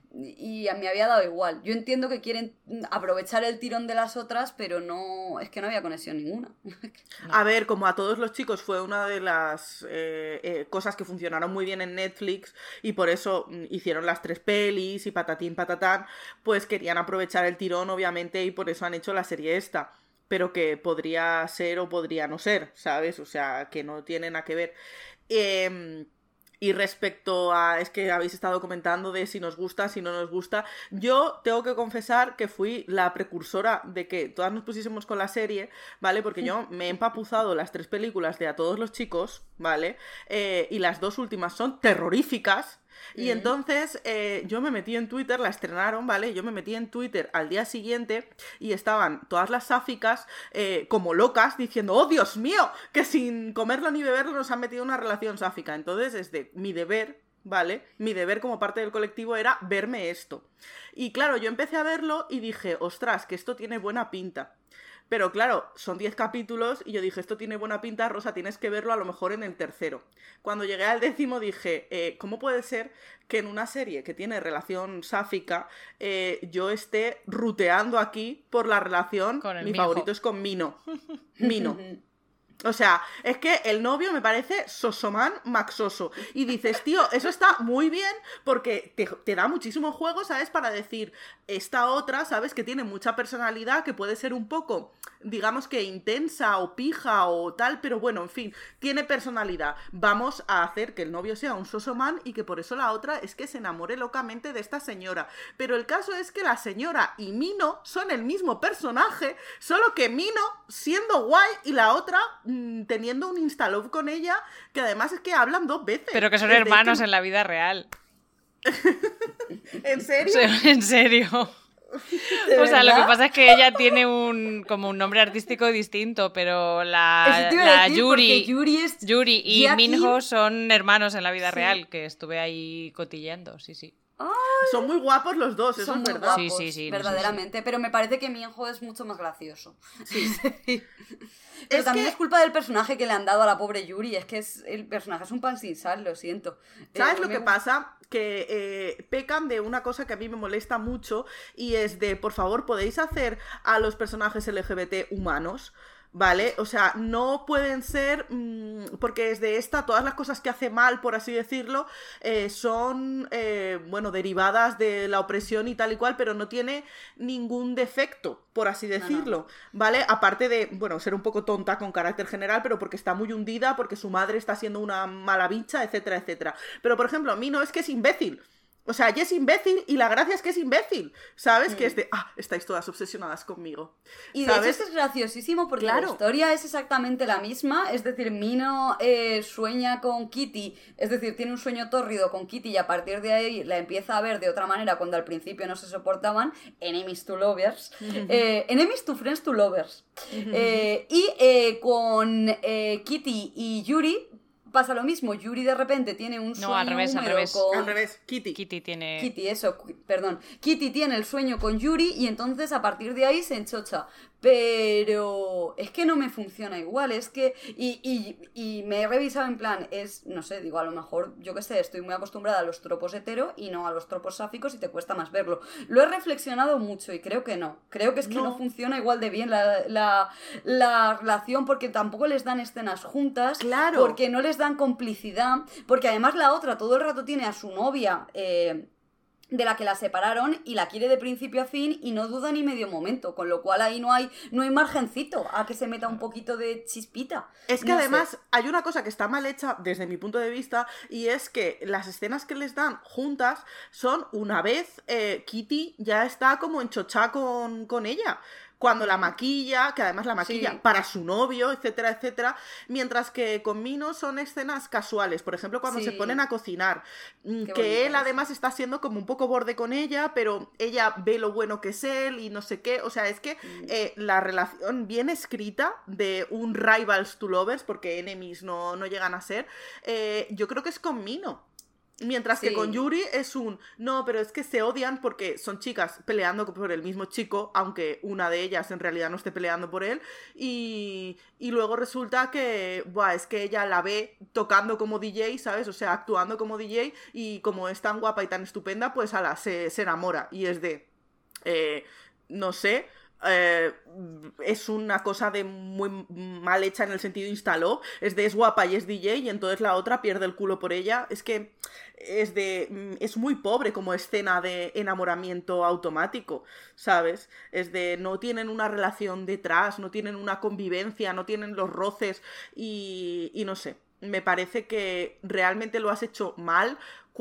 y a mí me había dado igual. Yo entiendo que quieren aprovechar el tirón de las otras, pero no, es que no había conexión ninguna. A ver, como A Todos los Chicos fue una de las eh, eh, cosas que funcionaron muy bien en Netflix y por eso hicieron las tres pelis y patatín patatán, pues querían aprovechar el tirón obviamente y por eso han hecho la serie esta, pero que podría ser o podría no ser, ¿sabes? O sea, que no tiene nada que ver. Eh... Y respecto a, es que habéis estado comentando de si nos gusta, si no nos gusta, yo tengo que confesar que fui la precursora de que todas nos pusiésemos con la serie, ¿vale? Porque yo me he empapuzado las tres películas de A Todos los Chicos, ¿vale? Eh, y las dos últimas son terroríficas. Y mm. entonces eh, yo me metí en Twitter, la estrenaron, ¿vale? Yo me metí en Twitter al día siguiente y estaban todas las sáficas eh, como locas diciendo, ¡oh, Dios mío! Que sin comerlo ni beberlo nos han metido en una relación sáfica. Entonces, es de mi deber, ¿vale? Mi deber como parte del colectivo era verme esto. Y claro, yo empecé a verlo y dije, ostras, que esto tiene buena pinta. Pero claro, son diez capítulos y yo dije, esto tiene buena pinta, Rosa, tienes que verlo a lo mejor en el tercero. Cuando llegué al décimo dije, eh, ¿cómo puede ser que en una serie que tiene relación sáfica eh, yo esté ruteando aquí por la relación? Con el Mi mijo. favorito es con Mino. Mino. O sea, es que el novio me parece sosoman maxoso. Y dices, tío, eso está muy bien porque te, te da muchísimo juego, ¿sabes? Para decir, esta otra, ¿sabes? Que tiene mucha personalidad, que puede ser un poco, digamos que intensa o pija o tal, pero bueno, en fin, tiene personalidad. Vamos a hacer que el novio sea un sosoman y que por eso la otra es que se enamore locamente de esta señora. Pero el caso es que la señora y Mino son el mismo personaje, solo que Mino siendo guay y la otra mm, teniendo un instalove con ella, que además es que hablan dos veces. Pero que son Es de hermanos que- en la vida real. ¿En O serio? sea, en serio. ¿De O sea, lo que verdad? pasa es que ella tiene un como un nombre artístico distinto, pero la, Eso te iba a la decir, Yuri, porque Yuri es Yuri y Jackie. Minho son hermanos en la vida Sí. real, que estuve ahí cotilleando, sí, sí. Son muy guapos los dos, eso Son es muy verdad. guapos, Sí, sí, sí, verdaderamente, pero me parece que Minho es mucho más gracioso. Sí. Pero Es también que- es culpa del personaje que le han dado a la pobre Yuri, es que es, el personaje es un pan sin sal, lo siento. ¿Sabes Eh, lo me que gu- pasa? Que eh, pecan de una cosa que a mí me molesta mucho y es de, por favor, ¿podéis hacer a los personajes L G B T humanos? ¿Vale? O sea, no pueden ser, mmm, porque desde esta, todas las cosas que hace mal, por así decirlo, eh, son, eh, bueno, derivadas de la opresión y tal y cual, pero no tiene ningún defecto, por así no, decirlo, ¿vale? Aparte de, bueno, ser un poco tonta con carácter general, pero porque está muy hundida, porque su madre está siendo una mala bicha, etcétera, etcétera. Pero, por ejemplo, a mí no es que es imbécil. O sea, ella es imbécil y la gracia es que es imbécil, ¿sabes? Mm. Que es de, ah, estáis todas obsesionadas conmigo. Y de hecho ¿sabes? esto es graciosísimo porque Claro. la historia es exactamente la misma, es decir, Mino eh, sueña con Kitty, es decir, tiene un sueño tórrido con Kitty y a partir de ahí la empieza a ver de otra manera cuando al principio no se soportaban, enemies to lovers, eh, enemies to friends to lovers. Eh, y eh, con eh, Kitty y Yuri pasa lo mismo, Yuri de repente tiene un sueño No, al revés, al húmedo revés. con... Al revés, Kitty. Kitty tiene... Kitty, eso, cu- perdón. Kitty tiene el sueño con Yuri y entonces a partir de ahí se enchocha. Pero es que no me funciona igual, es que... Y, y, y me he revisado en plan, es, no sé, digo, a lo mejor, yo qué sé, estoy muy acostumbrada a los tropos hetero y no a los tropos sáficos y te cuesta más verlo. Lo he reflexionado mucho y creo que no. Creo que es que no, No. funciona igual de bien la, la, la relación porque tampoco les dan escenas juntas. Claro. Porque no les dan complicidad, porque además la otra todo el rato tiene a su novia eh, de la que la separaron y la quiere de principio a fin y no duda ni medio momento, con lo cual ahí no hay, no hay margencito a que se meta un poquito de chispita. Es que No sé. además hay una cosa que está mal hecha desde mi punto de vista y es que las escenas que les dan juntas son una vez eh, Kitty ya está como enchochada con, con ella. Cuando la maquilla, que además la maquilla Sí. para su novio, etcétera, etcétera. Mientras que con Mino son escenas casuales. Por ejemplo, cuando Sí. se ponen a cocinar. mm, Qué que bonito él es. además está siendo como un poco borde con ella, pero ella ve lo bueno que es él y no sé qué. O sea, es que Mm. eh, la relación bien escrita de un rivals to lovers, porque enemies no, no llegan a ser, eh, yo creo que es con Mino. Mientras que Sí. con Yuri es un, no, pero es que se odian porque son chicas peleando por el mismo chico, aunque una de ellas en realidad no esté peleando por él, y, y luego resulta que, buah, es que ella la ve tocando como D J, ¿sabes? O sea, actuando como D J, y como es tan guapa y tan estupenda, pues ala, se, se enamora, y es de, eh, no sé... Eh, es una cosa de muy mal hecha en el sentido instaló, es de es guapa y es D J y entonces la otra pierde el culo por ella. Es que es de es muy pobre como escena de enamoramiento automático, ¿sabes? Es de no tienen una relación detrás, no tienen una convivencia, no tienen los roces y, y no sé, me parece que realmente lo has hecho mal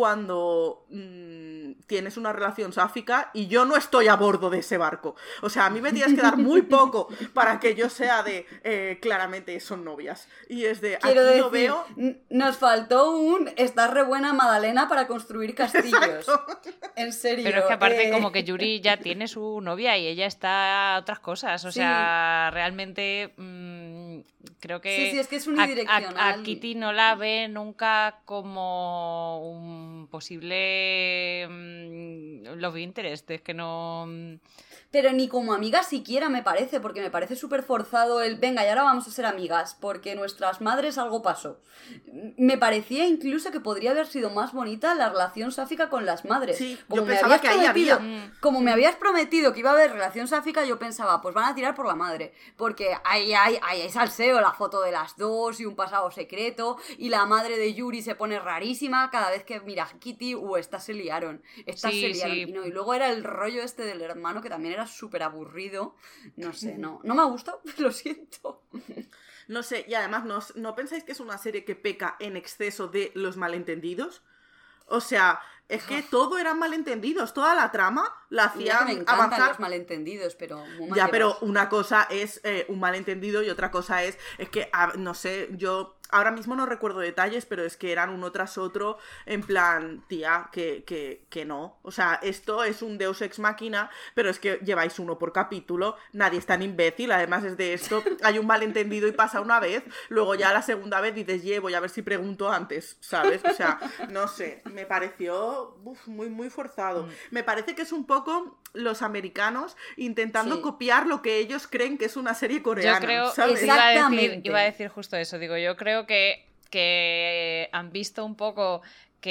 cuando mmm, tienes una relación sáfica y yo no estoy a bordo de ese barco. O sea, a mí me tienes que dar muy poco para que yo sea de, eh, claramente son novias. Y es de, Quiero aquí decir, lo veo... n- nos faltó un estás re buena Madalena para construir castillos. En serio. Pero es que aparte eh, como que Yuri ya tiene su novia y ella está a otras cosas. O Sí. sea, realmente mm, creo que Sí, sí, es que es a, unidireccional. a- a Kitty no la ve nunca como un posible mm, love interest, es que no... Pero ni como amigas siquiera me parece, porque me parece súper forzado el venga, y ahora vamos a ser amigas, porque nuestras madres algo pasó. Me parecía incluso que podría haber sido más bonita la relación sáfica con las madres. Sí, como yo me pensaba habías que ahí prometido, había. Como me habías prometido que iba a haber relación sáfica, yo pensaba, pues van a tirar por la madre. Porque ahí hay, ahí hay salseo, la foto de las dos y un pasado secreto, y la madre de Yuri se pone rarísima cada vez que mira a Kitty, uh, estas se liaron, estas Sí, se liaron. sí. Y, no, y luego era el rollo este del hermano que también era súper aburrido. No sé, no, no me ha gustado, lo siento. No sé, y además, ¿no, ¿no pensáis que es una serie que peca en exceso de los malentendidos? O sea, es que todo eran malentendidos, toda la trama la Mira que me hacían encantan avanzar. los malentendidos, pero muy mal Ya, pero llevados. una cosa es eh, un malentendido y otra cosa es, es que, ah, no sé, yo ahora mismo no recuerdo detalles, pero es que eran uno tras otro, en plan, tía, que, que, que no. O sea, esto es un Deus Ex Machina, pero es que lleváis uno por capítulo, nadie es tan imbécil, además es de esto, hay un malentendido y pasa una vez, luego ya la segunda vez dices, ye, voy a ver si pregunto antes, ¿sabes? O sea, no sé, me pareció uf, muy, muy forzado. Me parece que es un poco los americanos intentando Sí. copiar lo que ellos creen que es una serie coreana, Yo creo, ¿sabes? iba a, decir, Exactamente. iba a decir justo eso, digo, yo creo que, que han visto un poco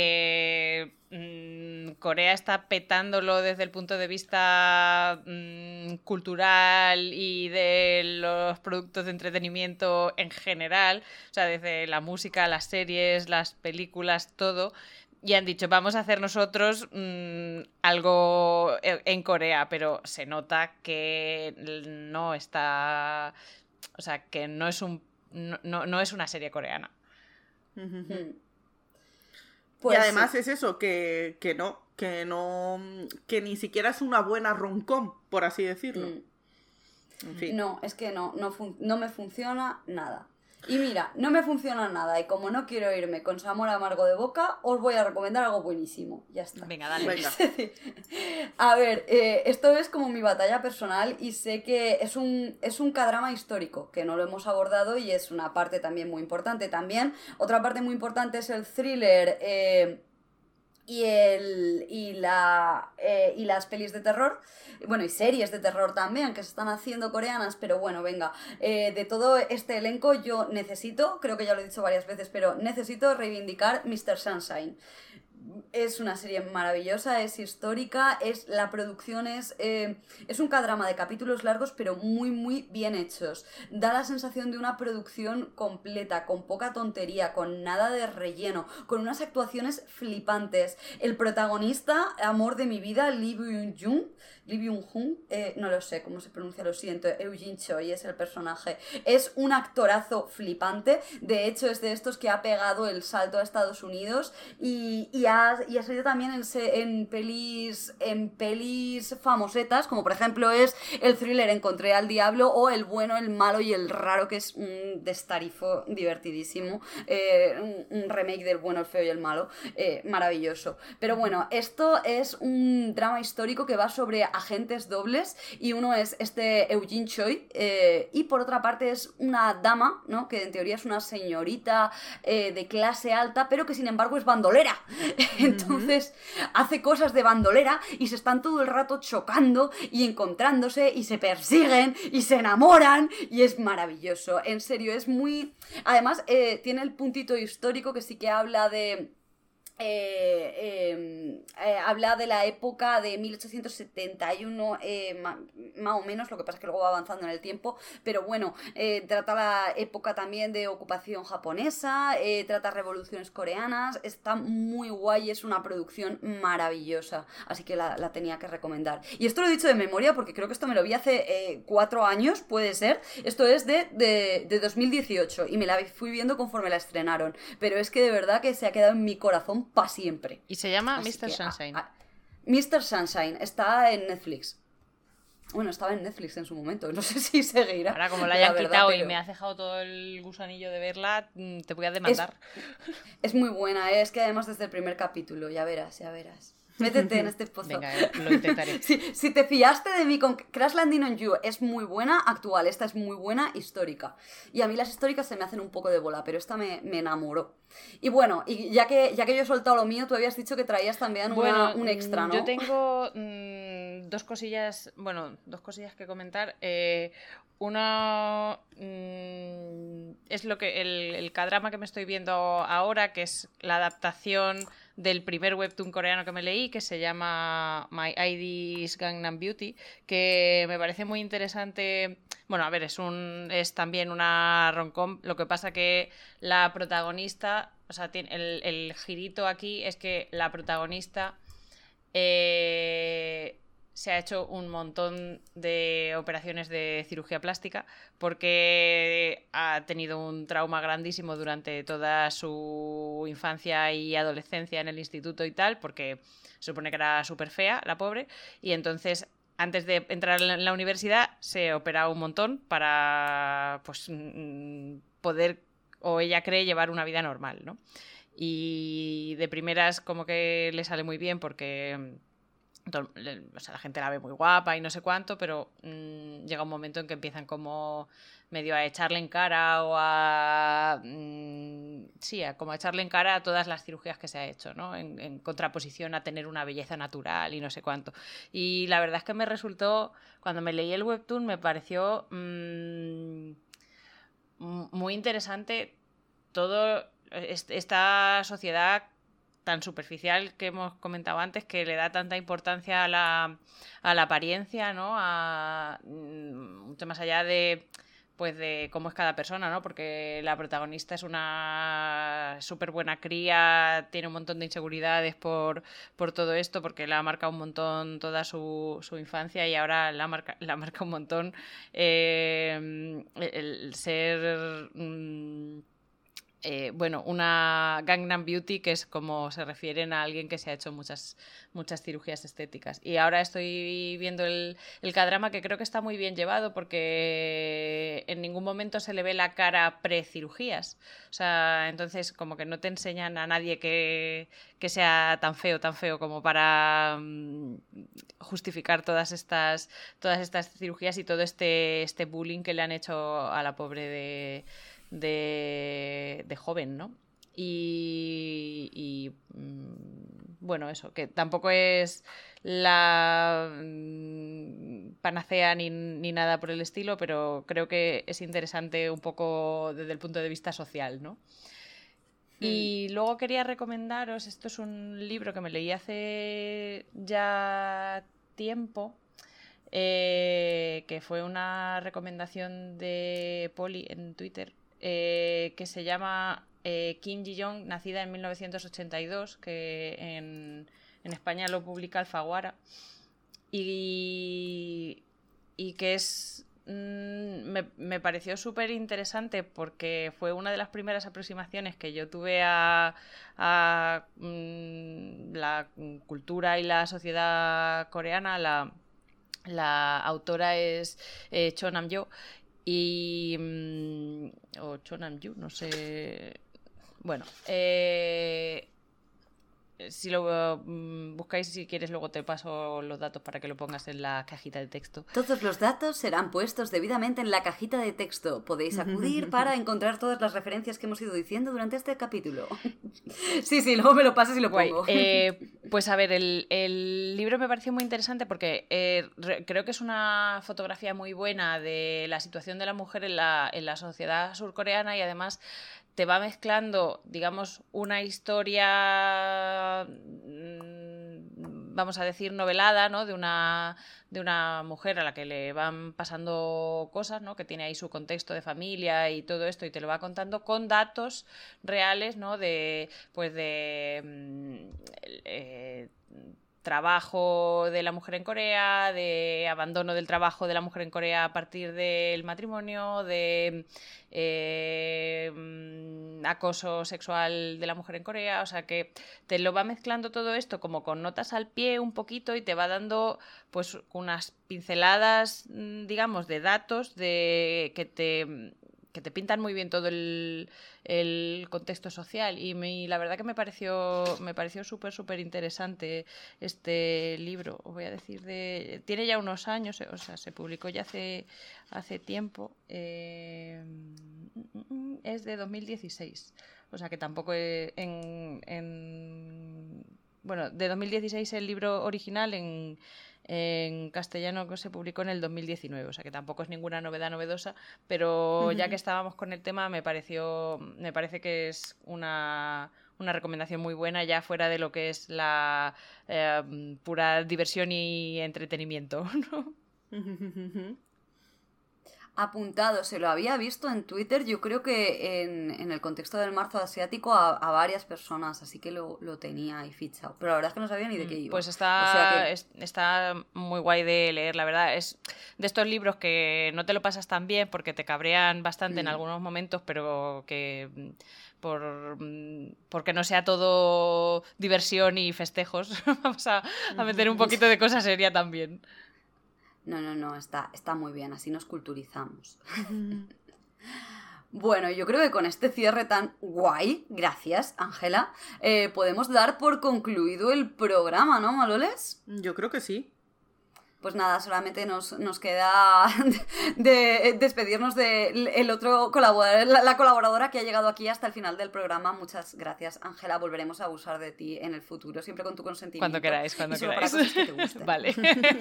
que mm, Corea está petándolo desde el punto de vista mm, cultural y de los productos de entretenimiento en general, o sea, desde la música, las series, las películas, todo. Y han dicho, vamos a hacer nosotros mmm, algo en Corea, pero se nota que no está... O sea, que no es un no, no, no es una serie coreana. Hmm. Y Pues además sí. es eso, que, que no, que no, que ni siquiera es una buena rom-com, por así decirlo. Mm. En fin. No, es que no, no, fun- no me funciona nada. Y mira, no me funciona nada y como no quiero irme con sabor amargo de boca, os voy a recomendar algo buenísimo. Ya está. Venga, dale. Venga. A ver, eh, esto es como mi batalla personal y sé que es un, es un K-drama histórico, que no lo hemos abordado y es una parte también muy importante. También, otra parte muy importante es el thriller eh, y, el, y, la, eh, y las pelis de terror, bueno, y series de terror también, que se están haciendo coreanas, pero bueno, venga, eh, de todo este elenco yo necesito, creo que ya lo he dicho varias veces, pero necesito reivindicar míster Sunshine. Es una serie maravillosa, es histórica, es la producción es eh, es un K-drama de capítulos largos pero muy muy bien hechos. Da la sensación de una producción completa, con poca tontería, con nada de relleno, con unas actuaciones flipantes. El protagonista, amor de mi vida, Lee Byung-jung, Lee Byung-jung, eh, no lo sé cómo se pronuncia, lo siento, Eugene Choi es el personaje. Es un actorazo flipante, de hecho es de estos que ha pegado el salto a Estados Unidos y, y ha, y ha salido también en, se, en pelis en pelis famosetas, como por ejemplo es el thriller Encontré al Diablo o El bueno, el malo y el raro, que es un destarifo divertidísimo, eh, un, un remake del bueno, el feo y el malo, eh, maravilloso. Pero bueno, esto es un drama histórico que va sobre agentes dobles y uno es este Eugene Choi eh, y por otra parte es una dama, ¿no? Que en teoría es una señorita eh, de clase alta, pero que sin embargo es bandolera. Entonces hace cosas de bandolera y se están todo el rato chocando y encontrándose y se persiguen y se enamoran y es maravilloso, en serio, es muy... Además eh, tiene el puntito histórico que sí que habla de... Eh, eh, eh, habla de la época de mil ochocientos setenta y uno eh, ma, más o menos, lo que pasa es que luego va avanzando en el tiempo, pero bueno, eh, trata la época también de ocupación japonesa, eh, trata revoluciones coreanas, está muy guay, es una producción maravillosa, así que la, la tenía que recomendar. Y esto lo he dicho de memoria porque creo que esto me lo vi hace eh, cuatro años, puede ser, esto es de, de, de dos mil dieciocho y me la fui viendo conforme la estrenaron, pero es que de verdad que se ha quedado en mi corazón para siempre. Y se llama Así míster que, Sunshine. a- a- míster Sunshine está en Netflix. Bueno, estaba en Netflix en su momento, no sé si seguirá. Ahora, como la la hayan verdad, quitado y pero me has dejado todo el gusanillo de verla, te voy a demandar. es muy buena, ¿eh? Es que además desde el primer capítulo, ya verás, ya verás. Métete en este pozo. Venga, lo intentaré. Si, si te fiaste de mí con Crash Landing on You, es muy buena, actual, esta es muy buena, histórica. Y a mí las históricas se me hacen un poco de bola, pero esta me, me enamoró. Y bueno, y ya que, ya que yo he soltado lo mío, tú habías dicho que traías también una- Bueno, un extra, ¿no? Yo tengo mm, dos cosillas, bueno, dos cosillas que comentar. Eh, una mm, es lo que el, el K-drama que me estoy viendo ahora, que es la adaptación del primer webtoon coreano que me leí, que se llama My I D is Gangnam Beauty, que me parece muy interesante. Bueno, a ver, es un es también una rom-com, lo que pasa que la protagonista, o sea, tiene, el, el girito aquí es que la protagonista eh, se ha hecho un montón de operaciones de cirugía plástica porque ha tenido un trauma grandísimo durante toda su infancia y adolescencia en el instituto y tal, porque se supone que era súper fea, la pobre, y entonces antes de entrar en la universidad se opera un montón para pues mm, poder, o ella cree, llevar una vida normal, ¿no? Y de primeras como que le sale muy bien porque todo- le- o sea, la gente la ve muy guapa y no sé cuánto, pero mm, llega un momento en que empiezan como medio a echarle en cara o a mm, sí, a como a echarle en cara a todas las cirugías que se ha hecho, ¿no? En, en contraposición a tener una belleza natural y no sé cuánto. Y la verdad es que me resultó, cuando me leí el webtoon, me pareció mm, m- muy interesante todo est- esta sociedad tan superficial que hemos comentado antes, que le da tanta importancia a la, a la apariencia, ¿no? A, mm, mucho más allá de pues de cómo es cada persona, ¿no? Porque la protagonista es una súper buena cría, tiene un montón de inseguridades por, por todo esto, porque la ha marcado un montón toda su, su infancia y ahora la marca, la marca un montón eh, el, el ser... mm, eh, bueno, una Gangnam Beauty, que es como se refieren a alguien que se ha hecho muchas, muchas cirugías estéticas. Y ahora estoy viendo el, el K-drama, que creo que está muy bien llevado porque en ningún momento se le ve la cara pre-cirugías. O sea, entonces como que no te enseñan a nadie que, que sea tan feo, tan feo como para mm, justificar todas estas, todas estas cirugías y todo este, este bullying que le han hecho a la pobre de... De, de joven, ¿no? Y, y mm, bueno, eso, que tampoco es la mm, panacea ni, ni nada por el estilo, pero creo que es interesante un poco desde el punto de vista social, ¿no? Y luego quería recomendaros, esto es un libro que me leí hace ya tiempo, eh, que fue una recomendación de Poli en Twitter, eh, que se llama eh, Kim Ji-young, nacida en mil novecientos ochenta y dos, que en, en España lo publica Alfaguara, y, y que es... mm, Me, me pareció súper interesante porque fue una de las primeras aproximaciones que yo tuve a, a mm, la cultura y la sociedad coreana. La, la autora es eh, Cho Nam-yo y mm, o Cho Nam-yu, no sé. Bueno, eh, si lo mm, buscáis, si quieres, luego te paso los datos para que lo pongas en la cajita de texto. Todos los datos serán puestos debidamente en la cajita de texto. Podéis acudir para encontrar todas las referencias que hemos ido diciendo durante este capítulo. Sí, sí, luego me lo pasas y lo Guay. pongo. Eh, pues a ver, el, el libro me pareció muy interesante porque eh, re- creo que es una fotografía muy buena de la situación de la mujer en la, en la sociedad surcoreana y además te va mezclando, digamos, una historia, mm, vamos a decir, novelada, ¿no? De una, de una mujer a la que le van pasando cosas, ¿no? Que tiene ahí su contexto de familia y todo esto, y te lo va contando con datos reales, ¿no? De, pues de... mm, eh, trabajo de la mujer en Corea, de abandono del trabajo de la mujer en Corea a partir del matrimonio, de eh, mm, acoso sexual de la mujer en Corea, o sea que te lo va mezclando todo esto como con notas al pie un poquito y te va dando pues unas pinceladas, mm, digamos, de datos de que te que te pintan muy bien todo el, el contexto social y, me, y la verdad que me pareció me pareció súper súper interesante este libro. Os voy a decir, de tiene ya unos años, o sea, se publicó ya hace, hace tiempo, eh, es de dos mil dieciséis, o sea que tampoco es en, en bueno, de dos mil dieciséis el libro original, en En castellano que se publicó en el dos mil diecinueve, o sea que tampoco es ninguna novedad novedosa, pero ya que estábamos con el tema, me pareció, me parece que es una, una recomendación muy buena, ya fuera de lo que es la eh, pura diversión y entretenimiento, ¿no? Apuntado, se lo había visto en Twitter, yo creo que en, en el contexto del marzo asiático a, a varias personas, así que lo, lo tenía ahí fichado, pero la verdad es que no sabía ni de qué iba. Pues está, o sea que... es, está muy guay de leer, la verdad, es de estos libros que no te lo pasas tan bien porque te cabrean bastante mm. en algunos momentos, pero que por porque no sea todo diversión y festejos, vamos a, a meter un poquito de cosa seria también. No, no, no, está, está muy bien, así nos culturizamos. Bueno, yo creo que con este cierre tan guay, gracias, Ángela, eh, podemos dar por concluido el programa, ¿no, Maloles? Yo creo que sí. Pues nada, solamente nos, nos queda de, de despedirnos del de otro colaborador, la, la colaboradora que ha llegado aquí hasta el final del programa. Muchas gracias, Ángela. Volveremos a abusar de ti en el futuro, siempre con tu consentimiento. Cuando queráis, cuando y solo queráis. Para cosas que te gusten. Vale.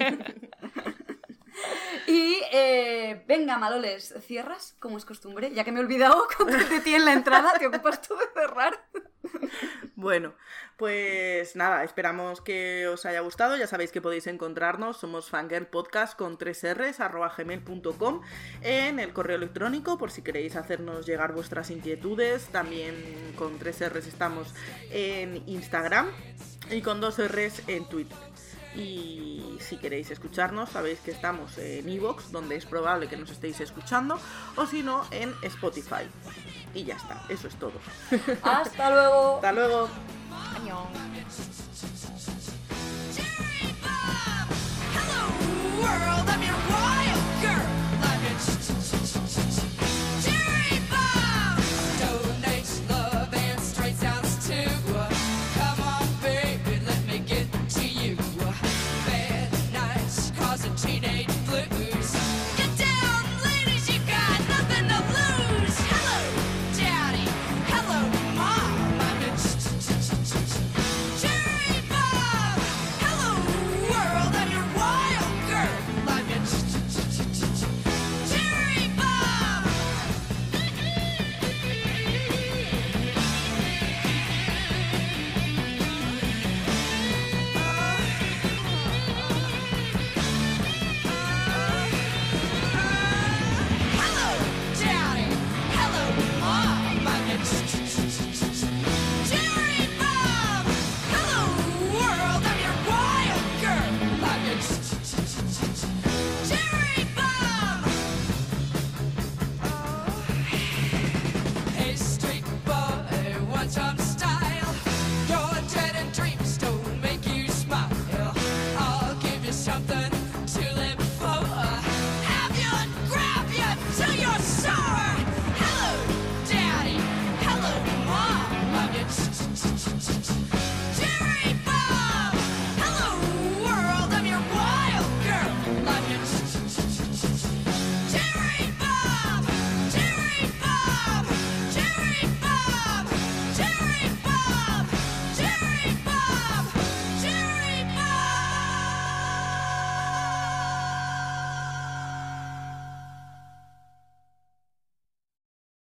Y eh, venga, Maloles, ¿cierras como es costumbre? Ya que me he olvidado de ti en la entrada, ¿te ocupas tú de cerrar? Bueno, pues nada, esperamos que os haya gustado. Ya sabéis que podéis encontrarnos, somos Fangirl Podcast con tres erres, arroba gmail punto com, en el correo electrónico, por si queréis hacernos llegar vuestras inquietudes. También con tres erres estamos en Instagram y con dos erres en Twitter. Y si queréis escucharnos, sabéis que estamos en iVoox, donde es probable que nos estéis escuchando, o si no, en Spotify. Y ya está, eso es todo. Hasta luego. Hasta luego. Añón. World, I'm your